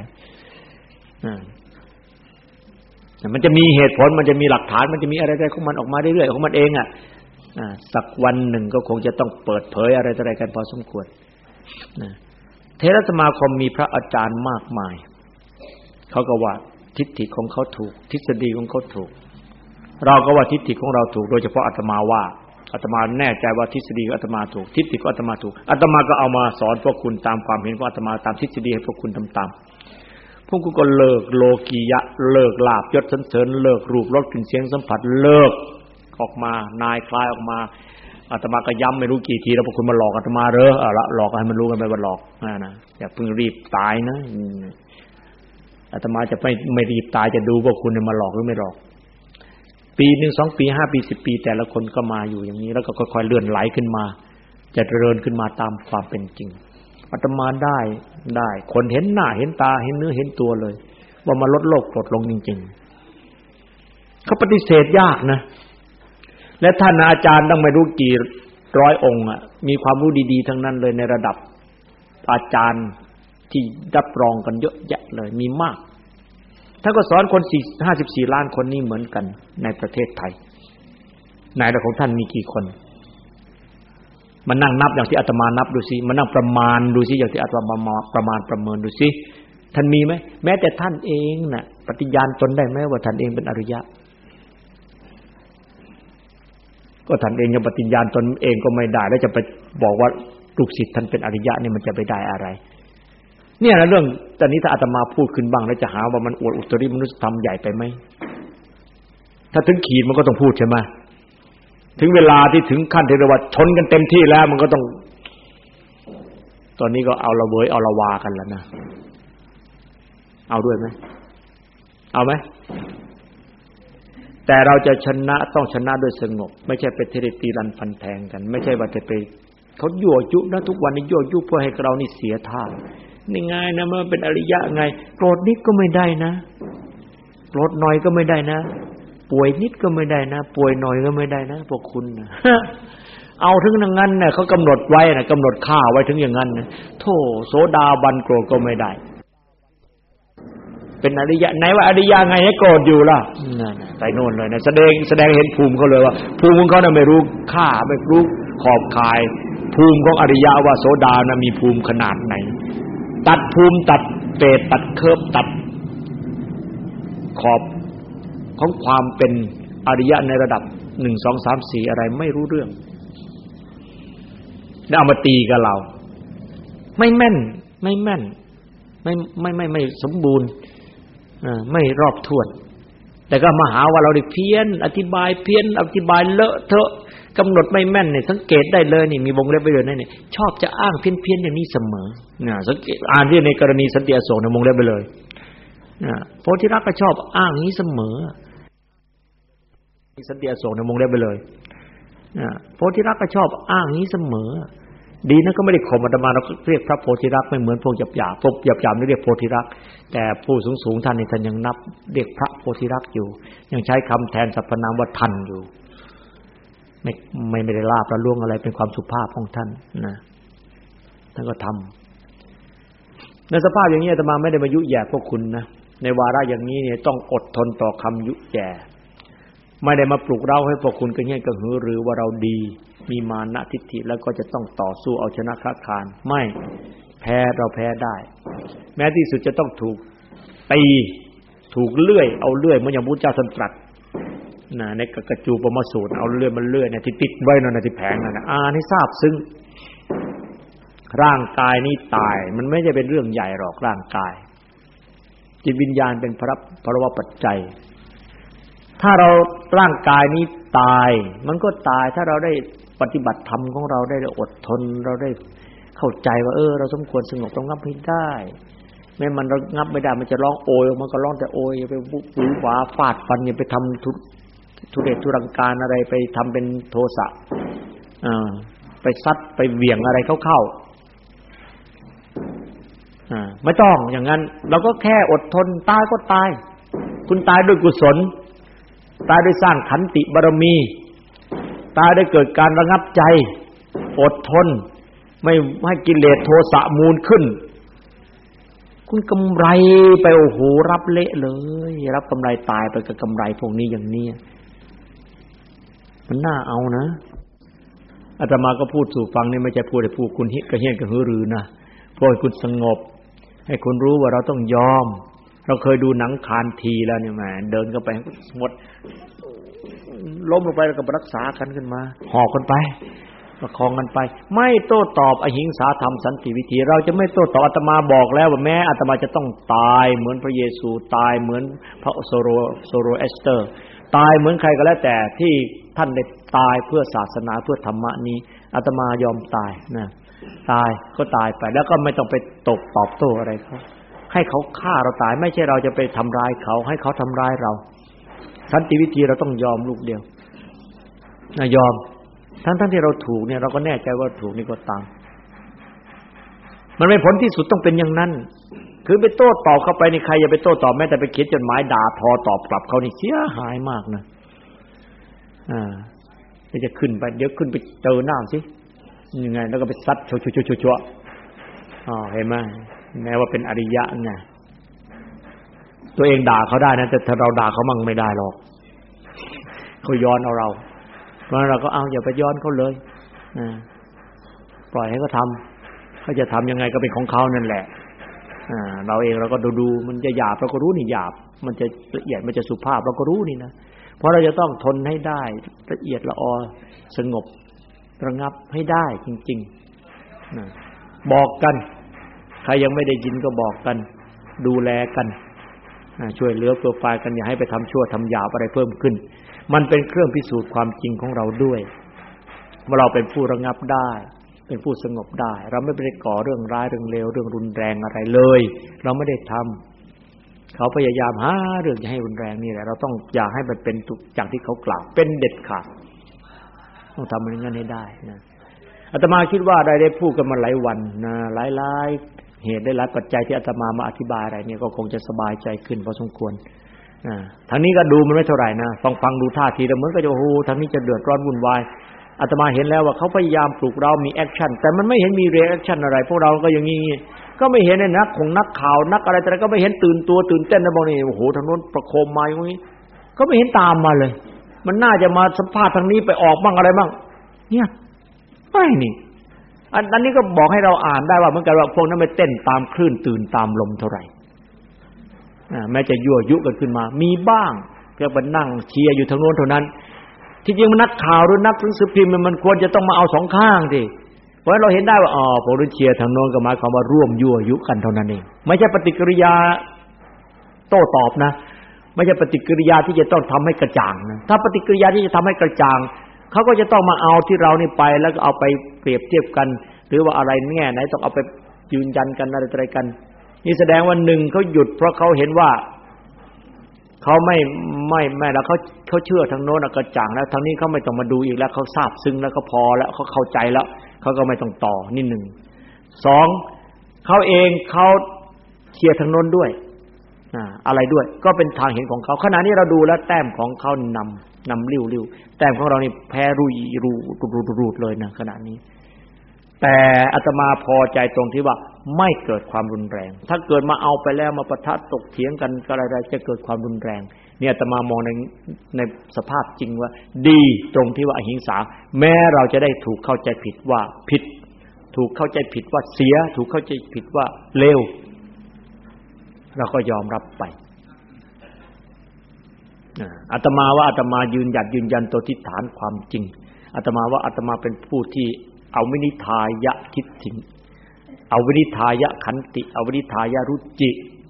มันจะมีเหตุผลมันจะมีหลักฐานมันจะมีอะไรๆของมันออกมาเรื่อยๆของมันเองสักวันหนึ่งก็คงจะต้องเปิดเผยอะไรกันพอสมควรเถรสมาคมมีพระอาจารย์มากมายเขาก็ว่าทิฏฐิของเขาถูกทฤษฎีของเขาถูกเราก็ว่าทิฏฐิของเราถูกโดยเฉพาะอาตมาว่าอาตมาแน่ใจว่าทฤษฎีของอาตมาถูกทิฏฐิของอาตมาถูกอาตมาก็เอามาสอนพวกคุณตามความเห็นของอาตมาตามทฤษฎีให้พวกคุณทำตามพวกคุณก็เลิกโลกียะเลิกลาภยศสรรเสริญเลิกรูปรสกลิ่นเสียงสัมผัสเลิกออกมานายคลายออกมาอาตมาก็ย้ำไม่รู้กี่ทีแล้วพวกคุณมาหลอกอาตมาละหลอกให้มันรู้กันไปว่าหลอกนะอย่าเพิ่งรีบตายนะอาตมาจะไม่รีบตายจะดูว่าคุณมาหลอกหรือไม่หลอกปีนึง2ปี5ปี10ปีแต่ละคนก็มาอยู่อย่างนี้แล้วก็ค่อยๆเลื่อนไหลขึ้นมาจะเจริญขึ้นมาตามความเป็นจริงอาตมาได้คนเห็นหน้าเห็นตาเห็นเนื้อเห็นตัวเลยว่ามาลดโลภโกรธลงจริงๆเขาปฏิเสธยากนะและท่านอาจารย์ต้องไม่รู้กี่ร้อยองค์มีความรู้ดีๆทั้งนั้นเลยในระดับอาจารย์ที่รับรองกันเยอะแยะเลยมีมากท่านก็สอนคน54ล้านคนนี้เหมือนกันในประเทศไทยในระดับของท่านมีกี่คนมานั่งนับอย่างที่อาตมานับดูสิมานั่งประมาณดูสิอย่างที่อาตมาประเมินดูสิท่านมีไหมแม้แต่ท่านเองน่ะปฏิญาณตนได้ไหมว่าท่านเองเป็นอริยะก็ท่านเองยังปฏิญาณตนเองก็ไม่ได้แล้วจะไปบอกว่าลูกศิษย์ท่านเป็นอริยะนี่มันจะไปได้อะไรเนี่ยนะเรื่องตอนนี้ถ้าอาตมาพูดขึ้นบ้างแล้วจะหาว่ามันอวดอุตริมนุสธรรมใหญ่ไปไหมถ้าถึงขีดมันก็ต้องพูดใช่ไหมถึงเวลาที่ถึงขั้นที่เรียกว่าชนกันเต็มที่แล้วมันก็ต้องตอนนี้ก็เอาละเวยเอาละวากันแล้วนะเอาด้วยไหมเอาไหมแต่เราจะชนะต้องชนะด้วยสงบไม่ใช่ไปตีรันฟันแทงกันไม่ใช่ว่าจะไปเขายั่วยุนะทุกวันนี้ยั่วยุเพื่อให้เรานี่เสียท่านี่ไงนะมันเป็นอริยะไงโกรธนิดก็ไม่ได้นะโกรธหน่อยก็ไม่ได้นะป่วยนิดก็ไม่ได้นะป่วยหน่อยก็ไม่ได้นะพวกคุณนะเอาถึงอย่างนั้นน่ะเขากำหนดไว้น่ะกำหนดค่าไว้ถึงอย่างนั้นนะโธ่โสดาบันโกรธก็ไม่ได้เป็นอริยะไหนว่าอริยะไงให้โกรธอยู่ล่ะนั่นไปโน่นเลยนะแสดงเห็นภูมิเขาเลยว่าภูมิของเขาน่ะไม่รู้ค่าไม่รู้ขอบข่ายภูมิของอริยะว่าโสดานะมีภูมิขนาดไหนตัดภูมิตัดเปรตตัดเคิบตัดขอบของความเป็นอริยะในระดับ1 2 3 4อะไรไม่รู้เรื่องแล้วเอามาตีกับเราไม่แม่นไม่สมบูรณ์ไม่รอบถ้วนแต่ก็มาหาว่าเราได้เพี้ยนอธิบายเพี้ยนอธิบายเลอะเทอะกำหนดไม่แม่นเนี่ยสังเกตได้เลยนี่มีวงเล็บไว้เลยนี่ชอบจะอ้างเพี้ยนอย่างนี้เสมอสังเกตอ่านที่ในกรณีสันติอโศกในวงเล็บไปเลยโพธิรักก็ชอบอ้างนี้เสมอสันติอโศกในวงเล็บไปเลยโพธิรักก็ชอบอ้างนี้เสมอดีนะก็ไม่ได้ข่มอาตมาเราก็เรียกพระโพธิรักไม่เหมือนพวกหยาบๆพวกหยาบๆนี่เรียกโพธิรักแต่ผู้สูงๆท่านนี่ท่านยังนับเรียกพระโพธิรักอยู่ยังใช้คำแทนสรรพนามว่าท่านอยู่ไม่ได้ลาบละล่วงอะไรเป็นความสุภาพของท่านนะท่านก็ทำในสภาพอย่างนี้อาตมาไม่ได้มายุแย่พวกคุณนะในวาระอย่างนี้เนี่ยต้องอดทนต่อคำยุแย่ไม่ได้มาปลุกเร้าให้พวกคุณกระเหี้ยนกระหือรือว่าเราดีมีมานะทิฏฐิแล้วก็จะต้องต่อสู้เอาชนะค้าคานไม่แพ้เราแพ้ได้แม้ที่สุดจะต้องถูกตีถูกเลื่อยเอาเลื่อยเหมือนอย่างพุทธเจ้าท่านตรัสในกระจูปมาสูตรเอาเลื่อยมันเลื่อยเนี่ยที่ติดไว้นั่นน่ะที่แผงนั่นน่ะให้ทราบซึ้งร่างกายนี้ตายมันไม่ใช่เป็นเรื่องใหญ่หรอกร่างกายจิตวิญญาณเป็นภวปัจจัยถ้าเราร่างกายนี้ตายมันก็ตายถ้าเราได้ปฏิบัติธรรมของเราได้อดทนเราได้เข้าใจว่าเราสมควรสงบต้องงับให้ได้แม้มันงับไม่ได้มันจะร้องโอยมันก็ร้องแต่โอยไปบุกหวาฟาดฟันอย่าไปทำทุเรศทุรังการอะไรไปทำเป็นโทสะไปซัดไปเหวี่ยงอะไรเข้าไม่ต้องอย่างนั้นเราก็แค่อดทนตายก็ตายคุณตายด้วยกุศลตายด้วยสร้างขันติบารมีตายได้เกิดการระงับใจอดทนไม่ให้กิเลสโทสะมูลขึ้นคุณกำไรไปโอ้โหรับเละเลยรับกำไรตายไปกับกำไรพวกนี้อย่างนี้มันน่าเอานะอาตมาก็พูดสู่ฟังนี่ไม่ใช่พูดให้ผู้คุณกระเหี้ยนกระหือรือนะเพื่อให้คุณสงบให้คุณรู้ว่าเราต้องยอมเราเคยดูหนังคานทีแล้วเนี่ยแหมเดินเข้าไปหมดล้มลงไปแล้วก็รักษากันขึ้นมาหอบกันไปประคองกันไปไม่โต้ตอบอหิงสาธรรมสันติวิธีเราจะไม่โต้ตอบอาตมาบอกแล้วว่าแม้อาตมาจะต้องตายเหมือนพระเยซูตายเหมือนพระโซโรเอสเตอร์ตายเหมือนใครก็แล้วแต่ที่ท่านได้ตายเพื่อศาสนาเพื่อธรรมะนี้อาตมายอมตายนะตายก็ตายไปแล้วก็ไม่ต้องไปตอบโต้อะไรเขาให้เขาฆ่าเราตายไม่ใช่เราจะไปทำร้ายเขาให้เขาทำร้ายเราสันติวิธีเราต้องยอมลูกเดียวนะยอมทั้งที่เราถูกเนี่ยเราก็แน่ใจว่าถูกนี่ก็ตามมันไม่ผลที่สุดต้องเป็นอย่างนั้นคือไปโต้ตอบเข้าไปนี่ใครอย่าไปโต้ตอบแม้แต่ไปเขียนจดหมายด่าทอตอบกลับเขานี่เสียหายมากนะจะขึ้นไปเดี๋ยวขึ้นไปเจอหน้าสิยังไงแล้วก็ไปซัดชัวๆเห็นไหมแม้ว่าเป็นอริยะไงตัวเองด่าเขาได้นะแต่ถ้าเราด่าเขามั่งไม่ได้หรอกเขาย้อนเอาเราเพราะเราก็อย่าไปย้อนเขาเลยปล่อยให้เขาทำเขาจะทำยังไงก็เป็นของเขานั่นแหละเราเองเราก็ดูมันจะหยาบเราก็รู้นี่หยาบมันจะละเอียดมันจะสุภาพเราก็รู้นี่นะเพราะเราจะต้องทนให้ได้ละเอียดละออสงบระงับให้ได้จริงๆบอกกันใครยังไม่ได้ยินก็บอกกันดูแลกันช่วยเหลือเพื่อฝ่ายกันอย่าให้ไปทำชั่วทำหยาบอะไรเพิ่มขึ้นมันเป็นเครื่องพิสูจน์ความจริงของเราด้วยว่าเราเป็นผู้ระงับได้เป็นผู้สงบได้เราไม่ได้ก่อเรื่องร้ายเรื่องเลวเรื่องรุนแรงอะไรเลยเราไม่ได้ทำเขาพยายามหาเรื่องจะให้รุนแรงนี่แหละเราต้องอย่าให้มันเป็นอย่างที่เขากล่าวเป็นเด็ดขาดต้องทำมันอย่างนั้นให้ได้นะอาตมาคิดว่าได้พูดกันมาหลายวันนะหลายเหตุได้หลายปัจจัยที่อาตมามาอธิบายอะไรเนี่ยก็คงจะสบายใจขึ้นพอสมควรทางนี้ก็ดูมันไม่เท่าไหร่นะฟังดูท่าทีแล้วเหมือนก็จะโอ้โหทางนี้จะเดือดร้อนวุ่นวายอาตมาเห็นแล้วว่าเขาพยายามปลุกเรามีแอคชั่นแต่มันไม่เห็นมีรีแอคชั่นอะไรพวกเราก็อย่างงี้ก็ไม่เห็นในนักข่าวนักอะไรแต่ก็ไม่เห็นตื่นตัวตื่นเต้นนะบอกนี่โอ้โหทางโน้นประโคมมาอย่างงี้ก็ไม่เห็นตามมาเลยมันน่าจะมาสัมภาษณ์ทางนี้ไปออกบ้างอะไรบ้างเนี่ยไม่นี่อันนี้ก็บอกให้เราอ่านได้ว่าเหมือนกันว่าพวกนั้นไม่เต้นตามคลื่นตื่นตามลมเท่าไหร่แม้จะยั่วยุกันขึ้นมามีบ้างก็ไปนั่งเชียร์อยู่ทางโน้นเท่านั้นที่จริงมันนักข่าวหรือนักหนังสือพิมพ์มันควรจะต้องมาเอาสองข้างดิเพราะเราเห็นได้ว่าพวกเชียร์ทางโน้นก็หมายความว่าร่วมยั่วยุกันเท่านั้นเองไม่ใช่ปฏิกิริยาโต้ตอบนะไม่ใช่ปฏิกิริยาที่จะต้องทำให้กระจ่างนะถ้าปฏิกิริยาที่จะทำให้กระจ่างเขาก็จะต้องมาเอาที่เรานี่ไปแล้วก็เอาไปเปรียบเทียบกันหรือว่าอะไรแง่ไหนต้องเอาไปยืนยันกันอะไรกันนี่แสดงว่าหนึ่งเขาหยุดเพราะเขาเห็นว่าเขาไม่แล้วเขาเชื่อทางโน้นกระจ่างแล้วทางนี้เขาไม่ต้องมาดูอีกแล้วเขาทราบซึ้งแล้วก็พอแล้วเขาเข้าใจแล้วเขาก็ไม่ต้องต่อนี่หนึ่งสองเขาเองเขาเชียร์ทางโน้นด้วยอะไรด้วยก็เป็นทางเห็นของเขาขณะนี้เราดูแล้วแต้มของเขานำริ้วแต้มของเรานี่แพ้รูดเลยนะขณะนี้แต่อาตมาพอใจตรงที่ว่าไม่เกิดความรุนแรงถ้าเกิดมาเอาไปแล้วมาปะทะตกเถียงกันอะไรจะเกิดความรุนแรงเนี่ยอาตมามองในสภาพจริงว่าดีตรงที่ว่าอหิงสาแม้เราจะได้ถูกเข้าใจผิดว่าผิดถูกเข้าใจผิดว่าเสียถูกเข้าใจผิดว่าเลวเราก็ยอมรับไปอาตมาว่าอาตมายืนยันตัวที่ฐานความจริงอาตมาว่าอาตมาเป็นผู้ที่เอาวินิทายะทิฏฐิเอาวินิทายะขันติเอาวินิทายะรุจิ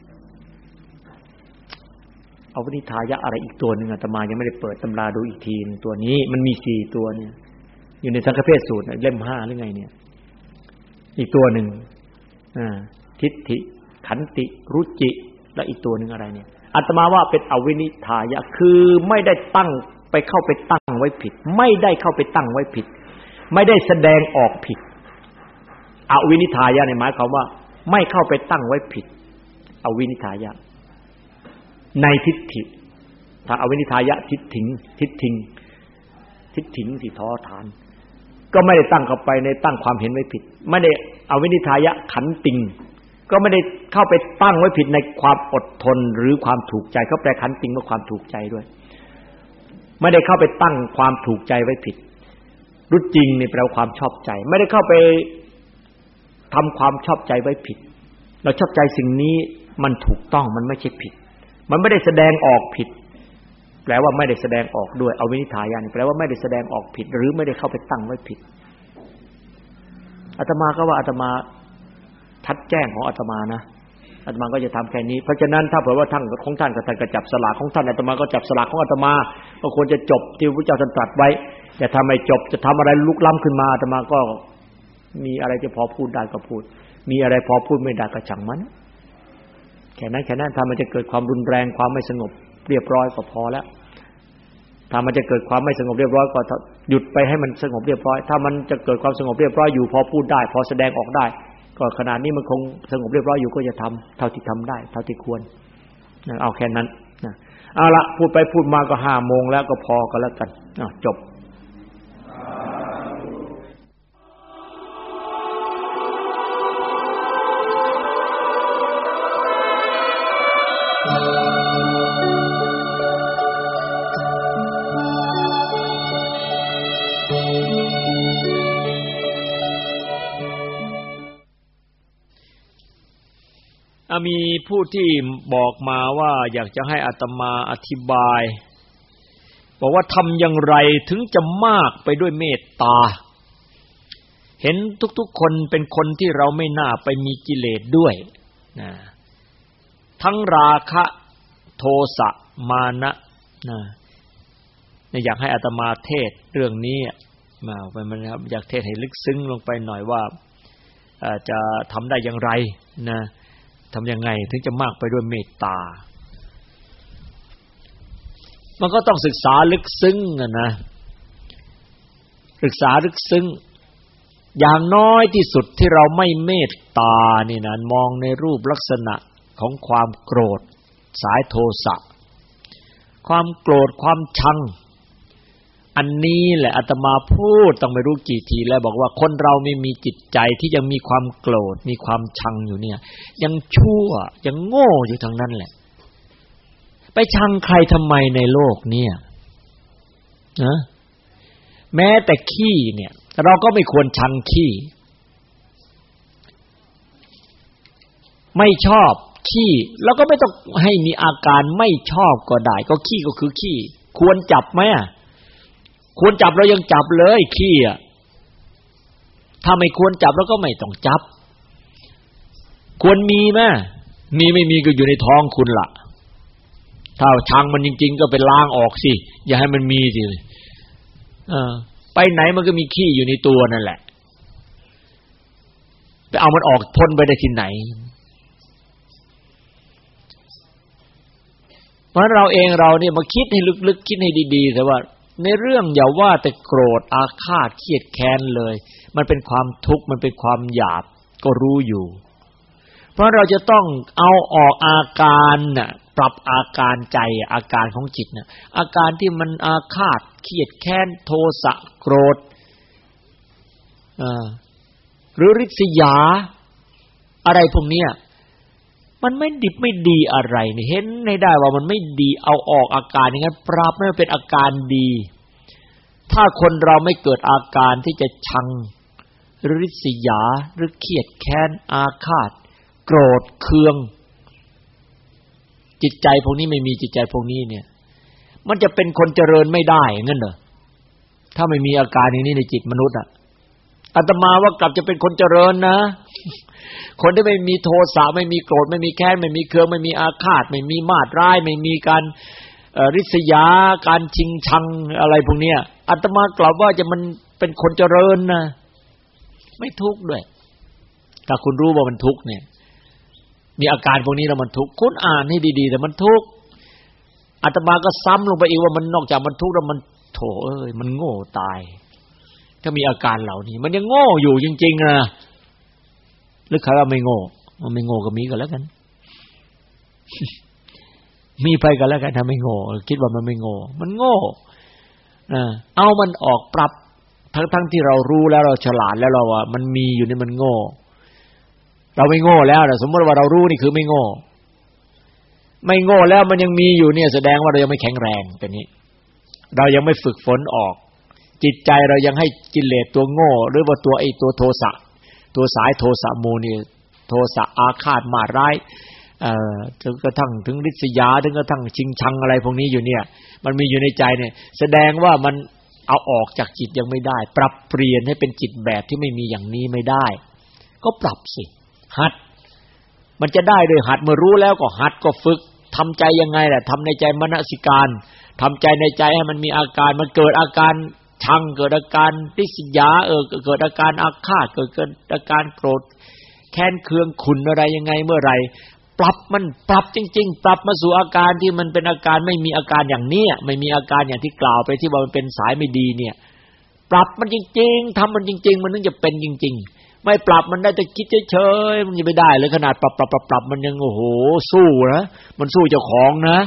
เอาวินิทายะอะไรอีกตัวนึงอาตมายังไม่ได้เปิดตำราดูอีกทีนึงตัวนี้มันมี4ตัวเนี่ยอยู่ในสังฆเพศสูตรเล่ม5หรือไงเนี่ยอีกตัวนึงทิฏฐิขันติรุจิและอีกตัวนึงอะไรเนี่ยอาตมาว่าเป็นอวินิทายะคือไม่ได้ตั้งไปเข้าไปตั้งไว้ผิดไม่ได้เข้าไปตั้งไว้ผิดไม่ได้แสดงออกผิดอวินิทายะในหมายความว่าไม่เข้าไปตั้งไว้ผิดอวินิทายะในทิฏฐิถ้าอวินิทายะทิฏฐิสิท้อทานก็ไม่ได้ตั้งเข้าไปในตั้งความเห็นไว้ผิดไม่ได้อวินิทายะขันติงก็ไม่ได้เข้าไปตั้งไว้ผิดในความอดทนหรือความถูกใจเขาแปลขันติงว่าความถูกใจด้วยไม่ได้เข้าไปตั้งความถูกใจไว้ผิดรู้จริงนี่แปลว่าความชอบใจไม่ได้เข้าไปทำความชอบใจไว้ผิดเราชอบใจสิ่งนี้มันถูกต้องมันไม่ใช่ผิดมันไม่ได้แสดงออกผิดแปลว่าไม่ได้แสดงออกด้วยเอาวินิทายะนี่แปลว่าไม่ได้แสดงออกผิดหรือไม่ได้เข้าไปตั้งไว้ผิดอาตมาก็ว่าอาตมาทัดแจ้งของอาตมานะอาตมาก็จะทำแค่นี้เพราะฉะนั้นถ้าเผื่อว่าท่านของท่านกับท่านก็จับสลากของท่านอาตมาก็จับสลากของอาตมาก็ควรจะจบที่พระเจ้าท่านตรัสไว้แต่ถ้าไม่จบจะทำอะไรลุกล้ำขึ้นมาอาตมาก็มีอะไรที่พอพูดได้ก็พูดมีอะไรพอพูดไม่ได้ก็ช่างมันแค่นั้นถ้ามันจะเกิดความรุนแรงความไม่สงบเรียบร้อยก็พอแล้วถ้ามันจะเกิดความไม่สงบเรียบร้อยก็หยุดไปให้มันสงบเรียบร้อยถ้ามันจะเกิดความสงบเรียบร้อยอยู่พอพูดได้พอแสดงออกได้ก็ขณะนี้มันคงสงบเรียบร้อยอยู่ก็จะทำเท่าที่ทำได้เท่าที่ควรเอาแค่นั้นเอาละพูดไปพูดมาก็5 โมงแล้วก็พอก็แล้วกันจบมีผู้ที่บอกมาว่าอยากจะให้อาตมาอธิบายบอกว่าทำอย่างไรถึงจะมากไปด้วยเมตตาเห็นทุกๆคนเป็นคนที่เราไม่น่าไปมีกิเลสด้วยนะทั้งราคะโทสะมานะนะอยากให้อาตมาเทศเรื่องนี้มาไปมันครับอยากเทศให้ลึกซึ้งลงไปหน่อยว่าจะทำได้อย่างไรนะทำยังไงถึงจะมากไปด้วยเมตตามันก็ต้องศึกษาลึกซึ้งนะศึกษาลึกซึ้งอย่างน้อยที่สุดที่เราไม่เมตตานี่นะมองในรูปลักษณะของความโกรธสายโทสะความโกรธความชังอันนี้แหละอาตมาพูดต้องไม่รู้กี่ทีแล้วบอกว่าคนเราไม่มีจิตใจที่ยังมีความโกรธมีความชังอยู่เนี่ยยังชั่วยังโง่อยู่ทั้งนั้นแหละไปชังใครทำไมในโลกเนี่ยนะแม้แต่ขี้เนี่ยเราก็ไม่ควรชังขี้ไม่ชอบขี้แล้วก็ไม่ต้องให้มีอาการไม่ชอบก็ได้ก็ขี้ก็คือขี้ควรจับไหมควรจับเรายังจับเลยขี้อ่ะถ้าไม่ควรจับเราก็ไม่ต้องจับควรมีไหมมีไม่มีก็อยู่ในท้องคุณล่ะถ้าชังมันจริงๆก็ไปล้างออกสิอย่าให้มันมีสิไปไหนมันก็มีขี้อยู่ในตัวนั่นแหละไปเอามันออกพ้นไปได้ที่ไหนเพราะเราเองเราเนี่ยมาคิดให้ลึกๆคิดให้ดีๆแต่ว่าในเรื่องอย่าว่าแต่โกรธอาฆาตเครียดแค้นเลยมันเป็นความทุกข์มันเป็นความหยาบก็รู้อยู่เพราะเราจะต้องเอาออกอาการน่ะปรับอาการใจอาการของจิตน่ะอาการที่มันอาฆาตเครียดแค้นโทสะโกรธหรือริษยาอะไรพวกเนี้ยมันไม่ดิบไม่ดีอะไรนี่เห็นให้ได้ว่ามันไม่ดีเอาออกอาการอย่างนั้นปรับให้มันเป็นอาการดีถ้าคนเราไม่เกิดอาการที่จะชังหรือริษยาหรือเครียดแค้นอาฆาตโกรธเคืองจิตใจพวกนี้ไม่มีจิตใจพวกนี้เนี่ยมันจะเป็นคนเจริญไม่ได้งั้นเหรอถ้าไม่มีอาการอย่างนี้ในจิตมนุษย์อาตมาว่ากลับจะเป็นคนเจริญนะคนที่ไม่มีโทสะไม่มีโกรธไม่มีแค้นไม่มีเคืองไม่มีอาฆาตไม่มีมาดร้ายไม่มีการริษยาการชิงชังอะไรพวกเนี้ยอาตมากล่าวว่าจะมันเป็นคนเจริญนะไม่ทุกข์ด้วยถ้าคุณรู้ว่ามันทุกข์เนี่ยมีอาการพวกนี้แล้วมันทุกข์คุณอ่านให้ดีๆแต่มันทุกข์อาตมาก็ซ้ำลงไปอีกว่ามันนอกจากมันทุกข์แล้วมันโถมันโง่ตายถ้ามีอาการเหล่านี้มันยังโง่อยู่จริงๆนะหรือใครว่าไม่โง่มันไม่โง่ก็มีกันแล้วกันมีไปกันแล้วกันถ้าไม่โง่คิดว่ามันไม่โง่มันโง่เอามันออกปรับทั้งที่เรารู้แล้วเราฉลาดแล้วเราว่ามันมีอยู่นี่มันโง่เราไม่โง่แล้วแต่สมมติว่าเรารู้นี่คือไม่โง่แล้วมันยังมีอยู่เนี่ยแสดงว่าเรายังไม่แข็งแรงเป็นนี้เรายังไม่ฝึกฝนออกจิตใจเรายังให้กิเลสตัวโง่หรือว่าตัวตัวโทสะตัวสายโทสะมูลนี่โทสะอาฆาตมาร้ายจนกระทั่งถึงริษยาถึงกระทั่งชิงชังอะไรพวกนี้อยู่เนี่ยมันมีอยู่ในใจเนี่ยแสดงว่ามันเอาออกจากจิตยังไม่ได้ปรับเปลี่ยนให้เป็นจิตแบบที่ไม่มีอย่างนี้ไม่ได้ก็ปรับสิหัดมันจะได้โดยหัดเมื่อรู้แล้วก็หัดก็ฝึกทำใจยังไงล่ะทำในใจมนสิการทำใจในใจให้มันมีอาการมันเกิดอาการชังเกิดอาการริษยาเกิดอาการอาฆาตเกิดอาการโกรธแค้นเคืองขุ่นอะไรยังไงเมื่อไหร่ปรับจริงๆปรับมาสู่อาการที่มันเป็นอาการไม่มีอาการอย่างนี้ไม่มีอาการอย่างที่กล่าวไปที่ว่ามันเป็นสายไม่ดีเนี่ยปรับมันจริงๆทำมันจริงๆมันถึงจะเป็นจริงๆไม่ปรับมันได้แต่คิดเฉยๆมันยังไม่ได้เลยขนาดปรับมันยังโอ้โหสู้นะมันสู้เจ้าของนะ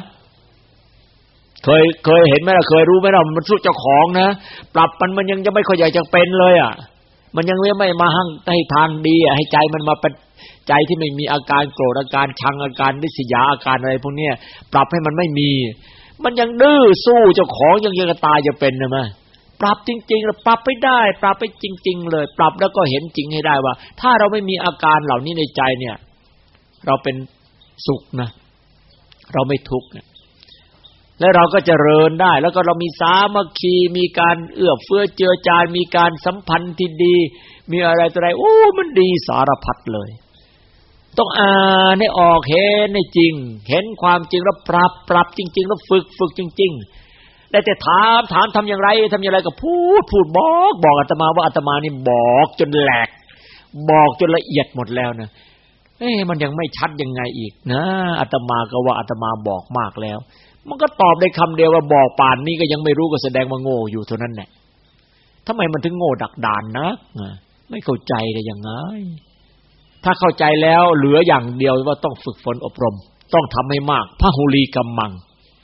เคยเห็นไหมล่ะเคยรู้ไหมล่ะมันสู้เจ้าของนะปรับมันยังจะไม่ค่อยอยากจะเป็นเลยอ่ะมันยังไม่มาให้ทางดีอ่ะให้ใจมันมาเป็นใจที่ไม่มีอาการโกรธอาการชังอาการริษยาอาการอะไรพวกเนี้ยปรับให้มันไม่มีมันยังดื้อสู้เจ้าของยังจะตายจะเป็นนะมั้ยปรับจริงๆแล้วปรับไปได้ปรับไปจริงๆเลยปรับแล้วก็เห็นจริงให้ได้ว่าถ้าเราไม่มีอาการเหล่านี้ในใจเนี่ยเราเป็นสุขนะเราไม่ทุกข์และเราก็เจริญได้แล้วก็เรามีสามัคคีมีการเอื้อเฟื้อเจือจานมีการสัมพันธ์ที่ดีมีอะไรต่ออะไรโอ้มันดีสารพัดเลยต้องอ่านให้ออกเห็นให้จริงเห็นความจริงแล้วปรับจริงๆแล้วฝึกจริงได้แต่ถามทำอย่างไรก็พูดบอกอาตมาว่าอาตมานี่บอกจนแหลกบอกจนละเอียดหมดแล้วนะมันยังไม่ชัดยังไงอีกนะอาตมาก็ว่าอาตมาบอกมากแล้วมันก็ตอบได้คำเดียวว่าบอกป่านนี้ก็ยังไม่รู้ก็แสดงว่าโง่อยู่เท่านั้นแหละทำไมมันถึงโง่ดักดานนะไม่เข้าใจได้ยังไงถ้าเข้าใจแล้วเหลืออย่างเดียวว่าต้องฝึกฝนอบรมต้องทำให้มากพหุลีกัมมัง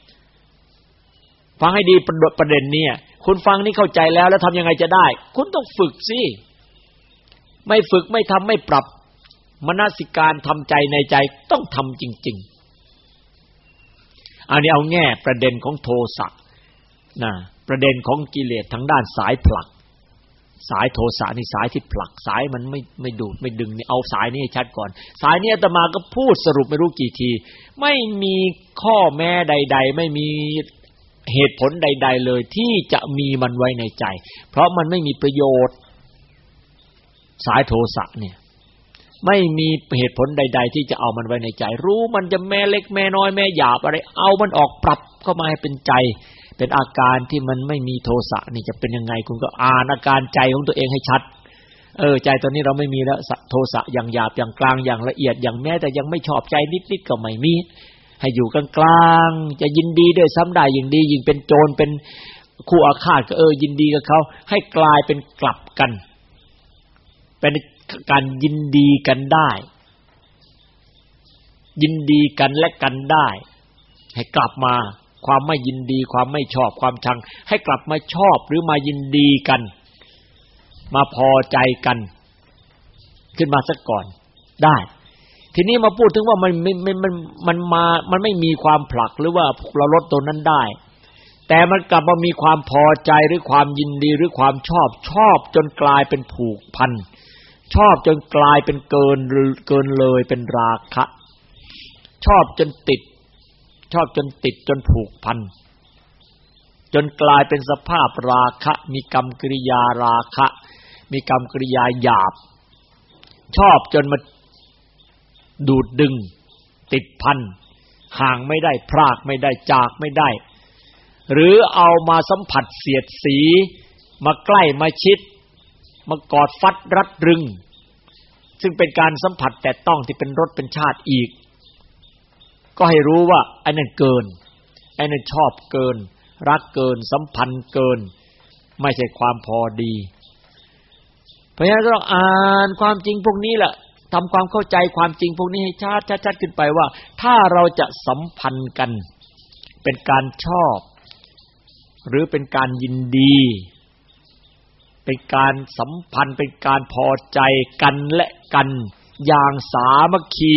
ฟังให้ดีประเด็นนี้คุณฟังนี่เข้าใจแล้วทำยังไงจะได้คุณต้องฝึกสิไม่ฝึกไม่ทำไม่ปรับมนสิการทำใจในใจต้องทำจริงๆอันนี้เอาแง่ประเด็นของโทสะนะประเด็นของกิเลสทางด้านสายผลักสายโทสะนี่สายที่ผลักสายมันไม่ดูดไม่ดึงนี่เอาสายนี้ให้ชัดก่อนสายนี้อาตมาก็พูดสรุปไม่รู้กี่ทีไม่มีข้อแม้ใดๆไม่มีเหตุผลใดๆเลยที่จะมีมันไว้ในใจเพราะมันไม่มีประโยชน์สายโทสะเนี่ยไม่มีเหตุผลใดๆที่จะเอามันไว้ในใจรู้มันจะแม่เล็กแม่น้อยแม่หยาบอะไรเอามันออกปรับเข้ามาให้เป็นใจเป็นอาการที่มันไม่มีโทสะนี่จะเป็นยังไงคุณก็อ่านอาการใจของตัวเองให้ชัดใจตอนนี้เราไม่มีแล้วโทสะอย่างหยาบอย่างกลางอย่างละเอียดอย่างแม้แต่ยังไม่ชอบใจนิดๆก็ไม่มีให้อยู่กลางๆจะยินดีด้วยซ้ำได้ยิ่งดียิ่งเป็นโจรเป็นคู่อาฆาตก็ยินดีกับเขาให้กลายเป็นกลับกันเป็นการยินดีกันได้ยินดีกันและกันได้ให้กลับมาความไม่ยินดีความไม่ชอบความชังให้กลับมาชอบหรือมายินดีกันมาพอใจกันขึ้นมาซะก่อนได้ทีนี้มาพูดถึงว่ามันไม่มีความผลักหรือว่าเราลดตัวนั้นได้แต่มันกลับมามีความพอใจหรือความยินดีหรือความชอบจนกลายเป็นผูกพันชอบจนกลายเป็นเกินเลยเป็นราคะชอบจนติดจนผูกพันจนกลายเป็นสภาพราคะมีกรรมกิริยาราคะมีกรรมกิริยาหยาบชอบจนมาดูดดึงติดพันห่างไม่ได้พรากไม่ได้จากไม่ได้หรือเอามาสัมผัสเสียดสีมาใกล้มาชิดมากอดฟัดรัดรึงซึ่งเป็นการสัมผัสแต่ต้องที่เป็นรสเป็นชาติอีกก็ให้รู้ว่าไอ้นั่นเกินไอ้นั่นชอบเกินรักเกินสัมพันธ์เกินไม่ใช่ความพอดีเพราะฉะนั้นต้องอ่านความจริงพวกนี้แหละทำความเข้าใจความจริงพวกนี้ให้ชัดขึ้นไปว่าถ้าเราจะสัมพันธ์กันเป็นการชอบหรือเป็นการยินดีเป็นการสัมพันธ์เป็นการพอใจกันและกันอย่างสามัคคี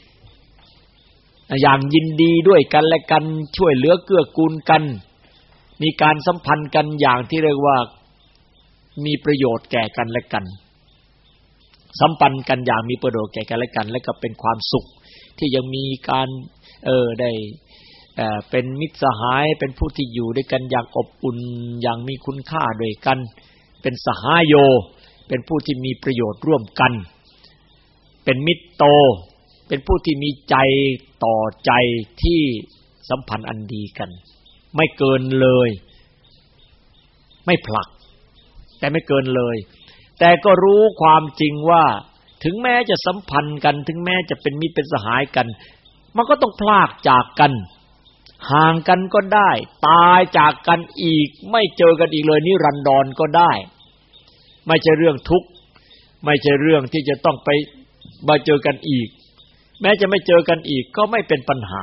อย่างยินดีด้วยกันและกันช่วยเหลือเกื้อกูลกันมีการสัมพันธ์กันอย่างที่เรียกว่ามีประโยชน์แก่กันและกันสัมพันธ์กันอย่างมีประโยชน์แก่กันและกันและก็เป็นความสุขที่ยังมีการได้เป็นมิตรสหายเป็นผู้ที่อยู่ด้วยกันอย่างอบอุ่นอย่างมีคุณค่าด้วยกันเป็นสหายโยเป็นผู้ที่มีประโยชน์ร่วมกันเป็นมิตรโตเป็นผู้ที่มีใจต่อใจที่สัมพันธ์อันดีกันไม่เกินเลยไม่ผลักแต่ไม่เกินเลยแต่ก็รู้ความจริงว่าถึงแม้จะสัมพันธ์กันถึงแม้จะเป็นมิตรเป็นสหายกันมันก็ต้องพลากจากกันห่างกันก็ได้ตายจากกันอีกไม่เจอกันอีกเลยนิรันดรก็ได้ไม่ใช่เรื่องทุกข์ไม่ใช่เรื่องที่จะต้องไปมาเจอกันอีกแม้จะไม่เจอกันอีกก็ไม่เป็นปัญหา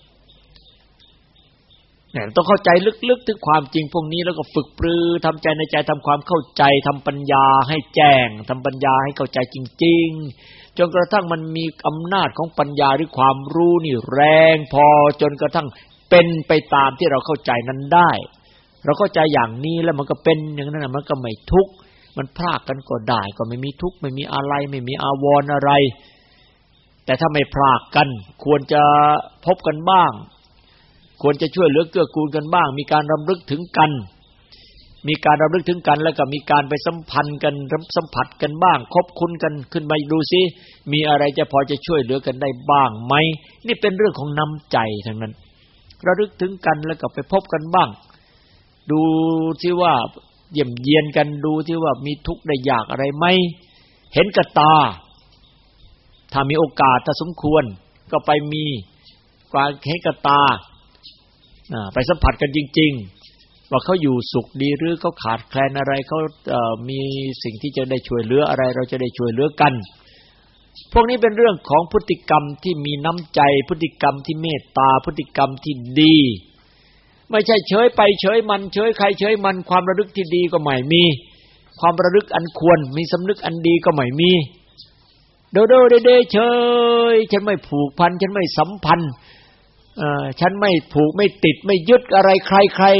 เนี่ยต้องเข้าใจลึกๆถึงความจริงพวกนี้แล้วก็ฝึกปรือทำใจในใจทำความเข้าใจทำปัญญาให้แจ้งทำปัญญาให้เข้าใจจริงๆจนกระทั่งมันมีอำนาจของปัญญาหรือความรู้นี่แรงพอจนกระทั่งเป็นไปตามที่เราเข้าใจนั้นได้เราเข้าใจอย่างนี้แล้วมันก็เป็นอย่างนั้นมันก็ไม่ทุกข์มันพรากกันก็ได้ก็ไม่มีทุกข์ไม่มีอะไรไม่มีอาวรณ์อะไรแต่ถ้าไม่พรากกันควรจะพบกันบ้างควรจะช่วยเหลือเกื้อกูลกันบ้างมีการรำลึกถึงกันแล้วก็มีการไปสัมพันธ์กันสัมผัสกันบ้างคบคุ้นกันขึ้นมาดูซิมีอะไรจะพอจะช่วยเหลือกันได้บ้างไหมนี่เป็นเรื่องของน้ำใจทั้งนั้นระลึกถึงกันแล้วก็ไปพบกันบ้างดูที่ว่าเยี่ยมเยียนกันดูที่ว่ามีทุกข์ได้ยากอะไรไหมเห็นกับตาถ้ามีโอกาสถ้าสมควรก็ไปมีความเห็นกับตาไปสัมผัสกันจริงๆว่าเขาอยู่สุขดีหรือเขาขาดแคลนอะไรเขามีสิ่งที่จะได้ช่วยเหลืออะไรเราจะได้ช่วยเหลือกันพวกนี้เป็นเรื่องของพฤติกรรมที่มีน้ำใจพฤติกรรมที่เมตตาพฤติกรรมที่ดีไม่ใช่เฉยไปเฉยมันเฉยใครเฉยมันความระลึกที่ดีก็ไม่มีความระลึกอันควรมีสำนึกอันดีก็ไม่มีเด้อเด้เฉยฉันไม่ผูกพันฉันไม่สัมพันธ์ฉันไม่ผูกไม่ติดไม่ยึดอะไรใคร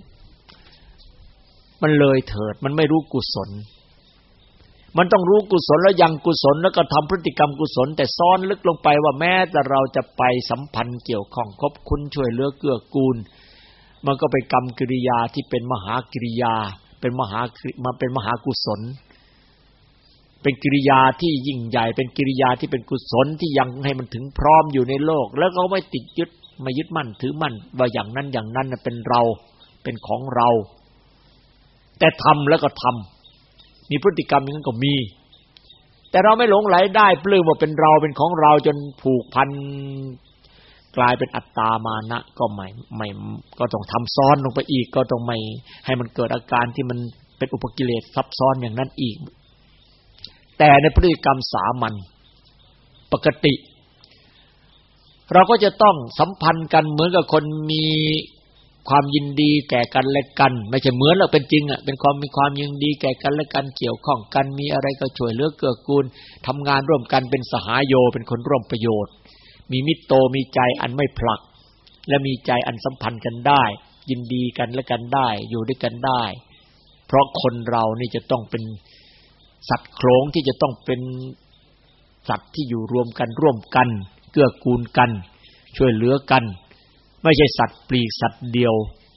ๆมันเลยเถิดมันไม่รู้กุศลมันต้องรู้กุศลแล้วยังกุศลแล้วก็ทำพฤติกรรมกุศลแต่ซ้อนลึกลงไปว่าแม้แต่เราจะไปสัมพันธ์เกี่ยวข้องคบคุณช่วยเหลือเกื้อกูลมันก็เป็นกรรมกิริยาที่เป็นมหากิริยาเป็นมหากุศลเป็นกิริยาที่ยิ่งใหญ่เป็นกิริยาที่เป็นกุศลที่ยังให้มันถึงพร้อมอยู่ในโลกแล้วก็ไม่ติดยึดไม่ยึดมั่นถือมั่นว่าอย่างนั้นเป็นเราเป็นของเราแต่ทำแล้วก็ทำมีพฤติกรรมอย่างนั้นก็มีแต่เราไม่หลงไหลได้ปลื้มว่าเป็นเราเป็นของเราจนผูกพันกลายเป็นอัตตามานะก็ไม่ก็ต้องทำซ้อนลงไปอีกก็ต้องไม่ให้มันเกิดอาการที่มันเป็นอุปกิเลสซับซ้อนอย่างนั้นอีกแต่ในพฤติกรรมสามัญปกติเราก็จะต้องสัมพันธ์กันเหมือนกับคนมีความยินดีแก่กันและกันไม่ใช่เหมือนหรอกเป็นจริงอ่ะเป็นความมีความยินดีแก่กันและกันเกี่ยวข้องกันมีอะไรก็ช่วยเหลือเกื้อกูลทำงานร่วมกันเป็นสหายโยเป็นคนร่วมประโยชน์มีมิตรโตมีใจอันไม่ผลักและมีใจอันสัมพันธ์กันได้ยินดีกันและกันได้อยู่ด้วยกันได้เพราะคนเรานี่จะต้องเป็นสัตว์โขลงที่จะต้องเป็นสัตว์ที่อยู่รวมกันร่วมกันเกื้อกูลกันช่วยเหลือกันไม่ใช่สัตว์ปลีกสัตว์เดียว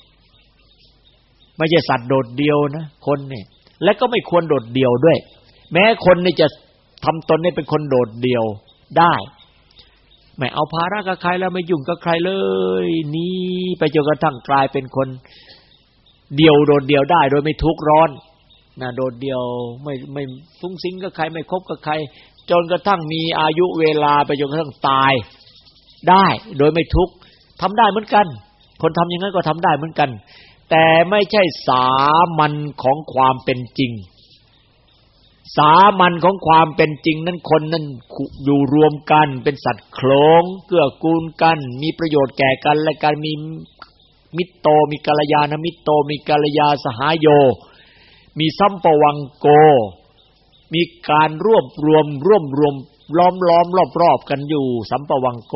ไม่ใช่สัตว์โดดเดียวนะคนนี่และก็ไม่ควรโดดเดี่ยวด้วยแม้คนนี่จะทำตนให้เป็นคนโดดเดี่ยวได้ไม่เอาภาระกับใครแล้วไม่ยุ่งกับใครเลยนี่ไปจนกระทั่งกลายเป็นคนเดี่ยวโดดเดี่ยวได้โดยไม่ทุกข์ร้อนนะโดดเดี่ยวไม่ฟุ้งซิ้งกับใครไม่คบกับใครจนกระทั่งมีอายุเวลาไปจนกระทั่งตายได้โดยไม่ทุกข์ทำได้เหมือนกันคนทำอย่างนั้นก็ทำได้เหมือนกันแต่ไม่ใช่สามัญของความเป็นจริงสามัญของความเป็นจริงนั้นคนนั้นอยู่รวมกันเป็นสัตว์โขลงเกื้อกูลกันมีประโยชน์แก่กันและกันมีมิตรโตมีกัลยาณมิตรโตมีกัลยาสหายโยมีสัมปวังโกมีการรวมรวมล้อมรอบกันอยู่สัมปวังโก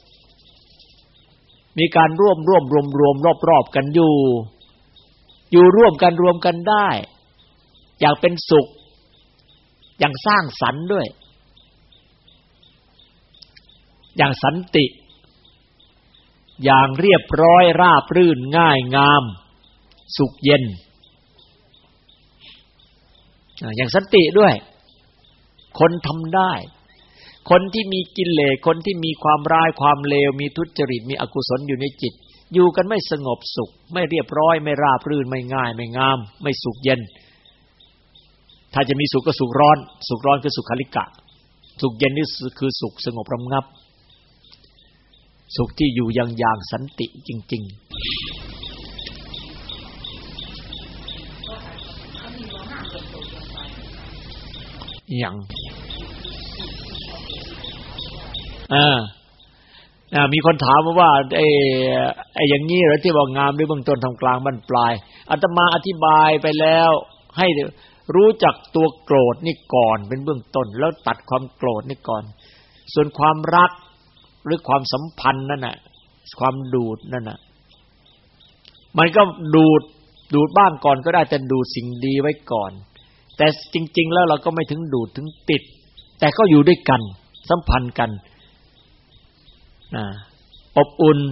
มีการร่วมรอบกันอยู่ร่วมกันได้อยากเป็นสุขอย่างสร้างสรรค์ด้วยอย่างสันติอย่างเรียบร้อยราบรื่นง่ายงามสุขเย็นอย่างสันติด้วยคนทำได้คนที่มีกิเลสคนที่มีความร้ายความเลวมีทุจริตมีอกุศลอยู่ในจิตอยู่กันไม่สงบสุขไม่เรียบร้อยไม่ราบรื่นไม่ง่ายไม่งามไม่สุขเย็นถ้าจะมีสุขก็สุขร้อนคือสุขคลิกะสุขเย็นนี่คือสุขสงบระงับสุขที่อยู่อย่างสันติจริงๆอย่างมีคนถามมาว่าไอ้อย่างนี้เหรอที่ว่างามด้วยเบื้องต้นทำกลางบั้นปลายอาตมาอธิบายไปแล้วให้รู้จักตัวโกรธนี่ก่อนเป็นเบื้องต้นแล้วตัดความโกรธนี่ก่อนส่วนความรักหรือความสัมพันธ์นั่นน่ะความดูดนั่นน่ะมันก็ดูดบ้างก่อนก็ได้แต่ดูดสิ่งดีไว้ก่อนแต่จริงๆแล้วเราก็ไม่ถึงดูดถึงติดแต่ก็อยู่ด้วยกันสัมพันธ์กันอบอุ่น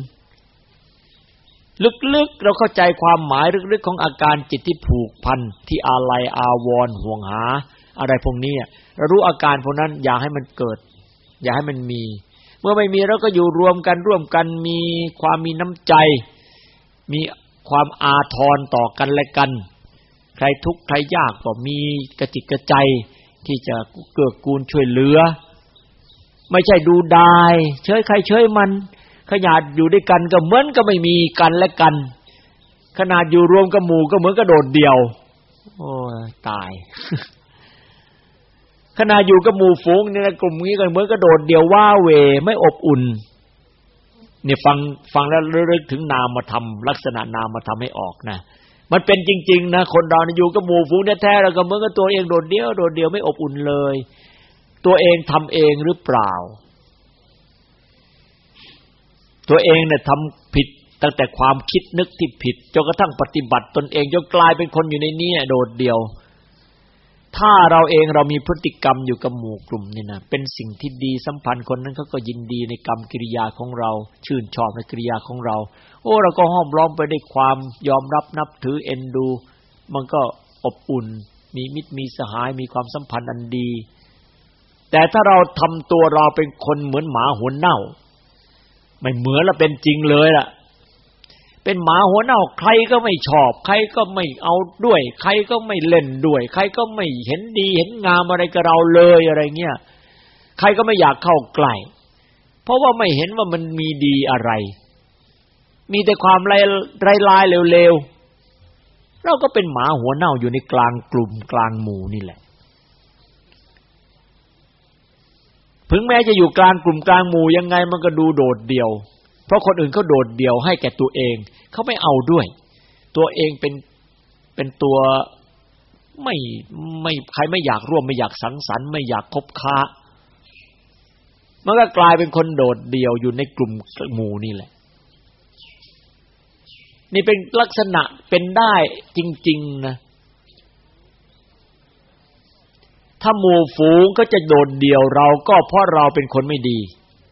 ลึกๆเราเข้าใจความหมายลึกๆของอาการจิตที่ผูกพันที่อาลัยอาวรณ์ห่วงหาอะไรพวกนี้เรารู้อาการพวกนั้นอย่าให้มันเกิดอย่าให้มันมีเมื่อไม่มีเราก็อยู่รวมกันมีความมีน้ำใจมีความอาทรต่อกันและกันใครทุกข์ใครยากก็มีกระจิตกระใจที่จะเกื้อกูลช่วยเหลือไม่ใช่ดูดายเฉยใครเฉยมันขนาดอยู่ด้วยกันก็เหมือนก็ไม่มีกันและกันขนาดอยู่รวมกับหมู่ก็เหมือนกระโดดเดี่ยวโอ้ยตาย ขณะอยู่กับหมู่ฝูงเนี่ยกลุ่มนี้ก็เหมือนกระโดดเดี่ยวว้าเหวไม่อบอุ่นเนี่ยฟังแล้วลึกถึงนามธรรมลักษณะนามธรรมให้ออกนะมันเป็นจริงๆนะคนเราเนี่ยอยู่กับหมู่ฝูงแท้ๆแล้วก็เหมือนกับตัวเองโดดเดี่ยวไม่อบอุ่นเลยตัวเองทำเองหรือเปล่าตัวเองเนี่ยทำผิดตั้งแต่ความคิดนึกที่ผิดจนกระทั่งปฏิบัติตนเองจนกลายเป็นคนอยู่ในนี้โดดเดี่ยวถ้าเราเองเรามีพฤติกรรมอยู่กับหมู่กลุ่มนี่นะเป็นสิ่งที่ดีสัมพันธ์คนนั้นเขาก็ยินดีในกรรมกิริยาของเราชื่นชอบในกิริยาของเราโอ้เราก็ห้อมล้อมไปด้วยความยอมรับนับถือเอ็นดูมันก็อบอุ่นมีมิตรมีสหายมีความสัมพันธ์อันดีแต่ถ้าเราทำตัวเราเป็นคนเหมือนหมาหัวเน่าไม่เหมือนแล้วเป็นจริงเลยล่ะเป็นหมาหัวเน่าใครก็ไม่ชอบใครก็ไม่เอาด้วยใครก็ไม่เล่นด้วยใครก็ไม่เห็นดีเห็นงามอะไรกับเราเลยอะไรเงี้ยใครก็ไม่อยากเข้าใกล้เพราะว่าไม่เห็นว่ามันมีดีอะไรมีแต่ความร้ายๆเลวๆเราก็เป็นหมาหัวเน่าอยู่ในกลางกลุ่มกลางหมู่นี่แหละถึงแม้จะอยู่กลางกลุ่มกลางหมู่ยังไงมันก็ดูโดดเดี่ยวเพราะคนอื่นเขาโดดเดี่ยวให้แก่ตัวเองเขาไม่เอาด้วยตัวเองเป็นตัวไม่ใครไม่อยากร่วมไม่อยากสังสรรค์ไม่อยากคบค้ามันก็กลายเป็นคนโดดเดี่ยวอยู่ในกลุ่มหมู่นี่แหละนี่เป็นลักษณะเป็นได้จริงๆนะถ้าหมู่ฝูงก็จะโดดเดี่ยวเราก็เพราะเราเป็นคนไม่ดี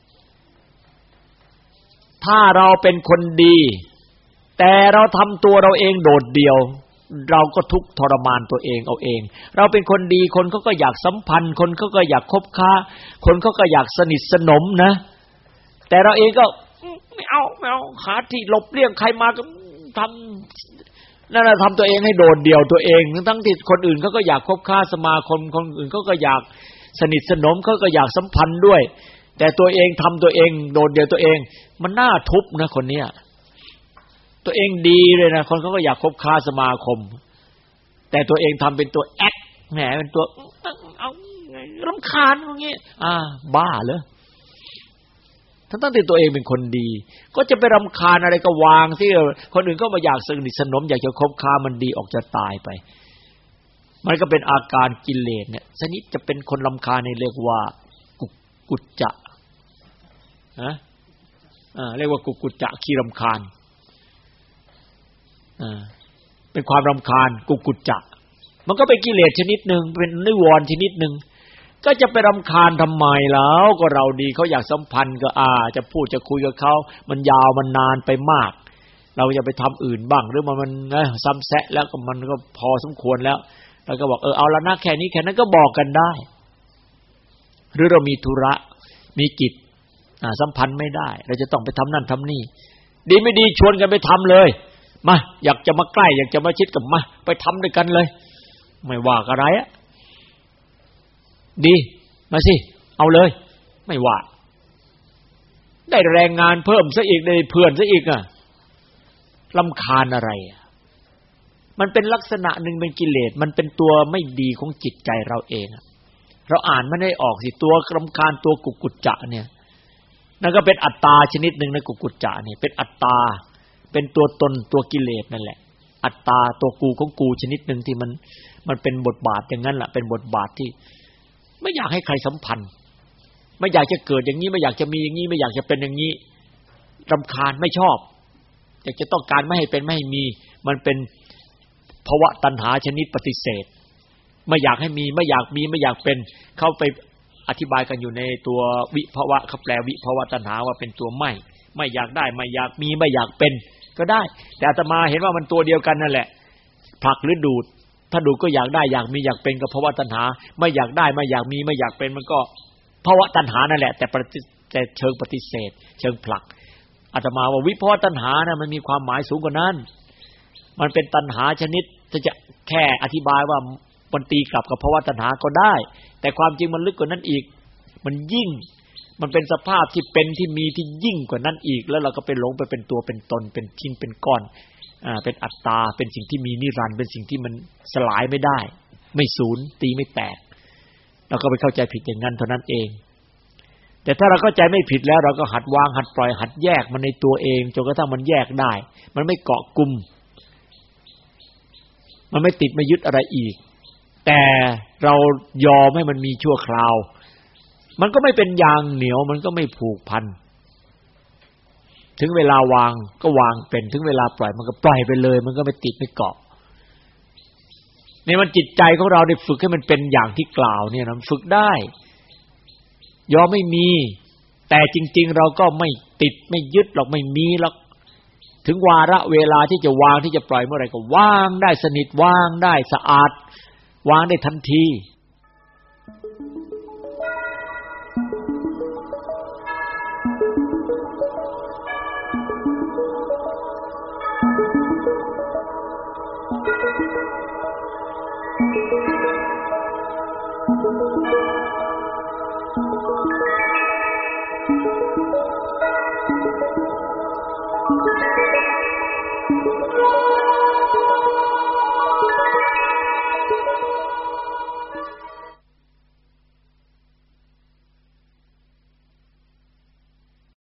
ถ้าเราเป็นคนดีแต่เราทำตัวเราเองโดดเดี่ยวเราก็ทุกข์ทรมานตัวเองเอาเองเราเป็นคนดีคนเขาก็อยากสัมพันธ์คนเขาก็อยากคบค้าคนเขาก็อยากสนิทสนมนะแต่เราเองก็ไม่เอาหาที่หลบเลี่ยงใครมาก็ทำนั่นแหละทำตัวเองให้โดดเดี่ยวตัวเองทั้งที่คนอื่นเขาก็อยากคบค้าสมาคมคนอื่นเขาก็อยากสนิทสนมเขาก็อยากสัมพันธ์ด้วยแต่ตัวเองทำตัวเองโดดเดี่ยวตัวเองมันน่าทุบนะคนเนี้ยตัวเองดีเลยนะคนเขาก็อยากคบค้าสมาคมแต่ตัวเองทำเป็นตัวแอคแหมเป็นตัวเอารำคาญอย่างเงี้ยบ้าเหรอทั้งที่ตัวเองเป็นคนดีก็จะไปรำคาญอะไรก็วางสิคนอื่นก็มาอยากสนิทสนมอยากจะคบค้ามันดีออกจะตายไปมันก็เป็นอาการกิเลสเนี่ยชนิดจะเป็นคนรำคาญนี่เรียกว่ากุจจะเรียกว่ากุจจะขี้รำคาญเป็นความรำคาญกุจจะมันก็เป็นกิเลสชนิดหนึ่งเป็นนิวรณ์ชนิดหนึ่งก็จะไปรำคาญทำไมแล้วก็เราดีเขาอยากสัมพันธ์ก็จะพูดจะคุยกับเขามันยาวมันนานไปมากเราจะไปทำอื่นบ้างหรือมันซ้ำแซะแล้วก็มันก็พอสมควรแล้วเราก็บอกเอาละนะแค่นี้แค่นั้นก็บอกกันได้หรือเรามีธุระมีกิจสัมพันธ์ไม่ได้เราจะต้องไปทำนั่นทำนี่ดีไม่ดีชวนกันไปทำเลยมาอยากจะมาใกล้อยากจะมาชิดกับมาไปทำด้วยกันเลยไม่ว่าอะไรดีมาสิเอาเลยไม่ว่าได้แรงงานเพิ่มซะอีกได้เพื่อนซะอีกรำคาญอะไรมันเป็นลักษณะหนึ่งเป็นกิเลสมันเป็นตัวไม่ดีของจิตใจเราเองเราอ่านมันได้ออกสิตัวรำคาญตัวกุจจะเนี่ยนั่นก็เป็นอัตตาชนิดหนึ่งนะกุจจะนี่เป็นอัตตาเป็นตัวตนตัวกิเลสนั่นแหละอัตตาตัวกูของกูชนิดหนึ่งที่มันเป็นบทบาทอย่างนั้นแหละเป็นบทบาทที่ไม่อยากให้ใครสัมพันธ์ไม่อยากจะเกิดอย่างนี้ไม่อยากจะมีอย่างนี้ไม่อยากจะเป็นอย่างนี้รำคาญไม่ชอบอยากจะต้องการไม่ให้เป็นไม่ให้มีมันเป็นภวะตัณหาชนิดปฏิเสธไม่อยากให้มีไม่อยากมีไม่อยากเป็นเข้าไปอธิบายกันอยู่ในตัววิภวะเขาแปลวิภวะตัณหาว่าเป็นตัวไม่อยากได้ไม่อยากมีไม่อยากเป็นก็ได้แต่อาตมาเห็นว่ามันตัวเดียวกันนั่นแหละผลักหรือดูดถ้าดูดก็อยากได้อยากมีอยากเป็นก็ภวะตัณหาไม่อยากได้ไม่อยากมีไม่อยากเป็นมันก็ภวะตัณหานั่นแหละแต่เชิงปฏิเสธเชิงผลักอาตมาว่าวิภวะตัณหานะมันมีความหมายสูงกว่านั้นมันเป็นตัณหาชนิดจะแค่อธิบายว่ามันตีกลับกับภาวะตัณหาก็ได้แต่ความจริงมันลึกกว่านั้นอีกมันยิ่งมันเป็นสภาพที่เป็นที่มีที่ยิ่งกว่านั้นอีกแล้วเราก็ไปหลงไปเป็นตัวเป็นตนเป็นชิ้นเป็นก้อนเป็นอัตตาเป็นสิ่งที่มีนิรันดร์เป็นสิ่งที่มันสลายไม่ได้ไม่สูญตีไม่แตกเราก็ไปเข้าใจผิดอย่างนั้นเท่านั้นเองแต่ถ้าเราเข้าใจไม่ผิดแล้วเราก็หัดวางหัดปล่อยหัดแยกมันในตัวเองจนกระทั่งมันแยกได้มันไม่เกาะกุมมันไม่ติดไม่ยึดอะไรอีกแต่เรายอมให้มันมีชั่วคราวมันก็ไม่เป็นยางเหนียวมันก็ไม่ผูกพันถึงเวลาวางก็วางเป็นถึงเวลาปล่อยมันก็ปล่อยไปเลยมันก็ไม่ติดไม่เกาะในมันจิตใจของเราได้ฝึกให้มันเป็นอย่างที่กล่าวเนี่ยนะฝึกได้ยอมไม่มีแต่จริงๆเราก็ไม่ติดไม่ยึดหรอกไม่มีหรอกถึงวาระเวลาที่จะวางที่จะปล่อยเมื่อไหร่ก็วางได้สนิทวางได้สะอาดวางได้ทันที